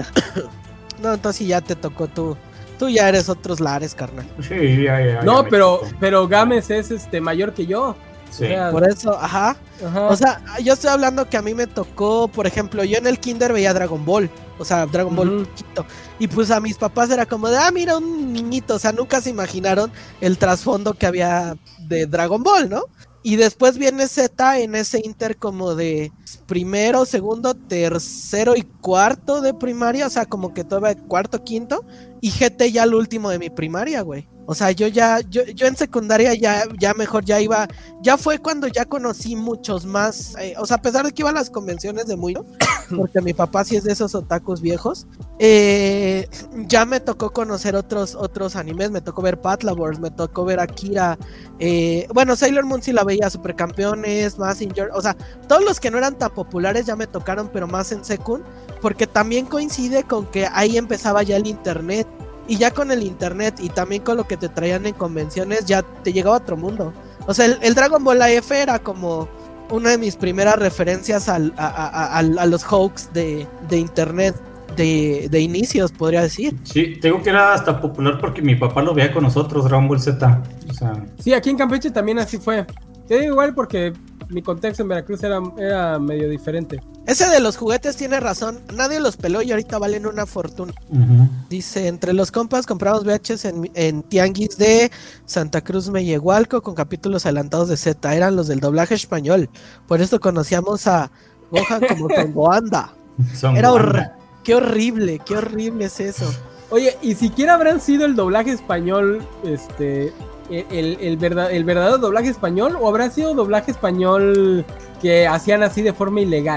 No, entonces sí ya te tocó tú. Tú ya eres otros lares, carnal. Sí, ya, ya, ya No, me pero, tocó. pero Gámez es este mayor que yo. Sí. O sea, Por eso, ajá. ajá. O sea, yo estoy hablando que a mí me tocó, por ejemplo, yo en el kinder veía Dragon Ball. O sea, Dragon Ball Ujú. chiquito. Y pues a mis papás era como de, ah, mira, un niñito. O sea, nunca se imaginaron el trasfondo que había de Dragon Ball, ¿no? Y después viene Z en ese inter como de primero, segundo, tercero y cuarto de primaria. O sea, como que todavía cuarto, quinto. Y G T ya el último de mi primaria, güey. O sea, yo ya, yo, yo en secundaria ya, ya mejor ya iba, ya fue cuando ya conocí muchos más, eh, o sea, a pesar de que iba a las convenciones de muy, porque mi papá sí es de esos otakus viejos, eh, ya me tocó conocer otros, otros animes, me tocó ver Patlabors, me tocó ver Akira, eh, bueno, Sailor Moon sí la veía, Supercampeones, Mazinger, o sea, todos los que no eran tan populares ya me tocaron, pero más en Sekun, porque también coincide con que ahí empezaba ya el internet. Y ya con el internet y también con lo que te traían en convenciones, ya te llegaba a otro mundo. O sea, el, el Dragon Ball A F era como una de mis primeras referencias al, a, a, a, a los hoax de, de internet de, de inicios, podría decir. Sí, te digo que era hasta popular porque mi papá lo veía con nosotros, Dragon Ball Z. O sea, Sí, aquí en Campeche también así fue. Te digo igual porque mi contexto en Veracruz era, era medio diferente. Ese de los juguetes tiene razón, nadie los peló y ahorita valen una fortuna. uh-huh. Dice, entre los compas compramos V H S en, en Tianguis de Santa Cruz Mellehualco con capítulos adelantados de Z, eran los del doblaje español, por eso conocíamos a Gohan como Tongoanda. Son Era banda. hor- qué horrible, qué horrible es eso. Oye, y siquiera habrán sido el doblaje español, este, el, el, el, verdad, el verdadero doblaje español, o habrá sido doblaje español que hacían así de forma ilegal.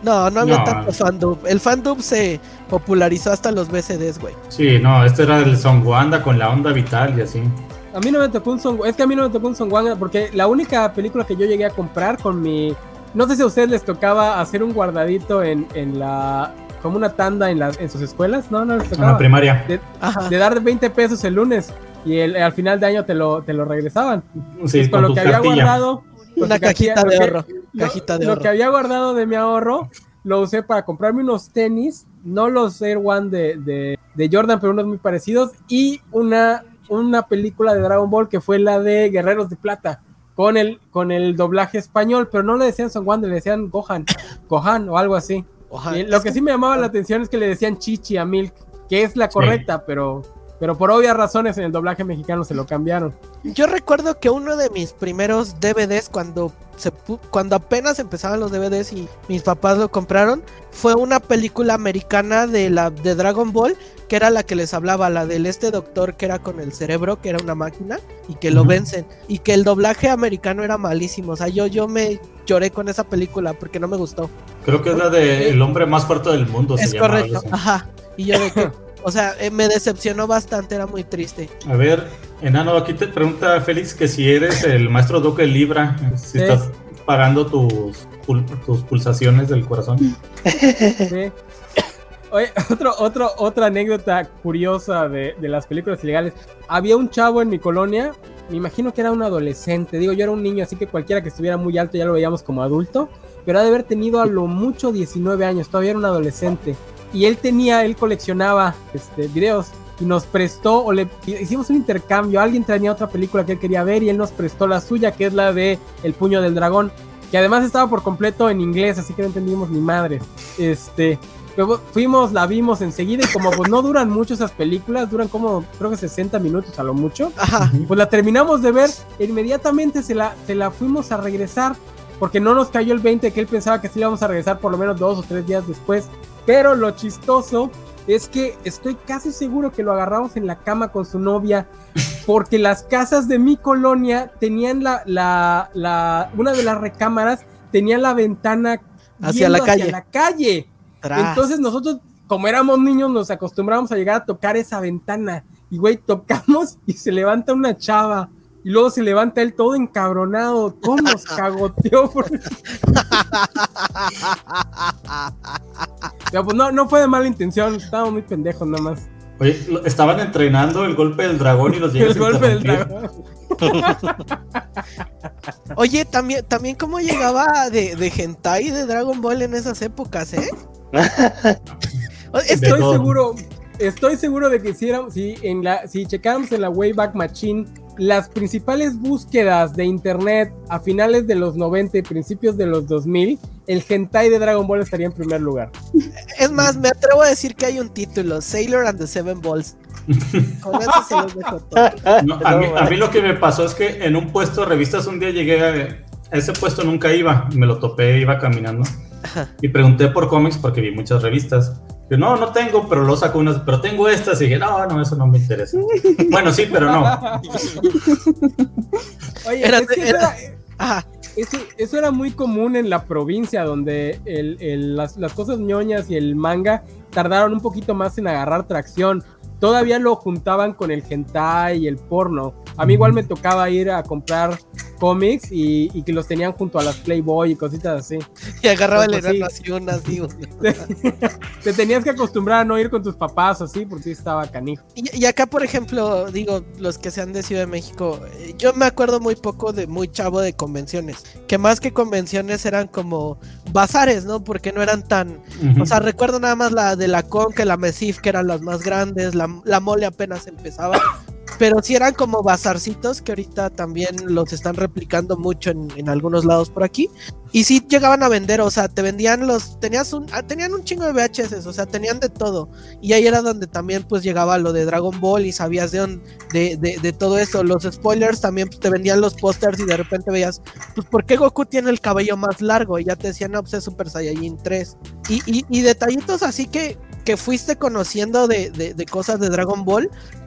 No, no había No. tanto fandub. El fandub se popularizó hasta los V C Ds, güey. Sí, no, este era el Son Wanda con la onda vital y así. A mí no me tocó un Son, es que a mí no me tocó un Son Wanda porque la única película que yo llegué a comprar con mi, no sé si a ustedes les tocaba hacer un guardadito en, en la, como una tanda en las, en sus escuelas, no, no les En tocaba. la primaria. De, Ajá. de dar veinte pesos el lunes y el, al final de año te lo, te lo regresaban. Sí, Pues con lo tu que había cartilla. guardado, con Una tu cartilla, cajita de lo que- ahorro. Lo, Cajita de lo ahorro. que había guardado de mi ahorro lo usé para comprarme unos tenis, no los Air One de, de, de Jordan, pero unos muy parecidos, y una, una película de Dragon Ball que fue la de Guerreros de Plata, con el, con el doblaje español, pero no le decían Son Wanda, le decían Gohan, Gohan o algo así. Ojalá. Y lo que sí me llamaba la atención es que le decían Chichi a Milk, que es la correcta, pero... Pero por obvias razones en el doblaje mexicano se lo cambiaron. Yo recuerdo que uno de mis primeros D V Ds cuando se pu- cuando apenas empezaban los D V Ds y mis papás lo compraron fue una película americana de la de Dragon Ball, que era la que les hablaba, la del este doctor que era con el cerebro, que era una máquina y que lo Ujú. vencen, y que el doblaje americano era malísimo. O sea, yo yo me lloré con esa película porque no me gustó. Creo que es la de El hombre más fuerte del mundo. Es se llama, correcto. algo así. Ajá. Y yo de que o sea, eh, me decepcionó bastante, era muy triste. A ver, Enano, aquí te pregunta Félix que si eres el maestro Doc de Libra, si Sí. estás parando tus, pul- tus pulsaciones del corazón. Sí. Oye, otro, otro, otra anécdota curiosa de, de las películas ilegales. Había un chavo en mi colonia, me imagino que era un adolescente. Digo, yo era un niño, así que cualquiera que estuviera muy alto ya lo veíamos como adulto. Pero ha de haber tenido a lo mucho diecinueve años, todavía era un adolescente. Y él tenía, él coleccionaba este, videos y nos prestó, o le hicimos un intercambio. Alguien tenía otra película que él quería ver y él nos prestó la suya, que es la de El puño del dragón, que además estaba por completo en inglés, así que no entendimos ni madres. Este, pero fuimos, la vimos enseguida y como pues no duran mucho esas películas, duran como creo que sesenta minutos a lo mucho. Ajá. Pues la terminamos de ver e inmediatamente se la, se la fuimos a regresar porque no nos cayó el veinte que él pensaba que sí íbamos a regresar por lo menos dos o tres días después. Pero lo chistoso es que estoy casi seguro que lo agarramos en la cama con su novia porque las casas de mi colonia tenían la, la, la una de las recámaras tenía la ventana Hacia la viendo calle. hacia la calle. Tras. Entonces nosotros, como éramos niños, nos acostumbramos a llegar a tocar esa ventana. Y güey, tocamos y se levanta una chava. Y luego se levanta él todo encabronado. ¿Cómo nos cagoteó? Por... Pero pues no, no fue de mala intención. Estábamos muy pendejos nada más. Oye, lo- estaban entrenando el golpe del dragón y los llegas El a golpe del interrumpir. dragón. Oye, también, también cómo llegaba de, de hentai de Dragon Ball en esas épocas, ¿eh? O- es que De Estoy todo. seguro, estoy seguro de que si, era- si, en la, si checáramos en la Wayback Machine, las principales búsquedas de internet a finales de los noventa y principios de los dos mil, el hentai de Dragon Ball estaría en primer lugar. es más, me atrevo a decir que hay un título, Sailor and the Seven Balls. Con eso se los dejo todo. No, a, mí, a mí lo que me pasó es que en un puesto de revistas un día llegué a, a ese puesto, nunca iba, me lo topé, iba caminando y pregunté por cómics porque vi muchas revistas. Yo, no, no tengo, pero lo saco unas, pero tengo estas y dije, no, no, eso no me interesa. Bueno, sí, pero no. Oye, Era- es que eso era- era- Ajá. Eso, eso era muy común en la provincia, donde el, el- las, las cosas ñoñas y el manga tardaron un poquito más en agarrar tracción. Todavía lo juntaban con el hentai y el porno. A mí igual me tocaba ir a comprar cómics y, y que los tenían junto a las Playboy y cositas así. Y agarraba el Pues sí. enano así, una así. una. Te tenías que acostumbrar a no ir con tus papás o así, porque sí estaba canijo. Y, y acá, por ejemplo, digo, los que sean de Ciudad de México, eh, yo me acuerdo muy poco de muy chavo de convenciones, que más que convenciones eran como bazares, ¿no? Porque no eran tan... Ujú. O sea, recuerdo nada más la de la Con, que la Mesif, que eran las más grandes, la, la Mole apenas empezaba, pero sí eran como bazarcitos que ahorita también los están replicando mucho en, en algunos lados por aquí. Y sí llegaban a vender, o sea, te vendían los, tenías un, ah, tenían un chingo de V H S, o sea, tenían de todo. Y ahí era donde también pues llegaba lo de Dragon Ball y sabías de, on- de, de, de todo eso. Los spoilers también pues, te vendían los pósters y de repente veías, pues ¿por qué Goku tiene el cabello más largo? Y ya te decían, no, pues es Super Saiyajin tres. Y, y, y detallitos así que, que fuiste conociendo de, de, de cosas de Dragon Ball.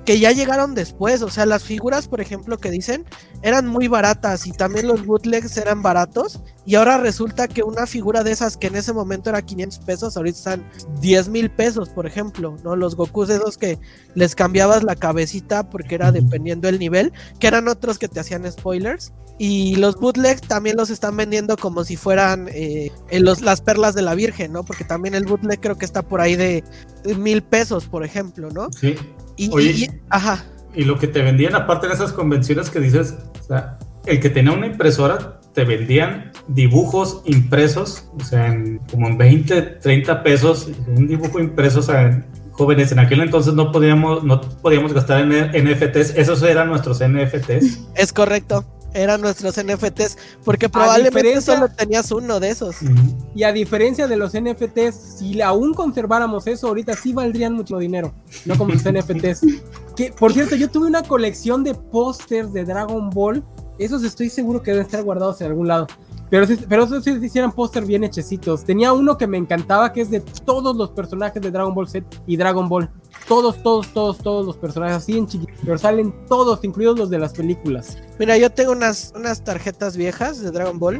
que ya llegaron después, o sea, las figuras, por ejemplo, que dicen, eran muy baratas y también los bootlegs eran baratos, y ahora resulta que una figura de esas que en ese momento era quinientos pesos, ahorita están diez mil pesos, por ejemplo, ¿no? Los Gokus esos que les cambiabas la cabecita porque era dependiendo el nivel, que eran otros que te hacían spoilers, y los bootlegs también los están vendiendo como si fueran eh, los, las perlas de la Virgen, ¿no? Porque también el bootleg creo que está por ahí de, de mil pesos, por ejemplo, ¿no? Sí. Y, Oye, y, ajá. Y lo que te vendían, aparte de esas convenciones que dices, o sea, el que tenía una impresora, te vendían dibujos impresos, o sea, en, como en veinte, treinta pesos, un dibujo impreso, o sea, jóvenes, en aquel entonces no podíamos, no podíamos gastar en N F Ts, esos eran nuestros N F Ts. Es correcto. Eran nuestros N F Ts, porque probablemente diferencia... solo tenías uno de esos. Uh-huh. Y a diferencia de los N F Ts, si aún conserváramos eso, ahorita sí valdrían mucho dinero, no como los N F Ts. Que, por cierto, yo tuve una colección de pósters de Dragon Ball, esos estoy seguro que deben estar guardados en algún lado. Pero, pero esos sí hicieran póster bien hechecitos. Tenía uno que me encantaba, que es de todos los personajes de Dragon Ball Z y Dragon Ball. Todos, todos, todos, todos los personajes, así en chiquitos. Pero salen todos, incluidos los de las películas. Mira, yo tengo unas, unas tarjetas viejas de Dragon Ball.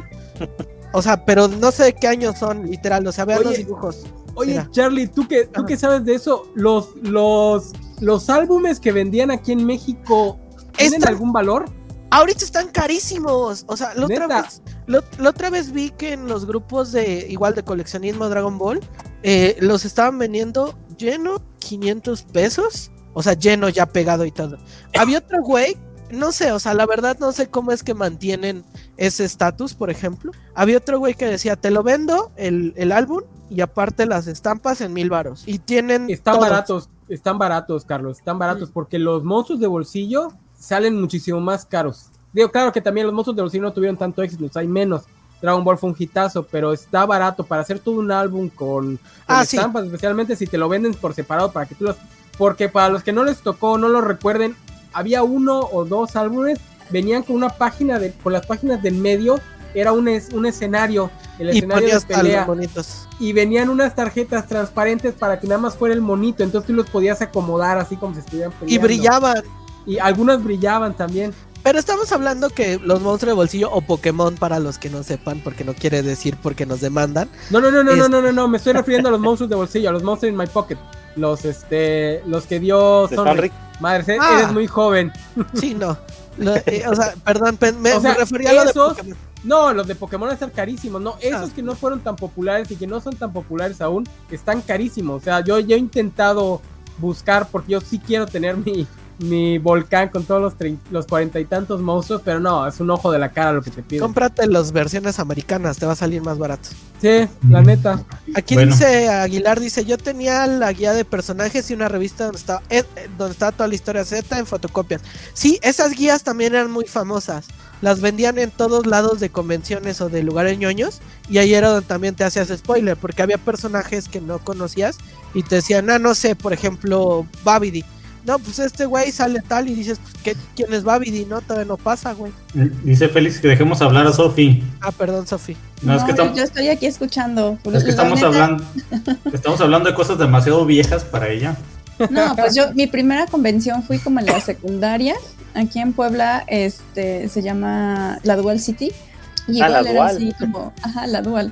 O sea, pero no sé de qué años son, literal. O sea, vean los dibujos. Oye, Mira. Charlie, ¿tú qué, tú qué sabes de eso? Los, los, los álbumes que vendían aquí en México, ¿tienen Esta... algún valor? Ahorita están carísimos. O sea, la otra vez, la, la otra vez vi que en los grupos de igual de coleccionismo Dragon Ball eh, los estaban vendiendo lleno quinientos pesos. O sea, lleno ya pegado y todo. Había otro güey, no sé, o sea, la verdad no sé cómo es que mantienen ese estatus, por ejemplo. Había otro güey que decía, te lo vendo el, el álbum y aparte las estampas en mil varos. Y tienen Están todos. baratos, están baratos, Carlos, están baratos, porque los monstruos de bolsillo salen muchísimo más caros. Digo, claro que también los monstruos de bolsillo no tuvieron tanto éxito, hay menos. Dragon Ball fue un hitazo, pero está barato para hacer todo un álbum con, con ah, estampas, sí. Especialmente si te lo venden por separado para que tú los... Porque para los que no les tocó, no lo recuerden, había uno o dos álbumes, venían con una página, de, con las páginas del medio, era un, es, un escenario, el y escenario de pelea. Bonitos. Y venían unas tarjetas transparentes para que nada más fuera el monito, entonces tú los podías acomodar así como si estuvieran peleando. Y brillaban. Y algunas brillaban también. Pero estamos hablando que los monstruos de bolsillo o Pokémon, para los que no sepan, porque no quiere decir porque nos demandan. No, no, no, no, es... no, no, no, no, me estoy refiriendo a los monstruos de bolsillo, a los monstruos in my pocket. Los, este, los que dio Sonric. Madre, ah. Eres muy joven. Sí, no. Lo, eh, o sea, perdón, me, o sea, me refería a lo esos, de Pokémon. No, los de Pokémon están carísimos, no, esos ah. que no fueron tan populares y que no son tan populares aún, están carísimos. O sea, yo, yo he intentado buscar, porque yo sí quiero tener mi... mi volcán con todos los, tre- los cuarenta y tantos monstruos, pero no, es un ojo de la cara lo que te piden. Cómprate las versiones americanas, te va a salir más barato. Sí, la neta. Aquí bueno. Dice Aguilar, dice, yo tenía la guía de personajes y una revista donde estaba, eh, donde estaba toda la historia Z en fotocopias. Sí, esas guías también eran muy famosas. Las vendían en todos lados de convenciones o de lugares ñoños, y ahí era donde también te hacías spoiler, porque había personajes que no conocías y te decían, ah, no sé, por ejemplo, Babidi. No, pues este güey sale tal y dices, pues, ¿qué, ¿quién es Babidi? No, todavía no pasa, güey. Dice Félix que dejemos hablar a Sofi. Ah, perdón, Sofi. No, no, es que estamos, yo estoy aquí escuchando. Es que estamos hablando, estamos hablando de cosas demasiado viejas para ella. No, pues yo, mi primera convención fui como en la secundaria, aquí en Puebla, este, se llama la Dual City. Y ah, igual la era Dual. así como, ajá, la Dual.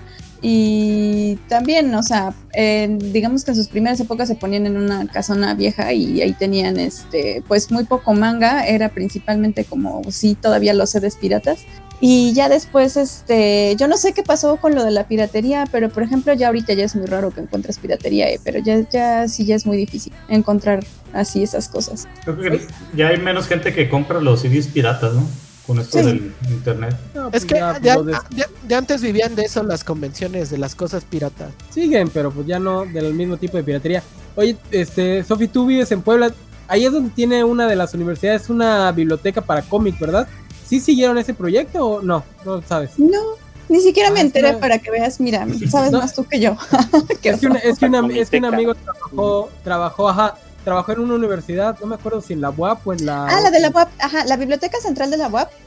Y también, o sea, eh, digamos que en sus primeras épocas se ponían en una casona vieja y ahí tenían, este, pues muy poco manga, era principalmente como, sí, todavía los C Ds piratas. Y ya después, este, yo no sé qué pasó con lo de la piratería, pero por ejemplo ya ahorita ya es muy raro que encuentres piratería, eh, pero ya, ya sí ya es muy difícil encontrar así esas cosas. Creo que ya hay menos gente que compra los C Ds piratas, ¿no? Con esto sí. Del internet. No, pues es que ya, ya, de... ya, ya antes vivían de eso las convenciones, de las cosas piratas. Siguen, pero pues ya no del mismo tipo de piratería. Oye, este, Sofi, tú vives en Puebla, ahí es donde tiene una de las universidades una biblioteca para cómic, ¿verdad? ¿Sí siguieron ese proyecto o no? No sabes. No, ni siquiera ah, me enteré no. para que veas, mira, sabes no. más tú que yo. es, que una, es, que una, es que un amigo trabajó, trabajó, ajá, trabajó en una universidad, no me acuerdo si en la U A P o en la... Ah, la de la U A P, ajá, la Biblioteca Central de la U A P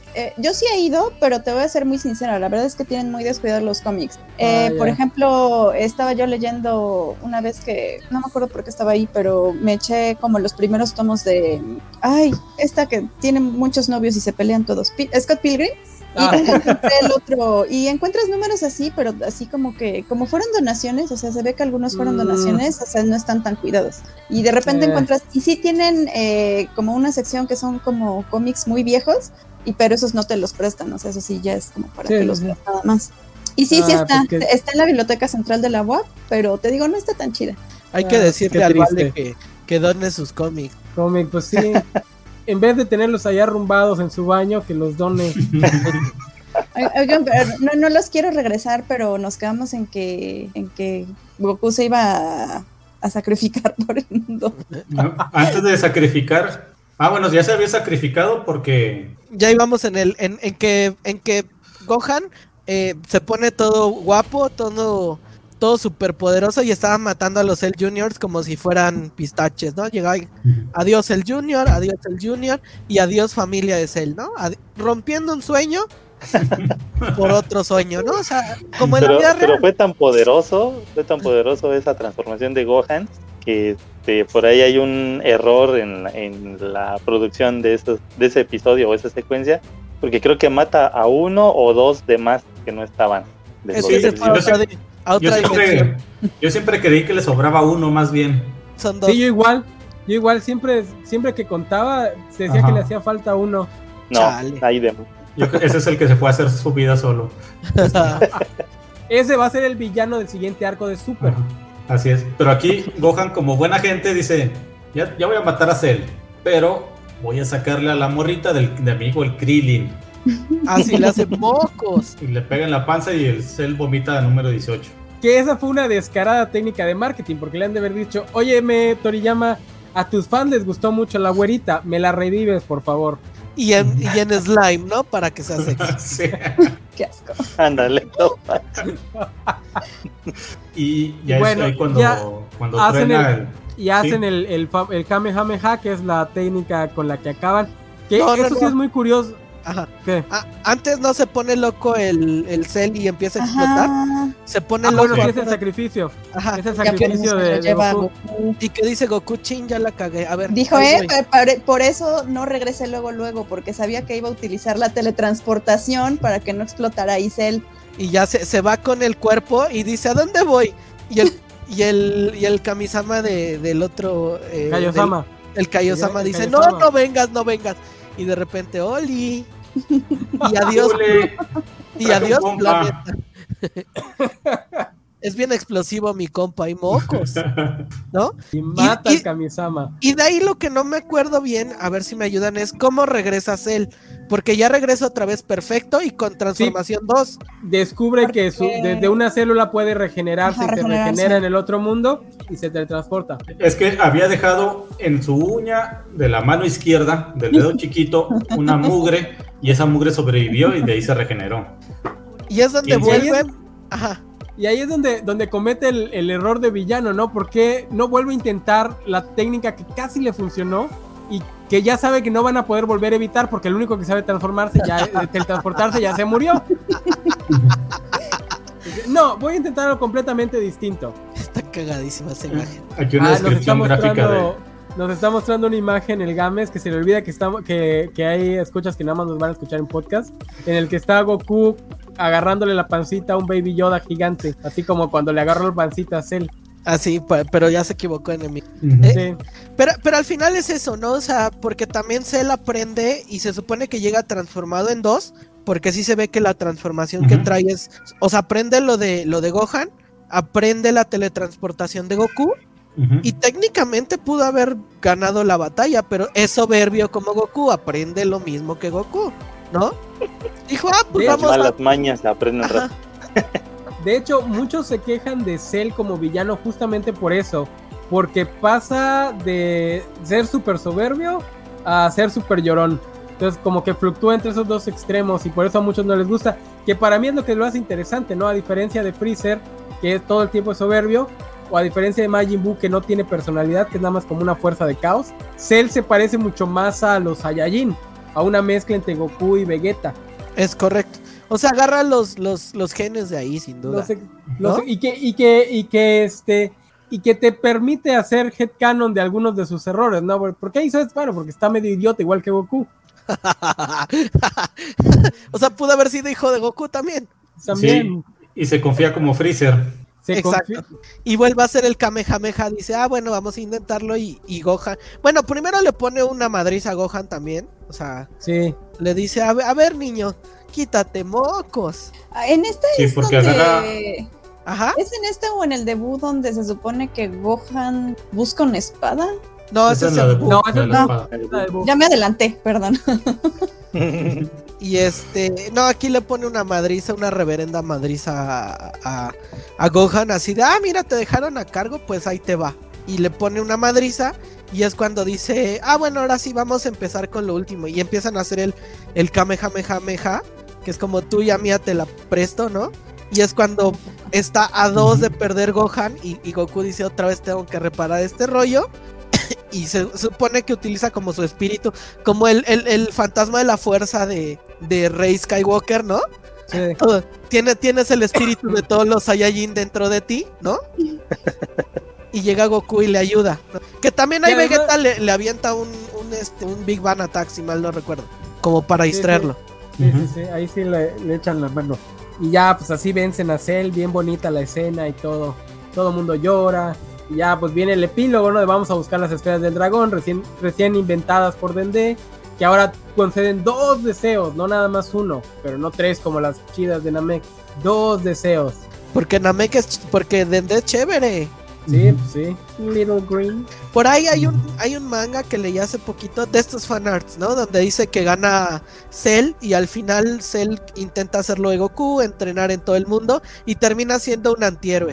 eh, yo sí he ido, pero te voy a ser muy sincera, la verdad es que tienen muy descuidados los cómics. Eh, Ah, por ya. ejemplo, estaba yo leyendo una vez que, no me acuerdo por qué estaba ahí, pero me eché como los primeros tomos de, ay, esta que tiene muchos novios y se pelean todos, Pi- Scott Pilgrim. Y Ah. encontré el otro, y encuentras números así, pero así como que, como fueron donaciones, o sea, se ve que algunos fueron Mm. donaciones, o sea, no están tan cuidados. Y de repente Eh. encuentras, y sí tienen eh, como una sección que son como cómics muy viejos, y pero esos no te los prestan, o sea, eso sí ya es como para Sí, que sí, los sí. veas nada más. Y sí, sí Ah, está, pues que- está en la biblioteca central de la U A P, pero te digo, no está tan chida. Hay que Ah, decirle qué al triste. Vale que, que done sus cómics. Cómic, pues sí. En vez de tenerlos allá arrumbados en su baño, que los done. Oigan, oigan, pero no, no los quiero regresar, pero nos quedamos en que, en que Goku se iba a, a sacrificar por el mundo. ¿No? Antes de sacrificar. Ah, bueno, ya se había sacrificado porque. Ya íbamos en el, en, en que, en que Gohan eh, se pone todo guapo, todo, todo súper poderoso y estaba matando a los Cell Juniors como si fueran pistaches, ¿no? Llegaba y, adiós Cell Junior, adiós Cell Junior y adiós familia de Cell, ¿no? Adi- rompiendo un sueño por otro sueño, ¿no? O sea, como en Pero, la vida pero real. fue tan poderoso, fue tan poderoso esa transformación de Gohan que este, por ahí hay un error en, la- en la producción de, estos, de ese episodio o esa secuencia, porque creo que mata a uno o dos de más que no estaban. de Es los que se Cell fue a yo otra, sé- di- a Yo otra siempre, dimensión. yo siempre creí que le sobraba uno más bien. Son dos. Sí, yo igual. Yo igual, siempre, siempre que contaba, se decía Ajá. que le hacía falta uno. No, Chale. hay de Yo creo que ese es el que se fue a hacer su vida solo. Ese va a ser el villano del siguiente arco de Super. Ajá, así es. Pero aquí Gohan, como buena gente, dice: Ya, ya voy a matar a Cell, pero voy a sacarle a la morrita del, de mi hijo, el Krillin. Así le hace mocos. Y le pega en la panza y el Cell vomita a número dieciocho. Que esa fue una descarada técnica de marketing, porque le han de haber dicho, óyeme, Toriyama, a tus fans les gustó mucho la güerita, me la revives, por favor. Y en, y en slime, ¿no? Para que sea sexy. Sí. Qué asco. Ándale, no. Y ya Bueno, es ahí cuando, ya cuando hacen truena el- el. Y hacen Sí. el, el, fa- el Kamehameha, que es la técnica con la que acaban. Que No, no, eso sí no. es muy curioso. Ajá. ¿Qué? Ah, antes no se pone loco el, el Cell y empieza a explotar. Ajá. Se pone Ah, loco. bueno, sí, es el afuera. sacrificio. Ajá. Es el Ya sacrificio pues, de, lo de lleva Goku. Goku. Y que dice Goku, chin, ya la cagué. A ver. Dijo, ahí eh, voy. pa- pa- por eso no regresé luego, luego, porque sabía que iba a utilizar la teletransportación para que no explotara Isel. Y ya se, se va con el cuerpo y dice, ¿a dónde voy? Y el, y el, y el Kamisama de, del otro. eh, Kaiosama. del- el Kaiosama El dice, Kaiosama. no, no vengas, no vengas. Y de repente, Oli. Y adiós, Ule, y traje un adiós, compa. planeta. Es bien explosivo mi compa, y mocos, ¿no? Y mata y- al Kamisama. Y de ahí lo que no me acuerdo bien, a ver si me ayudan, es cómo regresa Cell. Porque ya regresa otra vez perfecto y con transformación dos. Descubre que su, Porque- desde una célula puede regenerarse Ajá, y se regenerarse. regenera en el otro mundo y se teletransporta. Es que había dejado en su uña de la mano izquierda, del dedo chiquito, una mugre, y esa mugre sobrevivió y de ahí se regeneró. Y es donde ¿Quién sabe? vuelve. Ajá. Y ahí es donde, donde comete el, el error de villano, ¿no? Porque no vuelve a intentar la técnica que casi le funcionó y que ya sabe que no van a poder volver a evitar porque el único que sabe transformarse ya, eh, teletransportarse ya se murió. No, voy a intentar algo completamente distinto. Está cagadísima esa imagen. Aquí una Ah, nos está descripción gráfica de. mostrando, nos está mostrando una imagen el Games que se le olvida que estamos, que, que hay escuchas que nada más nos van a escuchar en podcast, en el que está Goku agarrándole la pancita a un Baby Yoda gigante, así como cuando le agarró la pancita a Cell. Ah, sí, pa- pero ya se equivocó en el Ujú. Eh, Sí. Pero, pero al final es eso, ¿no? O sea, porque también Cell aprende y se supone que llega transformado en dos, porque sí se ve que la transformación que Ujú. trae es, o sea, aprende lo de lo de Gohan, aprende la teletransportación de Goku Ujú. y técnicamente pudo haber ganado la batalla, pero es soberbio como Goku, aprende lo mismo que Goku, ¿no? Dijo, ah, pues De vamos a... Malas mañas se aprenden Ajá. rápido. De hecho, muchos se quejan de Cell como villano justamente por eso, porque pasa de ser súper soberbio a ser súper llorón. Entonces, como que fluctúa entre esos dos extremos y por eso a muchos no les gusta, que para mí es lo que lo hace interesante, ¿no? A diferencia de Freezer, que es todo el tiempo soberbio, o a diferencia de Majin Buu, que no tiene personalidad, que es nada más como una fuerza de caos, Cell se parece mucho más a los Saiyajin. a una mezcla entre Goku y Vegeta. Es correcto. O sea, agarra los, los, los genes de ahí, sin duda. Los, los, ¿no? y que, y que, y que este, y que te permite hacer headcanon de algunos de sus errores, ¿no? ¿Por qué hizo esto? Bueno, porque está medio idiota, igual que Goku. O sea, pudo haber sido hijo de Goku también. También. Sí, y se confía como Freezer. Se Exacto. confi- Y vuelve a hacer el Kamehameha. Dice, ah, bueno, vamos a intentarlo. Y, y Gohan. Bueno, primero le pone una madriza a Gohan también. O sea, Sí. le dice, a ver, a ver, niño, quítate mocos. Ah, En este Sí, es porque donde... agarra- Ajá. ¿Es en este o en el debut donde se supone que Gohan busca una espada? No, Esa ese es la el de debut. No, Buu, esa la es de la- espada. La de Buu. Ya me adelanté, perdón. Y este, no, aquí le pone una madriza, una reverenda madriza a, a, a Gohan, así de, ah, mira, te dejaron a cargo, pues ahí te va. Y le pone una madriza, y es cuando dice, ah, bueno, ahora sí, vamos a empezar con lo último. Y empiezan a hacer el, el Kamehameha, que es como tú y a mí te la presto, ¿no? Y es cuando está a dos de perder Gohan, y, y Goku dice, otra vez tengo que reparar este rollo. Y se supone que utiliza como su espíritu, como el, el, el fantasma de la fuerza de, de Rey Skywalker, ¿no? Sí. Todo- tiene, tienes el espíritu de todos los Saiyajin dentro de ti, ¿no? Y llega Goku y le ayuda, ¿no? Que también ahí Y además- Vegeta le, le avienta un, un, este, un Big Bang Attack, si mal no recuerdo, como para Sí, distraerlo. Sí, Ujú. sí, sí, ahí sí le, le echan la mano. Y ya, pues así vencen a Cell, bien bonita la escena y todo. Todo el mundo llora. Y ya, pues viene el epílogo, ¿no? De vamos a buscar las esferas del dragón, recién, recién inventadas por Dende, que ahora conceden dos deseos, no nada más uno, pero no tres como las chidas de Namek. Dos deseos. Porque Namek es, ch- porque Dende es chévere. Sí, Ujú. pues sí. Little Green. Por ahí hay un, hay un manga que leí hace poquito de estos fanarts, ¿no? Donde dice que gana Cell y al final Cell intenta hacerlo de Goku, entrenar en todo el mundo y termina siendo un antihéroe.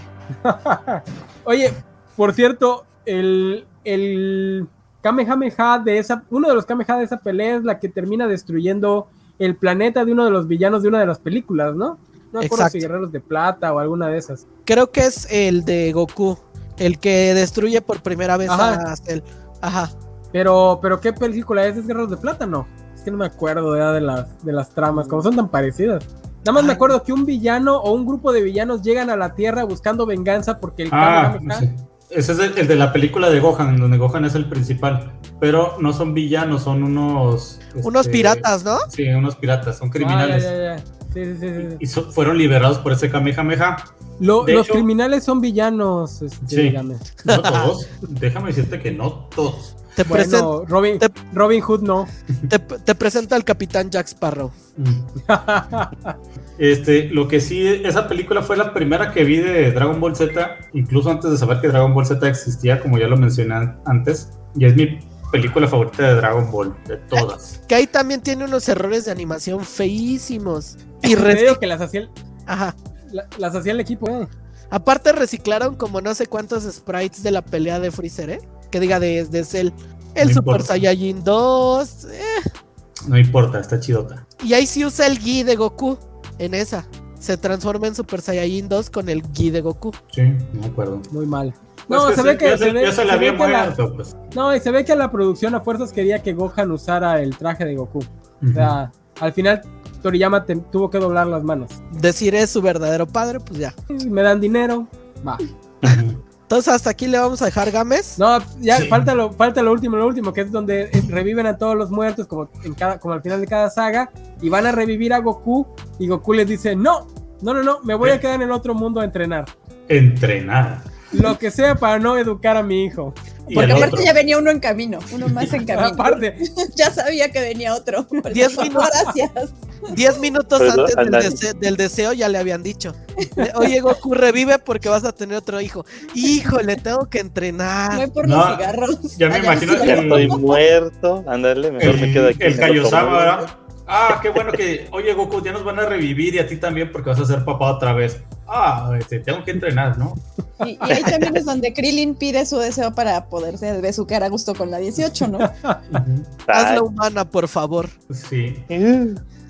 Oye, por cierto, el, el Kamehameha de esa, uno de los Kamehameha de esa pelea es la que termina destruyendo el planeta de uno de los villanos de una de las películas, ¿no? No me acuerdo Exacto. si Guerreros de Plata o alguna de esas. Creo que es el de Goku, el que destruye por primera vez Ajá. a Cell. Ajá. Pero, pero ¿qué película es? ¿Es Guerreros de Plata? No. Es que no me acuerdo ya de las, de las tramas, como son tan parecidas. Nada más me Ah. acuerdo que un villano o un grupo de villanos llegan a la Tierra buscando venganza porque el Ah, Kamehameha... sí. Ese es el, el de la película de Gohan, donde Gohan es el principal. Pero no son villanos, son unos... Unos este, piratas, ¿no? Sí, unos piratas, son Ah, criminales. ya, ya, ya. Sí, sí, sí, sí. Y so- fueron liberados por ese Kamehameha. Lo- De los hecho- criminales son villanos, este, Sí. dígame. No todos. Déjame decirte que no todos. Te, presen- Bueno, Robin, te- Robin Hood no. te, te presenta al Capitán Jack Sparrow. Mm. Este, lo que sí, esa película fue la primera que vi de Dragon Ball Z, incluso antes de saber que Dragon Ball Z existía, como ya lo mencioné an- antes, y es mi película favorita de Dragon Ball, de todas. Que ahí también tiene unos errores de animación feísimos. Y Te reci- digo que las hacía el, Ajá. la- las hacía el equipo, eh. Aparte reciclaron como no sé cuántos sprites de la pelea de Freezer, ¿eh? Que diga de, de Cell. El No Super importa. Saiyajin dos. eh. No importa, está chidota. Y ahí sí usa el Gi de Goku. En esa. Se transforma en Super Saiyajin dos con el Gi de Goku. Sí, no me acuerdo. Muy mal. Pues No, que se sí, ve que yo se se, ve, yo se se la ve vi que muy la- alto, pues. no, y se ve que la producción a fuerzas quería que Gohan usara el traje de Goku. O sea, al final Toriyama te- tuvo que doblar las manos. Decir es su verdadero padre, pues ya. Me dan dinero, va. Ujú. Entonces hasta aquí le vamos a dejar Games. No, ya Sí. falta lo, falta lo último, lo último, que es donde eh, reviven a todos los muertos, como en cada, como al final de cada saga, y van a revivir a Goku, y Goku les dice, no, no, no, no, me voy a quedar en el otro mundo a entrenar. Entrenar. Lo que sea para no educar a mi hijo. Y Porque el aparte otro. ya venía uno en camino, uno más en camino. Aparte, Ya sabía que venía otro. Por Diez eso, minutos. Gracias. Diez minutos Perdón, antes del, ándale. dese- del deseo ya le habían dicho. eh, Oye Goku, revive porque vas a tener otro hijo. Híjole, tengo que No entrenar. hay por No, los cigarros. ya me Ah, imagino sí, que Ya el- estoy muerto. Ándale, mejor me quedo El, aquí. el en otro Kaiosama, mundo. ¿verdad? Ah, qué bueno que, oye Goku, ya nos van a revivir y a ti también porque vas a ser papá otra vez. Ah, este, tengo que entrenar, ¿no? Y, y ahí también es donde Krillin pide su deseo para poderse besuquear a gusto con la dieciocho, ¿no? Ujú. Hazla Ay, humana, por favor. Sí. uh,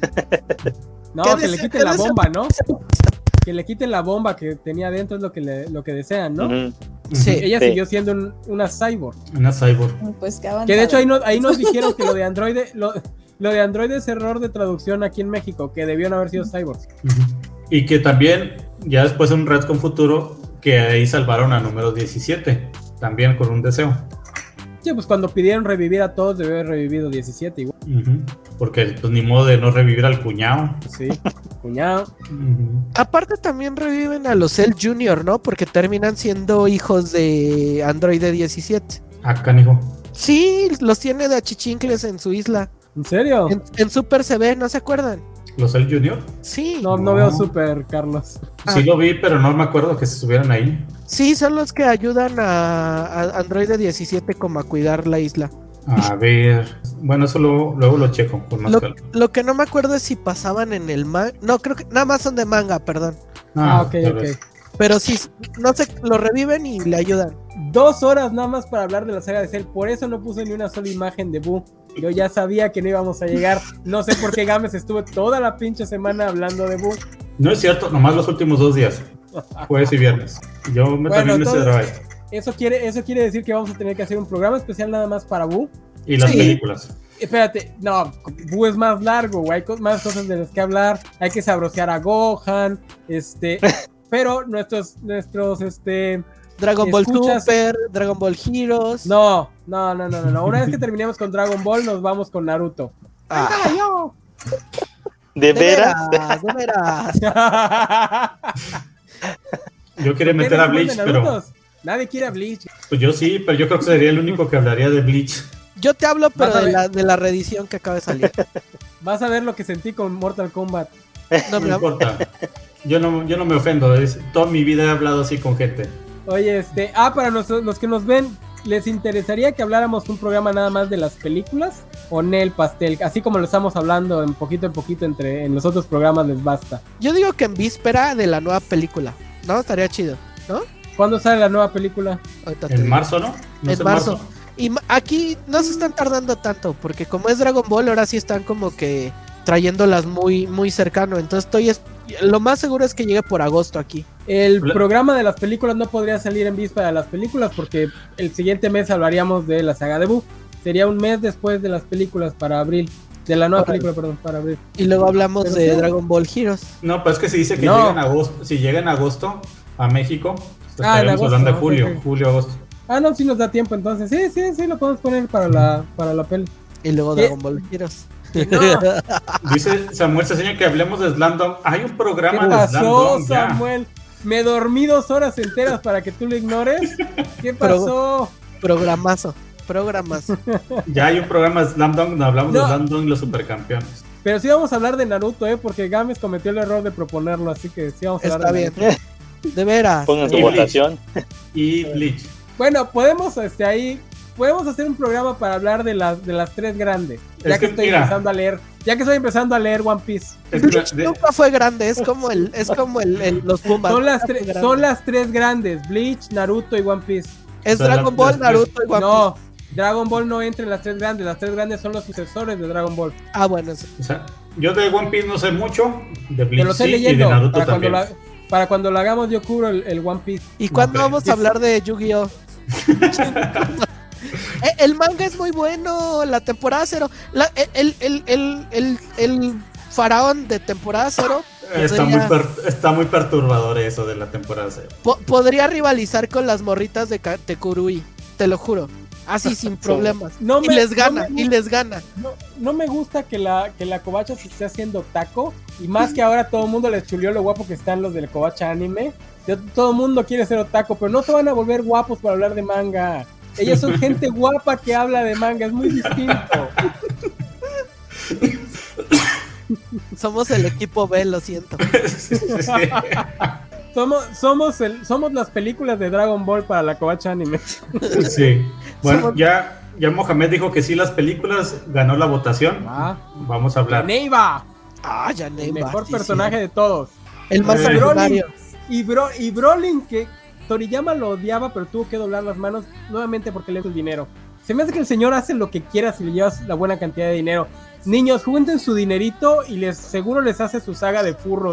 no, ¿Qué que desea- le qué quiten la desea? bomba, ¿no? Que le quiten la bomba que tenía dentro es lo que, le, lo que desean, ¿no? ujú. Sí. Ella Sí. siguió siendo un- una cyborg. Una cyborg. Pues que avanzado. Que de hecho ahí, no, ahí nos dijeron que lo de androide, lo, lo de Android es error de traducción aquí en México, que debieron haber sido cyborgs. Uh-huh. Y que también, ya después en un Retcon futuro, que ahí salvaron a número diecisiete, también con un deseo. Sí, pues cuando pidieron revivir a todos, debió haber revivido diecisiete igual. Uh-huh. Porque pues ni modo de no revivir al cuñado. Sí, cuñado. Uh-huh. Aparte también reviven a los Cell Junior, ¿no? Porque terminan siendo hijos de Android diecisiete. Acá, hijo. Sí, los tiene de achichincles en su isla. ¿En serio? En, en Super se ve, ¿no se acuerdan? ¿Los Cell Junior? Sí. No, no, no veo Super, Carlos. Sí lo vi, pero no me acuerdo que se estuvieran ahí. Sí, son los que ayudan a, a Android diecisiete como a cuidar la isla. A ver, bueno, eso lo, luego lo checo con más Lo, calma. lo que no me acuerdo es si pasaban en el manga. No, creo que nada más son de manga, perdón. Ah, ah ok, tal ok. vez. Pero sí, no sé, lo reviven y le ayudan. Dos horas nada más para hablar de la saga de Cell. Por eso no puse ni una sola imagen de Boo. Yo ya sabía que no íbamos a llegar. No sé por qué Gámez estuvo toda la pinche semana hablando de Boo. No es cierto, nomás los últimos dos días. Jueves y viernes. Yo me, Bueno, también me entonces, cerraba. Eso quiere, eso quiere decir que vamos a tener que hacer un programa especial nada más para Boo. Y las Sí. películas. Espérate, no, Boo es más largo, güey. Hay co- más cosas de las que hablar. Hay que sabrosear a Gohan. Este. Pero nuestros, nuestros, este. Dragon Ball ¿Escuchas? Super, Dragon Ball Heroes. No, no, no, no, no, no. Una vez que terminemos con Dragon Ball, nos vamos con Naruto. Ah, ¿De de veras? veras, de veras. Yo quería meter a Bleach, pero. Nadie quiere a Bleach. Pues yo sí, pero yo creo que sería el único que hablaría de Bleach. Yo te hablo, pero Vas a de ver. la, de la reedición que acaba de salir. Vas a ver lo que sentí con Mortal Kombat. No, No mira, importa. Yo no, yo no me ofendo. Es, toda mi vida he hablado así con gente. Oye, este. Ah, para los, los que nos ven, ¿les interesaría que habláramos un programa nada más de las películas? ¿O Nel Pastel? Así como lo estamos hablando en poquito en poquito entre en los otros programas les basta. yo digo que en víspera de la nueva película. No, estaría chido, ¿no? ¿Cuándo sale la nueva película? Ahorita te En digo. marzo, ¿no? No es En marzo. Y ma- aquí no se están tardando tanto, porque como es Dragon Ball, ahora sí están como que trayéndolas muy, muy cercano. Entonces estoy es- lo más seguro es que llegue por agosto aquí. El Hola. programa de las películas no podría salir en víspera de las películas porque el siguiente mes hablaríamos de la saga de Boo. Sería un mes después de las películas para abril. De la nueva Órale. película, perdón, para abril. Y luego hablamos Pero de sí. Dragon Ball Heroes. No, pues es que se dice que No. llega en agosto. Si llega en agosto a México, pues Ah, en estaríamos agosto, hablando de ok, julio, ok. julio, agosto. Ah, no, sí nos da tiempo entonces. Sí, sí, sí, lo podemos poner para la, para la peli. Y luego ¿Qué? Dragon Ball Heroes. No. Dice Samuel Ceseña que hablemos de Slam Dunk. Hay un ¿Qué programa de Slam pasó, Dunk ya. Samuel? Me dormí dos horas enteras para que tú lo ignores. ¿Qué pasó? Programazo. Programazo. Ya hay un programa de Slam Dunk donde hablamos No. de Slam Dunk y los supercampeones. Pero sí vamos a hablar de Naruto, ¿eh? Porque Gámez cometió el error de proponerlo, así que sí vamos a hablar Está de bien. Naruto. De veras. Pongan su Y votación. Y Bleach. Bueno, podemos este, ahí... Podemos hacer un programa para hablar de las, de las tres grandes. Ya Es que, que, estoy mira. empezando a leer. Ya que estoy empezando a leer One Piece. Es que Bleach de- nunca fue grande, es como el, es como el, el- los Pumas. Son las, Nunca tre- fue grande. son las tres grandes. Bleach, Naruto y One Piece. Es O sea, Dragon las- Ball, las- Naruto y One No, Piece. Dragon Ball no entra en las tres grandes. Las tres grandes son los sucesores de Dragon Ball. Ah, bueno, eso. o sea, yo de One Piece no sé mucho, de Te Bleach lo estoy sí, y de leyendo. Naruto Para cuando, también. la, para cuando lo hagamos yo cubro el, el One Piece. ¿Y cuándo Ok. vamos a hablar de Yu-Gi-Oh? Eh, el manga es muy bueno, la temporada cero. La- el, el, el, el, el faraón de temporada cero Está muy, podría, per- está muy perturbador eso de la temporada cero. po- podría rivalizar con las morritas de, Ka- de Kurui, te lo juro. Así sin problemas. No y me- les no gana, me y les gana. No, no me gusta que la, que la covacha se esté haciendo taco. Y más que ahora todo el mundo les chulió lo guapo que están los del covacha anime. Ya todo el mundo quiere ser otaku, pero no se van a volver guapos para hablar de manga. Ellos son gente guapa que habla de manga, es muy distinto. Somos el equipo B, lo siento. Sí, sí, sí. Somos, somos, el, somos las películas de Dragon Ball para la covacha anime. Sí. Bueno, Somos- ya, ya Mohamed dijo que sí, las películas ganó la votación. Ah, Vamos a hablar. Neiva, Ah, ya el Neymar, mejor sí, personaje sí. de todos. El más Eh, sanguinario. Y, Bro, y Brolin, que Toriyama lo odiaba, pero tuvo que doblar las manos nuevamente porque le dio el dinero. Se me hace que el señor hace lo que quiera si le llevas la buena cantidad de dinero. Niños, junten su dinerito y les seguro les hace su saga de furros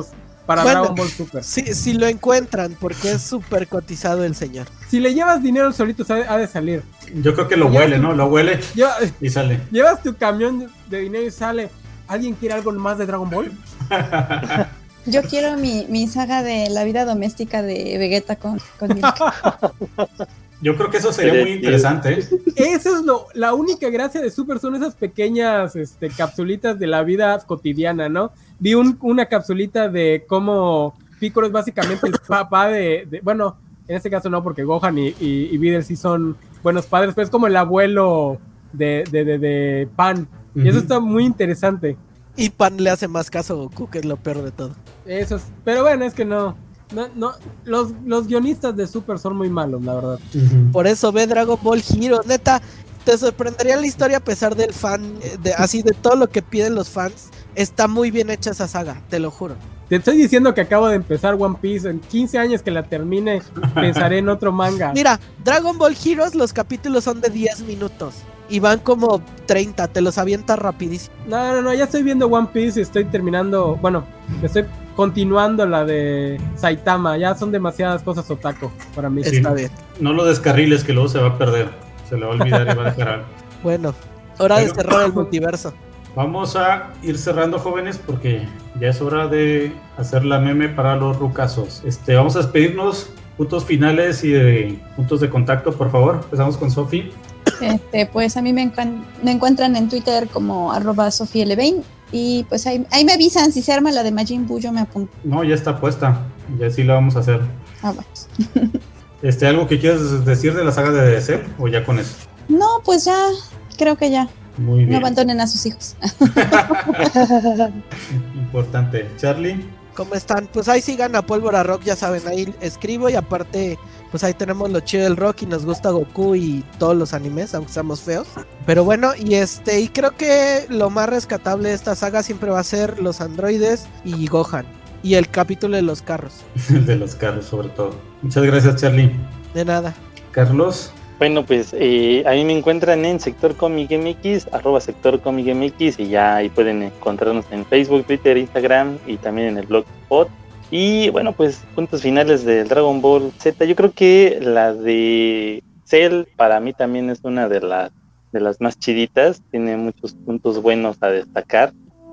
para Bueno, Dragon Ball Super. Si, si lo encuentran, porque es súper cotizado el señor. Si le llevas dinero solito, sabe- ha de salir. Yo creo que lo huele, ¿no? Lo huele Lleva- y sale. llevas tu camión de dinero y sale. ¿Alguien quiere algo más de Dragon Ball? Yo quiero mi, mi saga de la vida doméstica de Vegeta con, con Milk. Yo creo que eso sería muy interesante, ¿eh? Eso es lo, la única gracia de Super, son esas pequeñas este, capsulitas de la vida cotidiana, ¿no? Vi un, una capsulita de cómo Piccolo es básicamente el papá de, de- bueno, en este caso no, porque Gohan y, y, y Videl sí son buenos padres, pero es como el abuelo de, de, de, de Pan. Y eso Ujú. está muy interesante. Y Pan le hace más caso a Goku, que es lo peor de todo. Eso es, pero bueno, es que no, no, no los, los guionistas de Super son muy malos, la verdad. Ujú. Por eso ve Dragon Ball Heroes, neta, te sorprendería la historia a pesar del fan, eh, de, así de todo lo que piden los fans. Está muy bien hecha esa saga, te lo juro. Te estoy diciendo que acabo de empezar One Piece. En quince años que la termine, pensaré en otro manga. Mira, Dragon Ball Heroes, los capítulos son de diez minutos y van como treinta, te los avientas rapidísimo. No, no, no, ya estoy viendo One Piece y estoy terminando. Bueno, estoy continuando la de Saitama. Ya son demasiadas cosas otaku para mí. Sí. Está bien. No lo descarriles, que luego se va a perder. Se le va a olvidar y va a dejar algo. Bueno, hora de Bueno. cerrar el multiverso. Vamos a ir cerrando, jóvenes, porque ya es hora de hacer la meme para los rucasos. Este, vamos a despedirnos, puntos finales y de puntos de contacto, por favor. Empezamos con Sofi. Este, pues a mí me, encan- me encuentran en Twitter como arroba sofielevein y pues ahí, ahí me avisan si se arma la de Majin Buu, yo me apunto. No, ya está puesta. Ya sí la vamos a hacer. Ah, bueno. Este, ¿algo que quieras decir de la saga de Cell o ya con eso? No, pues ya, creo que ya. Muy No bien. abandonen a sus hijos. Importante. Charlie. ¿Cómo están? Pues ahí sigan a Pólvora Rock, ya saben, ahí escribo y aparte, pues ahí tenemos lo chido del rock y nos gusta Goku y todos los animes, aunque seamos feos. Pero bueno, y este, y creo que lo más rescatable de esta saga siempre va a ser los androides y Gohan. Y el capítulo de los carros. El de los carros, sobre todo. Muchas gracias, Charlie. De nada. Carlos. Bueno, pues eh, a mí me encuentran en Sector Comic M X, arroba Sector Comic M X, y ya ahí pueden encontrarnos en Facebook, Twitter, Instagram y también en el Blogspot. Y bueno, pues puntos finales del Dragon Ball Z. Yo creo que la de Cell para mí también es una de las de las más chiditas, tiene muchos puntos buenos a destacar.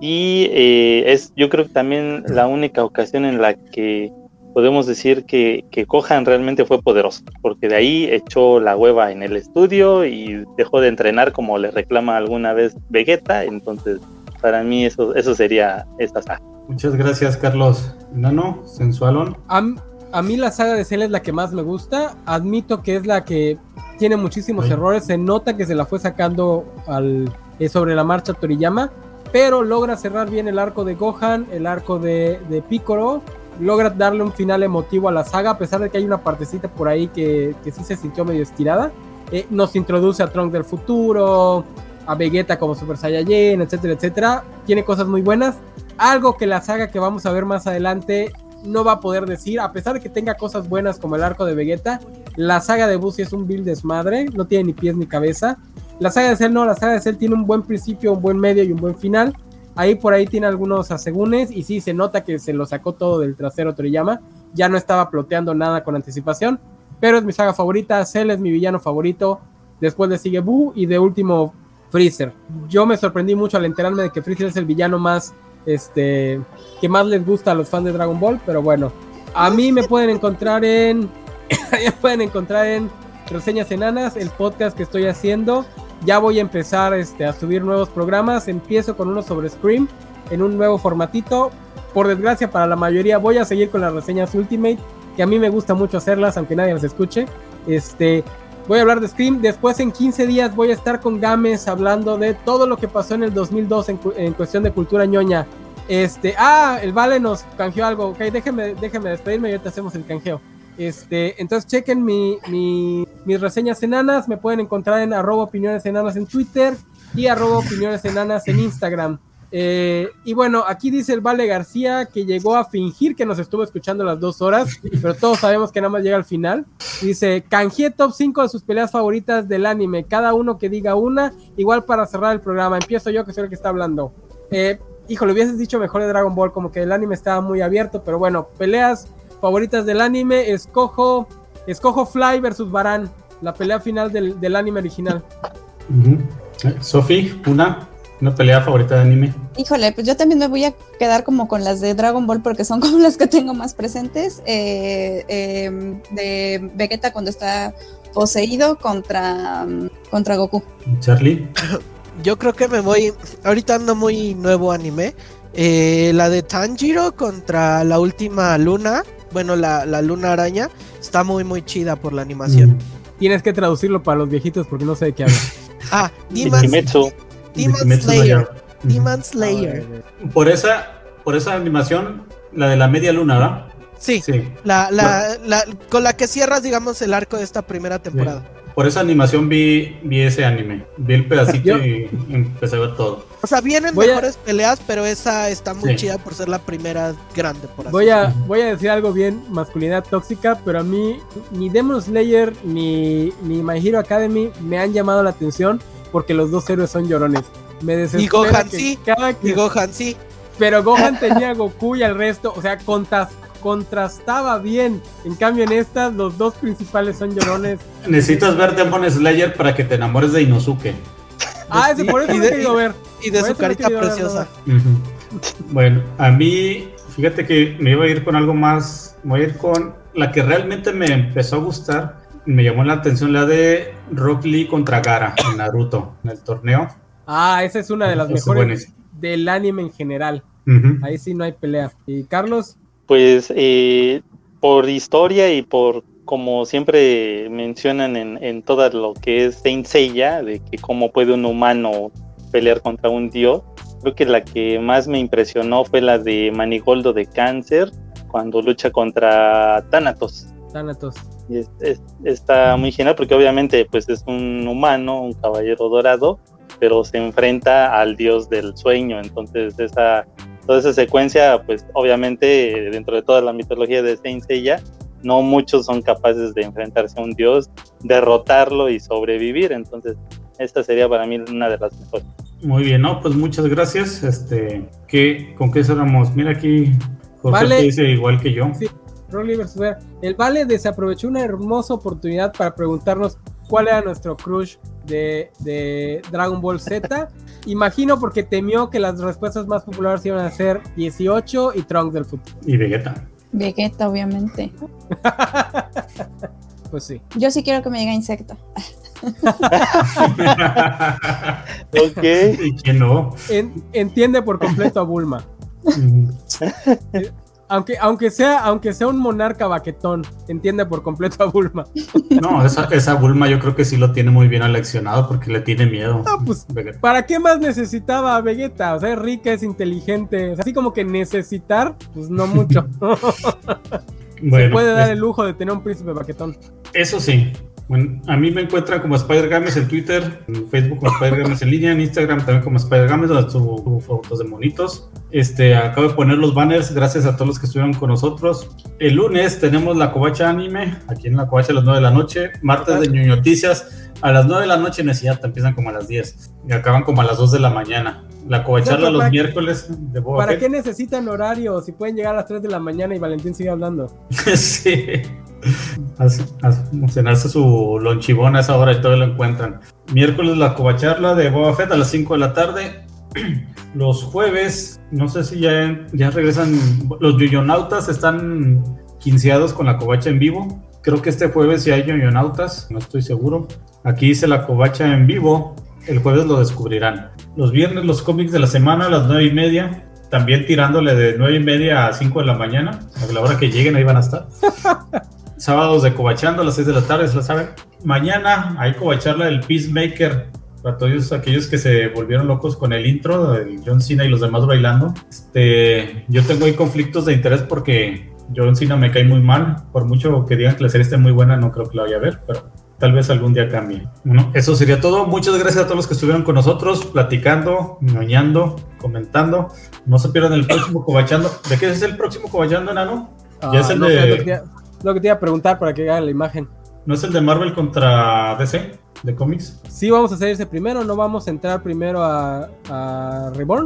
Y eh, es yo creo que también la única ocasión en la que podemos decir que, que Gohan realmente fue poderoso, porque de ahí echó la hueva en el estudio y dejó de entrenar como le reclama alguna vez Vegeta. Entonces para mí eso, eso sería esta saga. Muchas gracias, Carlos. Nano, sensualón. A, a mí la saga de Cell es la que más me gusta. Admito que es la que tiene muchísimos Ay. errores. Se nota que se la fue sacando al, eh, sobre la marcha Toriyama, pero logra cerrar bien el arco de Gohan, el arco de, de Piccolo. Logra darle un final emotivo a la saga, a pesar de que hay una partecita por ahí que, que sí se sintió medio estirada. Eh, nos introduce a Trunks del futuro, a Vegeta como Super Saiyajin, etcétera, etcétera. Tiene cosas muy buenas. Algo que la saga que vamos a ver más adelante no va a poder decir, a pesar de que tenga cosas buenas como el arco de Vegeta, la saga de Buu sí es un vil desmadre, no tiene ni pies ni cabeza. La saga de Cell no, la saga de Cell tiene un buen principio, un buen medio y un buen final. Ahí por ahí tiene algunos asegúnes y sí, se nota que se lo sacó todo del trasero Toriyama. Ya no estaba ploteando nada con anticipación, pero es mi saga favorita. Cell es mi villano favorito. Después le sigue Buu y de último Freezer. Yo me sorprendí mucho al enterarme de que Freezer es el villano más, este, que más les gusta a los fans de Dragon Ball, pero bueno. A mí me pueden encontrar en, me pueden encontrar en Reseñas Enanas, el podcast que estoy haciendo. Ya voy a empezar este, a subir nuevos programas. Empiezo con uno sobre Scream en un nuevo formatito. Por desgracia para la mayoría voy a seguir con las reseñas Ultimate, que a mí me gusta mucho hacerlas, aunque nadie las escuche. Este, voy a hablar de Scream. Después en quince días voy a estar con Games hablando de todo lo que pasó en el dos mil dos en, cu- en cuestión de cultura ñoña. Este, ah, el Vale nos canjeó algo. Ok, déjenme, déjenme despedirme y ahorita hacemos el canjeo. Este, entonces chequen mi, mi, mis reseñas enanas. Me pueden encontrar en arroba opiniones enanas en Twitter y arroba opiniones enanas en Instagram. Eh, y bueno, aquí dice el Vale García que llegó a fingir que nos estuvo escuchando las dos horas, pero todos sabemos que nada más llega al final. Dice, canjeé top cinco de sus peleas favoritas del anime, cada uno que diga una, igual para cerrar el programa. Empiezo yo, que soy el que está hablando. Eh, híjole, hubieses dicho mejor de Dragon Ball, como que el anime estaba muy abierto, pero bueno, peleas favoritas del anime, escojo, escojo Fly versus Baran, la pelea final del, del anime original. Uh-huh. Sofi, una, una pelea favorita de anime. Híjole, pues yo también me voy a quedar como con las de Dragon Ball porque son como las que tengo más presentes. Eh, eh, de Vegeta cuando está poseído contra, contra Goku. Charlie. Yo creo que me voy, ahorita ando muy nuevo anime, eh, la de Tanjiro contra la última luna, bueno, la, la luna araña, está muy muy chida por la animación. Mm. Tienes que traducirlo para los viejitos porque no sé de qué habla. Ah, Demon, Demon Slayer. Demon Slayer. Por esa, por esa animación, la de la media luna, ¿verdad? Sí, sí. La, la, la, con la que cierras, digamos, el arco de esta primera temporada. Sí. Por esa animación vi, vi ese anime, vi el pedacito Yo, y empecé a ver todo. O sea, vienen voy mejores a, peleas, pero esa está muy sí. chida por ser la primera grande, por así voy a Voy a decir algo bien, masculinidad tóxica, pero a mí ni Demon Slayer ni, ni My Hero Academy me han llamado la atención porque los dos héroes son llorones. Me desespera y Gohan que sí, cada que... y Gohan sí. Pero Gohan tenía a Goku y al resto, o sea, contas... contrastaba bien. En cambio en estas los dos principales son llorones. Necesitas ver Demon Slayer para que te enamores de Inosuke. Ah, ese por eso lo he querido ver. Y de por su carita preciosa. Ver, no. uh-huh. Bueno, a mí, fíjate que me iba a ir con algo más. Me voy a ir con la que realmente me empezó a gustar. Me llamó la atención la de Rock Lee contra Gaara en Naruto, en el torneo. Ah, esa es una de las es mejores buenísimo. Del anime en general. Uh-huh. Ahí sí no hay pelea. ¿Y Carlos? Pues eh, por historia y por como siempre mencionan en, en todo lo que es Saint Seiya, de que cómo puede un humano pelear contra un dios, creo que la que más me impresionó fue la de Manigoldo de Cáncer, cuando lucha contra Thanatos. Thanatos. Y es, es, está muy genial porque obviamente pues es un humano, un caballero dorado, pero se enfrenta al dios del sueño, entonces esa... Toda esa secuencia, pues obviamente dentro de toda la mitología de Saint Seiya, no muchos son capaces de enfrentarse a un dios, derrotarlo y sobrevivir, entonces esta sería para mí una de las mejores. Muy bien, no, pues muchas gracias. Este, ¿qué, ¿con qué cerramos? Mira aquí, Jorge vale. dice igual que yo. Sí, Rolly versus el Vale desaprovechó una hermosa oportunidad para preguntarnos cuál era nuestro crush de, de Dragon Ball Z. Imagino porque temió que las respuestas más populares iban a ser dieciocho y Trunks del futuro. Y Vegeta. Vegeta, obviamente. Pues sí. Yo sí quiero que me diga Insecto. Ok. ¿Y quién no? En, entiende por completo a Bulma. Aunque, aunque, sea, aunque sea un monarca baquetón, entiende por completo a Bulma. No, esa, esa Bulma yo creo que sí lo tiene muy bien aleccionado porque le tiene miedo. No, pues, ¿para qué más necesitaba a Vegeta? O sea, es rica, es inteligente. O sea, así como que necesitar, pues no mucho. Bueno, se puede dar el lujo de tener un príncipe baquetón. Eso sí. Bueno, a mí me encuentran como Spider Games en Twitter, en Facebook como Spider Games en línea, en Instagram también como Spider Games, donde subo, subo fotos de monitos. Este, acabo de poner los banners, gracias a todos los que estuvieron con nosotros. El lunes tenemos la Covacha Anime, aquí en la Covacha a las nueve de la noche. Martes de Ñoñoticias, a las nueve de la noche, no es cierto, empiezan como a las diez y acaban como a las dos de la mañana. La Covacharla los miércoles de Boba ¿Para Fett. qué necesitan horario? Si pueden llegar a las tres de la mañana y Valentín sigue hablando. Sí. A, a cenarse su lonchibón a esa hora y todo lo encuentran. Miércoles la Covacharla de Boba Fett a las cinco de la tarde. Los jueves, no sé si ya, ya regresan. Los yoyonautas están quinceados con la Covacha en vivo. Creo que este jueves sí hay yoyonautas, no estoy seguro. Aquí dice la Covacha en vivo. El jueves lo descubrirán. Los viernes los cómics de la semana a las nueve y media. También tirándole de nueve y media a cinco de la mañana. A la hora que lleguen ahí van a estar. Sábados de Covachando a las seis de la tarde, ¿se lo saben? Mañana hay Covacharla del Peacemaker. Para todos aquellos que se volvieron locos con el intro, el John Cena y los demás bailando. Este, yo tengo ahí conflictos de interés porque John Cena me cae muy mal. Por mucho que digan que la serie esté muy buena, no creo que la vaya a ver, pero tal vez algún día cambie. Bueno, eso sería todo. Muchas gracias a todos los que estuvieron con nosotros, platicando, ñoñando, comentando. No se pierdan el próximo Covachando. ¿De qué es el próximo Covachando, Enano? Ah, ya es el no de... sé, lo, que te, lo que te iba a preguntar para que haga la imagen. ¿No es el de Marvel contra D C? ¿De cómics? Sí, vamos a hacer ese primero. ¿No vamos a entrar primero a, a Reborn?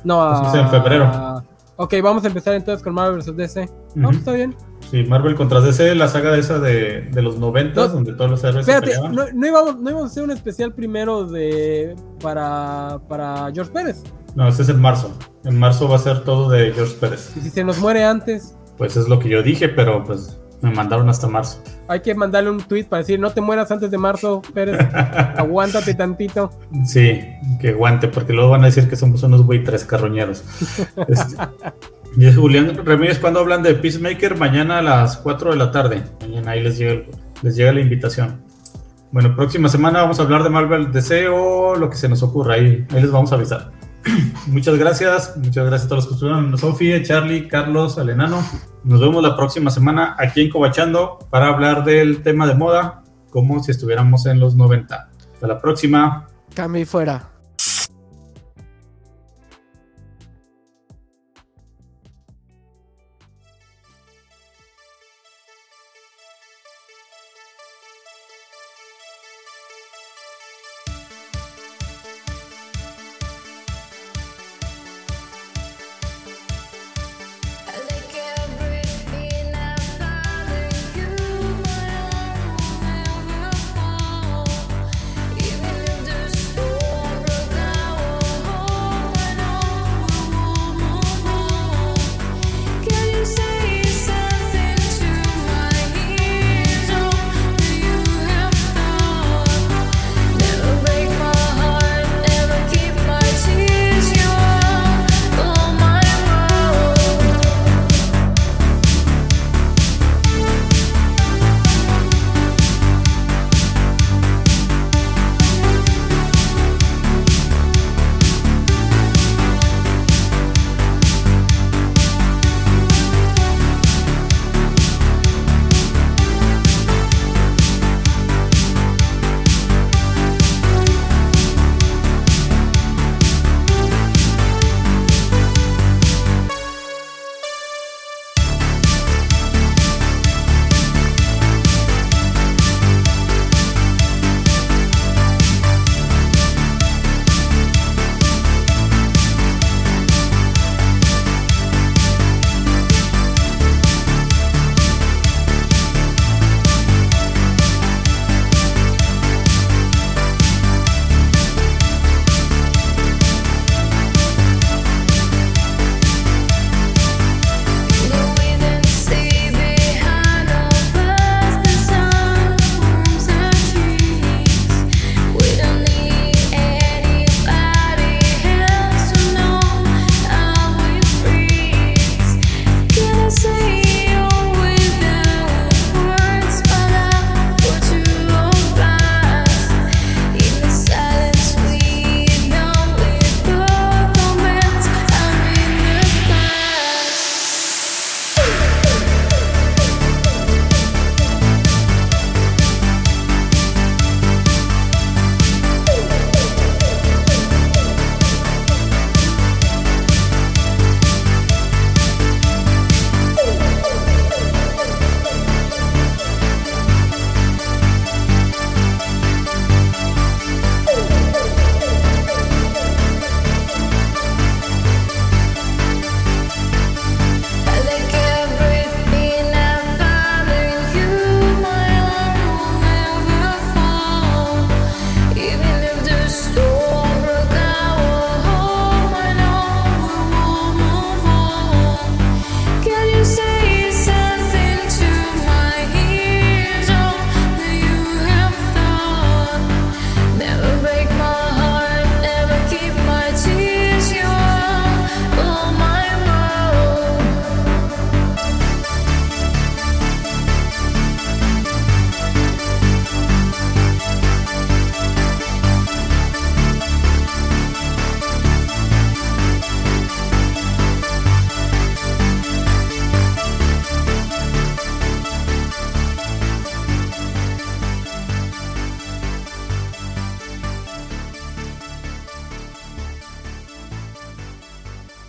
No, a... Eso es en febrero. Ok, vamos a empezar entonces con Marvel versus D C. No, Ujú. está bien. Sí, Marvel contra D C, la saga esa de, de los noventas, No, donde todos los héroes se Espérate, peleaban. no, no, íbamos, no íbamos a hacer un especial primero de para, para George Pérez. No, ese es en marzo. En marzo va a ser todo de George Pérez. Y si se nos muere antes, Pues es lo que yo dije, pero pues me mandaron hasta marzo. hay que mandarle un tweet para decir, no te mueras antes de marzo, Pérez. Aguántate tantito. Sí, que aguante, porque luego van a decir que somos unos güey tres carroñeros. Este, y es Julián Ramírez, cuando hablan de Peacemaker, mañana a las cuatro de la tarde. Mañana ahí les llega, el- les llega la invitación. Bueno, próxima semana vamos a hablar de Marvel D C o lo que se nos ocurra. Ahí, ahí les vamos a avisar. Muchas gracias, muchas gracias a todos los que estuvieron. Sofía, Charlie, Carlos, al enano. Nos vemos la próxima semana aquí en Cobachando para hablar del tema de moda, como si estuviéramos en los noventa. Hasta la próxima. Cami fuera.